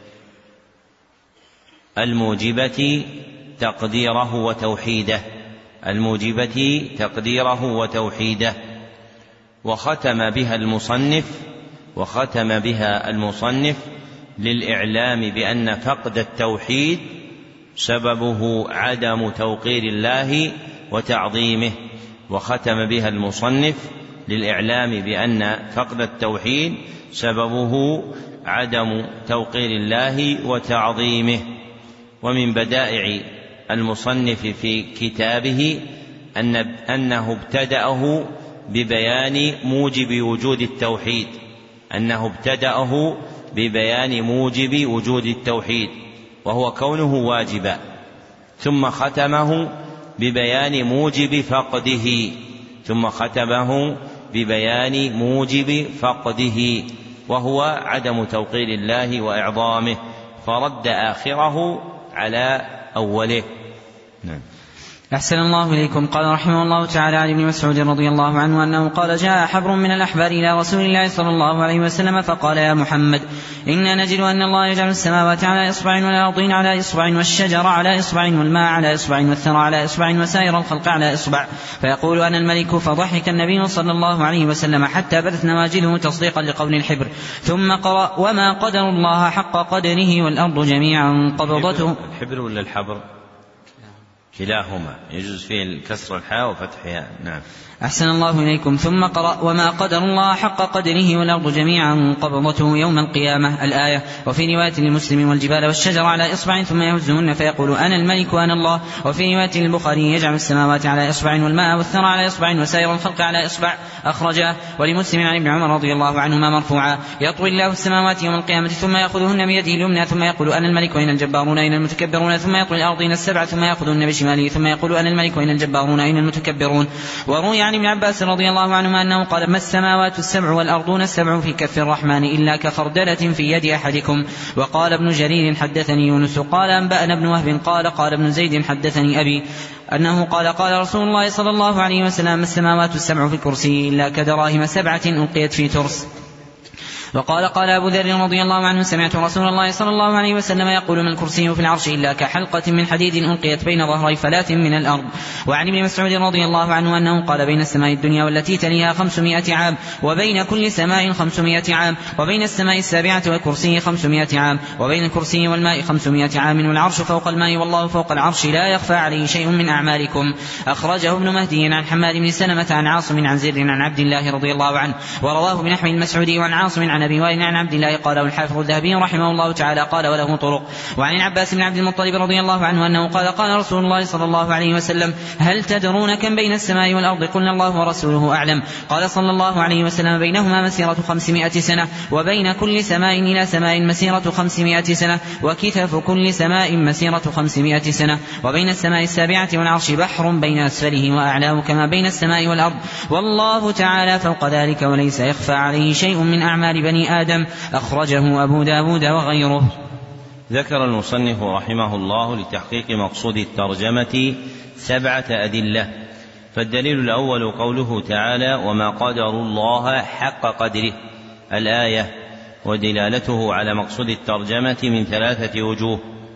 الموجبة تقديره وتوحيده الموجبة تقديره وتوحيده وختم بها المصنف وختم بها المصنف للإعلام بأن فقد التوحيد سببه عدم توقير الله وتعظيمه وختم بها المصنف للإعلام بأن فقد التوحيد سببه عدم توقير الله وتعظيمه. ومن بدائع المصنف في كتابه أن أنه ابتدأه ببيان موجب وجود التوحيد أنه ابتدأه ببيان موجب وجود التوحيد وهو كونه واجبا ثم ختمه ببيان موجب فقده ثم ختمه ببيان موجب فقده وهو عدم توقير الله وإعظامه فرد آخره على أوله. نعم. أحسن الله إليكم. قال رحمه الله تعالى عن ابن مسعود رضي الله عنه أنه قال: جاء حبر من الأحبار إلى رسول الله صلى الله عليه وسلم فقال: يا محمد، إنا نجد أن الله يجعل السماوات على إصبع والأرضين على إصبع والشجر على إصبع والماء على إصبع والثرى على إصبع وسائر الخلق على إصبع فيقول: أنا الملك. فضحك النبي صلى الله عليه وسلم حتى بدت نواجذه تصديقا لقول الحبر ثم قرأ: وما قدر الله حق قدره والأرض جميعا قبضته. الحبر ولا الحبر؟ كلاهما يجوز فيه الكسر الحاء وفتحها. نعم. أحسن الله إليكم. ثم قرأ: وما قدر الله حق قدره والأرض جميعا قبضته يوم القيامة الآية. وفي رواية لمسلم: والجبال والشجر على إصبع ثم يهزهن فيقول: أنا الملك وأنا الله. وفي رواية للبخاري: يجعل السماوات على إصبع والماء والثرى على إصبع وسائر الخلق على إصبع أخرجه. ولمسلم عن ابن عمر رضي الله عنهما مرفوعا: يطوي الله السماوات يوم القيامة ثم يأخذهن بيده اليمنى ثم يقول: أنا الملك وأين الجبارون أين المتكبرون. ثم يطوي الأرضين السبع ثم يأخذهن بشماله ثم يقول: أنا الملك وأين الجبارون أين المتكبرون. وروي عن ابن عباس رضي الله عنهما أنه قال: ما السماوات السبع والأرضون السبع في كف الرحمن إلا كخردلة في يد أحدكم. وقال ابن جرير: حدثني يونس قال أنبأنا ابن وهب قال قال ابن زيد حدثني أبي أنه قال: قال رسول الله صلى الله عليه وسلم: ما السماوات السبع في الكرسي إلا كدراهم سبعة ألقيت في ترس. وقال قال أبو ذر رضي الله عنه: سمعت رسول الله صلى الله عليه وسلم يقول: ما الكرسي في العرش إلا كحلقة من حديد ألقيت بين ظهري فلاة من الأرض. وعن ابن مسعود رضي الله عنه أنه قال: بين السماء الدنيا والتي تليها خمسمائة عام وبين كل سماء خمسمائة عام وبين السماء السابعة والكرسي خمسمائة عام وبين الكرسي والماء خمسمائة عام والعرش فوق الماء والله فوق العرش لا يخفى عليه شيء من أعمالكم. أخرجه ابن مهدي عن حماد بن سلمة عن عاصم عن زر عن عبد الله رضي الله عنه ورواه بنحو المسعودي وعن عاصم عن أبي وائل عن عبد الله قال الحافظ الذهبي رحمه الله تعالى قال: وله طرق. وعن العباس بن عبد المطلب رضي الله عنه أنه قال: قال رسول الله صلى الله عليه وسلم: هل تدرون كم بين السماء والأرض؟ قلنا: الله ورسوله أعلم. قال صلى الله عليه وسلم: بينهما مسيرة خمسمائة سنة وبين كل سماء إلى سماء مسيرة خمسمائة سنة وكتف كل سماء مسيرة خمسمائة سنة وبين السماء السابعة والعرش بحر بين أسفله وأعلاه كما بين السماء والأرض والله تعالى فوق ذلك وليس يخفى عليه شيء من أعمال بني آدم. أخرجه أبو داود وغيره. ذكر المصنف رحمه الله لتحقيق مقصود الترجمة سبعة أدلة. فالدليل الأول قوله تعالى: وما قدر الله حق قدره الآية، ودلالته على مقصود الترجمة من ثلاثة وجوه.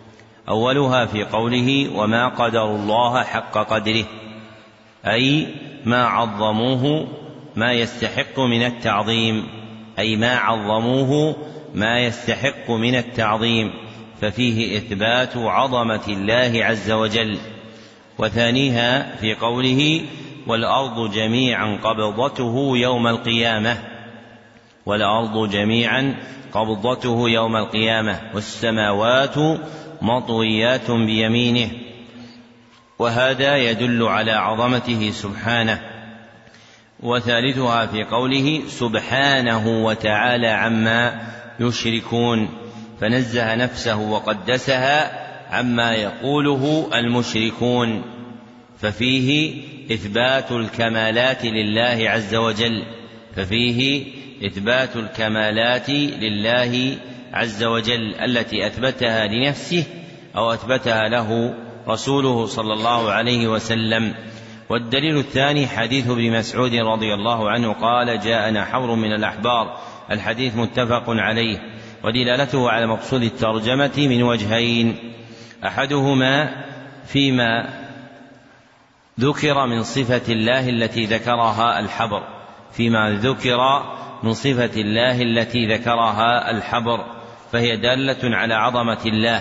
أولها في قوله: وما قدر الله حق قدره، أي ما عظموه ما يستحق من التعظيم أي ما عظموه ما يستحق من التعظيم، ففيه إثبات عظمة الله عز وجل. وثانيها في قوله والأرض جميعا قبضته يوم القيامة، والأرض جميعا قبضته يوم القيامة والسماوات مطويات بيمينه، وهذا يدل على عظمته سبحانه. وثالثها في قوله سبحانه وتعالى عما يشركون، فنزه نفسه وقدسها عما يقوله المشركون، ففيه إثبات الكمالات لله عز وجل ففيه إثبات الكمالات لله عز وجل التي أثبتها لنفسه أو أثبتها له رسوله صلى الله عليه وسلم. والدليل الثاني حديث ابن مسعود رضي الله عنه قال جاءنا حبر من الأحبار، الحديث متفق عليه، ودلالته على مقصود الترجمة من وجهين: أحدهما فيما ذكر من صفة الله التي ذكرها الحبر فيما ذكر من صفة الله التي ذكرها الحبر فهي دالة على عظمة الله.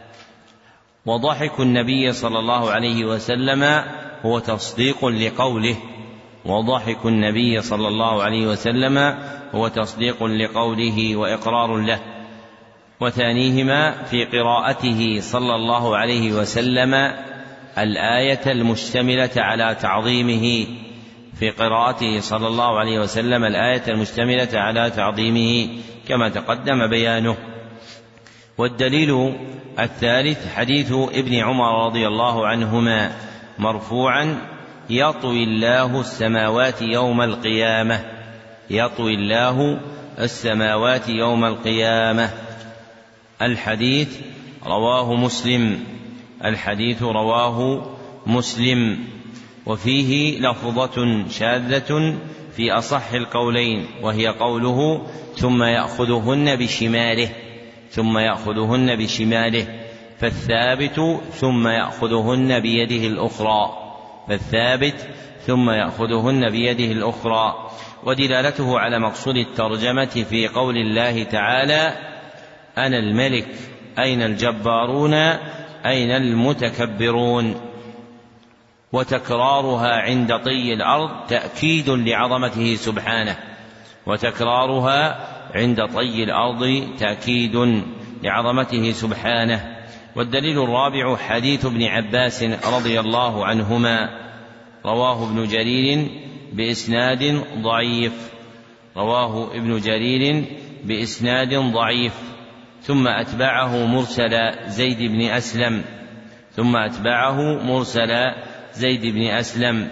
وضحك النبي صلى الله عليه وسلم هو تصديق لقوله وضحك النبي صلى الله عليه وسلم هو تصديق لقوله وإقرار له. وثانيهما في قراءته صلى الله عليه وسلم الآية المشتملة على تعظيمه في قراءته صلى الله عليه وسلم الآية المشتملة على تعظيمه كما تقدم بيانه. والدليل الثالث حديث ابن عمر رضي الله عنهما مرفوعا: يطوي الله السماوات يوم القيامة يطوي الله السماوات يوم القيامة. الحديث رواه مسلم الحديث رواه مسلم وفيه لفظة شاذة في أصح القولين، وهي قوله ثم يأخذهن بشماله ثم يأخذهن بشماله فالثابت ثم يأخذهن بيده الأخرى فالثابت ثم يأخذهن بيده الأخرى. ودلالته على مقصود الترجمة في قول الله تعالى: أنا الملك أين الجبارون أين المتكبرون. وتكرارها عند طي الأرض تأكيد لعظمته سبحانه وتكرارها عند طي الأرض تأكيد لعظمته سبحانه. والدليل الرابع حديث ابن عباس رضي الله عنهما رواه ابن جرير بإسناد ضعيف رواه ابن جرير بإسناد ضعيف ثم أتبعه مرسل زيد بن أسلم ثم أتبعه مرسل زيد بن أسلم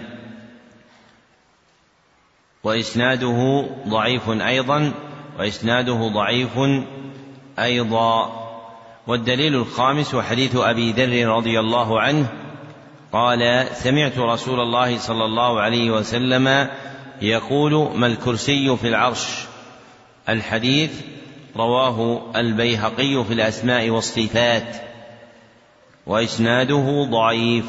وإسناده ضعيف أيضا وإسناده ضعيف أيضا. والدليل الخامس حديث أبي ذر رضي الله عنه قال: سمعت رسول الله صلى الله عليه وسلم يقول: ما الكرسي في العرش. الحديث رواه البيهقي في الأسماء والصفات وإسناده ضعيف.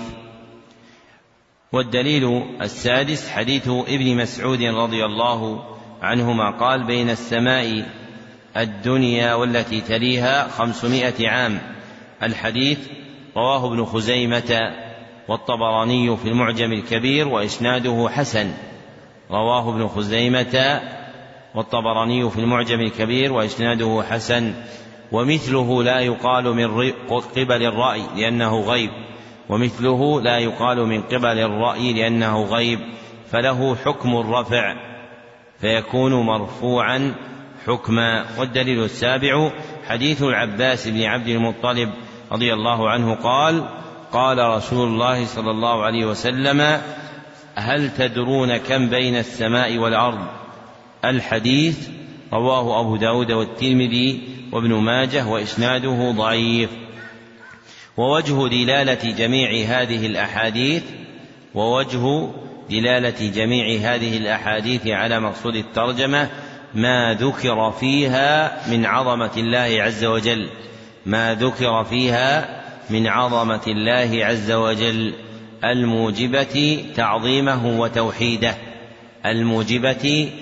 والدليل السادس حديث ابن مسعود رضي الله عنهما قال: بين السماء الدنيا والتي تليها خمسمائة عام. الحديث رواه ابن خزيمة والطبراني في المعجم الكبير وإسناده حسن رواه ابن خزيمة والطبراني في المعجم الكبير وإسناده حسن. ومثله لا يقال من قبل الرأي لأنه غيب ومثله لا يقال من قبل الرأي لأنه غيب فله حكم الرفع فيكون مرفوعا حكما. والدليل السابع حديث العباس بن عبد المطلب رضي الله عنه قال: قال رسول الله صلى الله عليه وسلم: هل تدرون كم بين السماء والأرض؟ الحديث رواه أبو داود والترمذي وابن ماجه وإسناده ضعيف. ووجه دلالة جميع هذه الأحاديث ووجه دلالة جميع هذه الأحاديث على مقصود الترجمة ما ذكر فيها من عظمة الله عز وجل ما ذكر فيها من عظمة الله عز وجل الموجبة تعظيمه وتوحيده الموجبة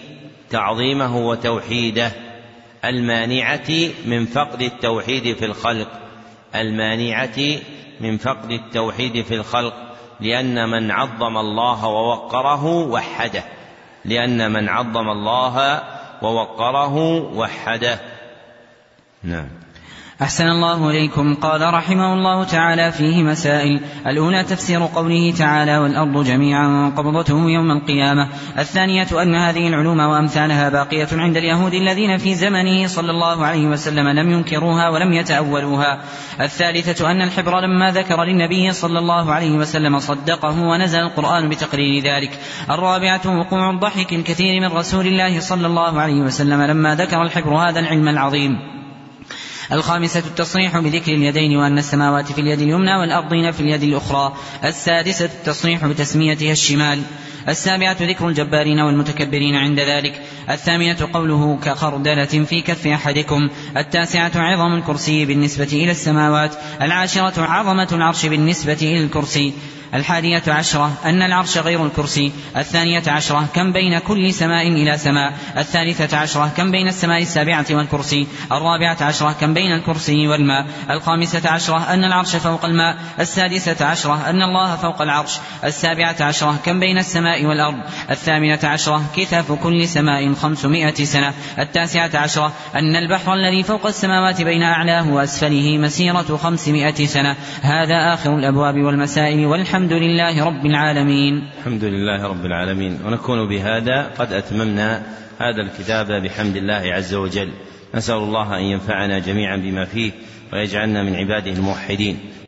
تعظيمه وتوحيده، المانعة من فقد التوحيد في الخلق المانعة من فقد التوحيد في الخلق لأن من عظم الله ووقره وحده لأن من عظم الله ووقره وحده. نعم. أحسن الله إليكم. قال رحمه الله تعالى فيه مسائل: الأولى تفسير قوله تعالى: والأرض جميعا قبضته يوم القيامة. الثانية أن هذه العلوم وأمثالها باقية عند اليهود الذين في زمنه صلى الله عليه وسلم لم ينكروها ولم يتأولوها. الثالثة أن الحبر لما ذكر للنبي صلى الله عليه وسلم صدقه ونزل القرآن بتقرير ذلك. الرابعة وقوع الضحك الكثير من رسول الله صلى الله عليه وسلم لما ذكر الحبر هذا العلم العظيم. الخامسة التصريح بذكر اليدين وأن السماوات في اليد اليمنى والأرضين في اليد الأخرى. السادسة التصريح بتسميتها الشمال. السابعة ذكر الجبارين والمتكبرين عند ذلك. الثامنة قوله كخردلة في كف أحدكم. التاسعة عظم الكرسي بالنسبة إلى السماوات. العاشرة عظمة العرش بالنسبة إلى الكرسي. الحادية عشرة أن العرش غير الكرسي. الثانية عشرة كم بين كل سماء إلى سماء. الثالثة عشرة كم بين السماء السابعة والكرسي. الرابعة عشرة كم بين الكرسي والماء. الخامسة عشرة أن العرش فوق الماء. السادسة عشرة أن الله فوق العرش. السابعة عشرة كم بين السماء والأرض. الثامنة عشرة كثاف كل سماء خمسمائة سنة. التاسعة عشرة أن البحر الذي فوق السماوات بين أعلاه وأسفله مسيرة خمسمائة سنة. هذا آخر الأبواب والمسائل، والحمد الحمد لله رب العالمين. الحمد لله رب العالمين. ونكون بهذا قد أتممنا هذا الكتاب بحمد الله عز وجل. نسأل الله أن ينفعنا جميعا بما فيه ويجعلنا من عباده الموحدين.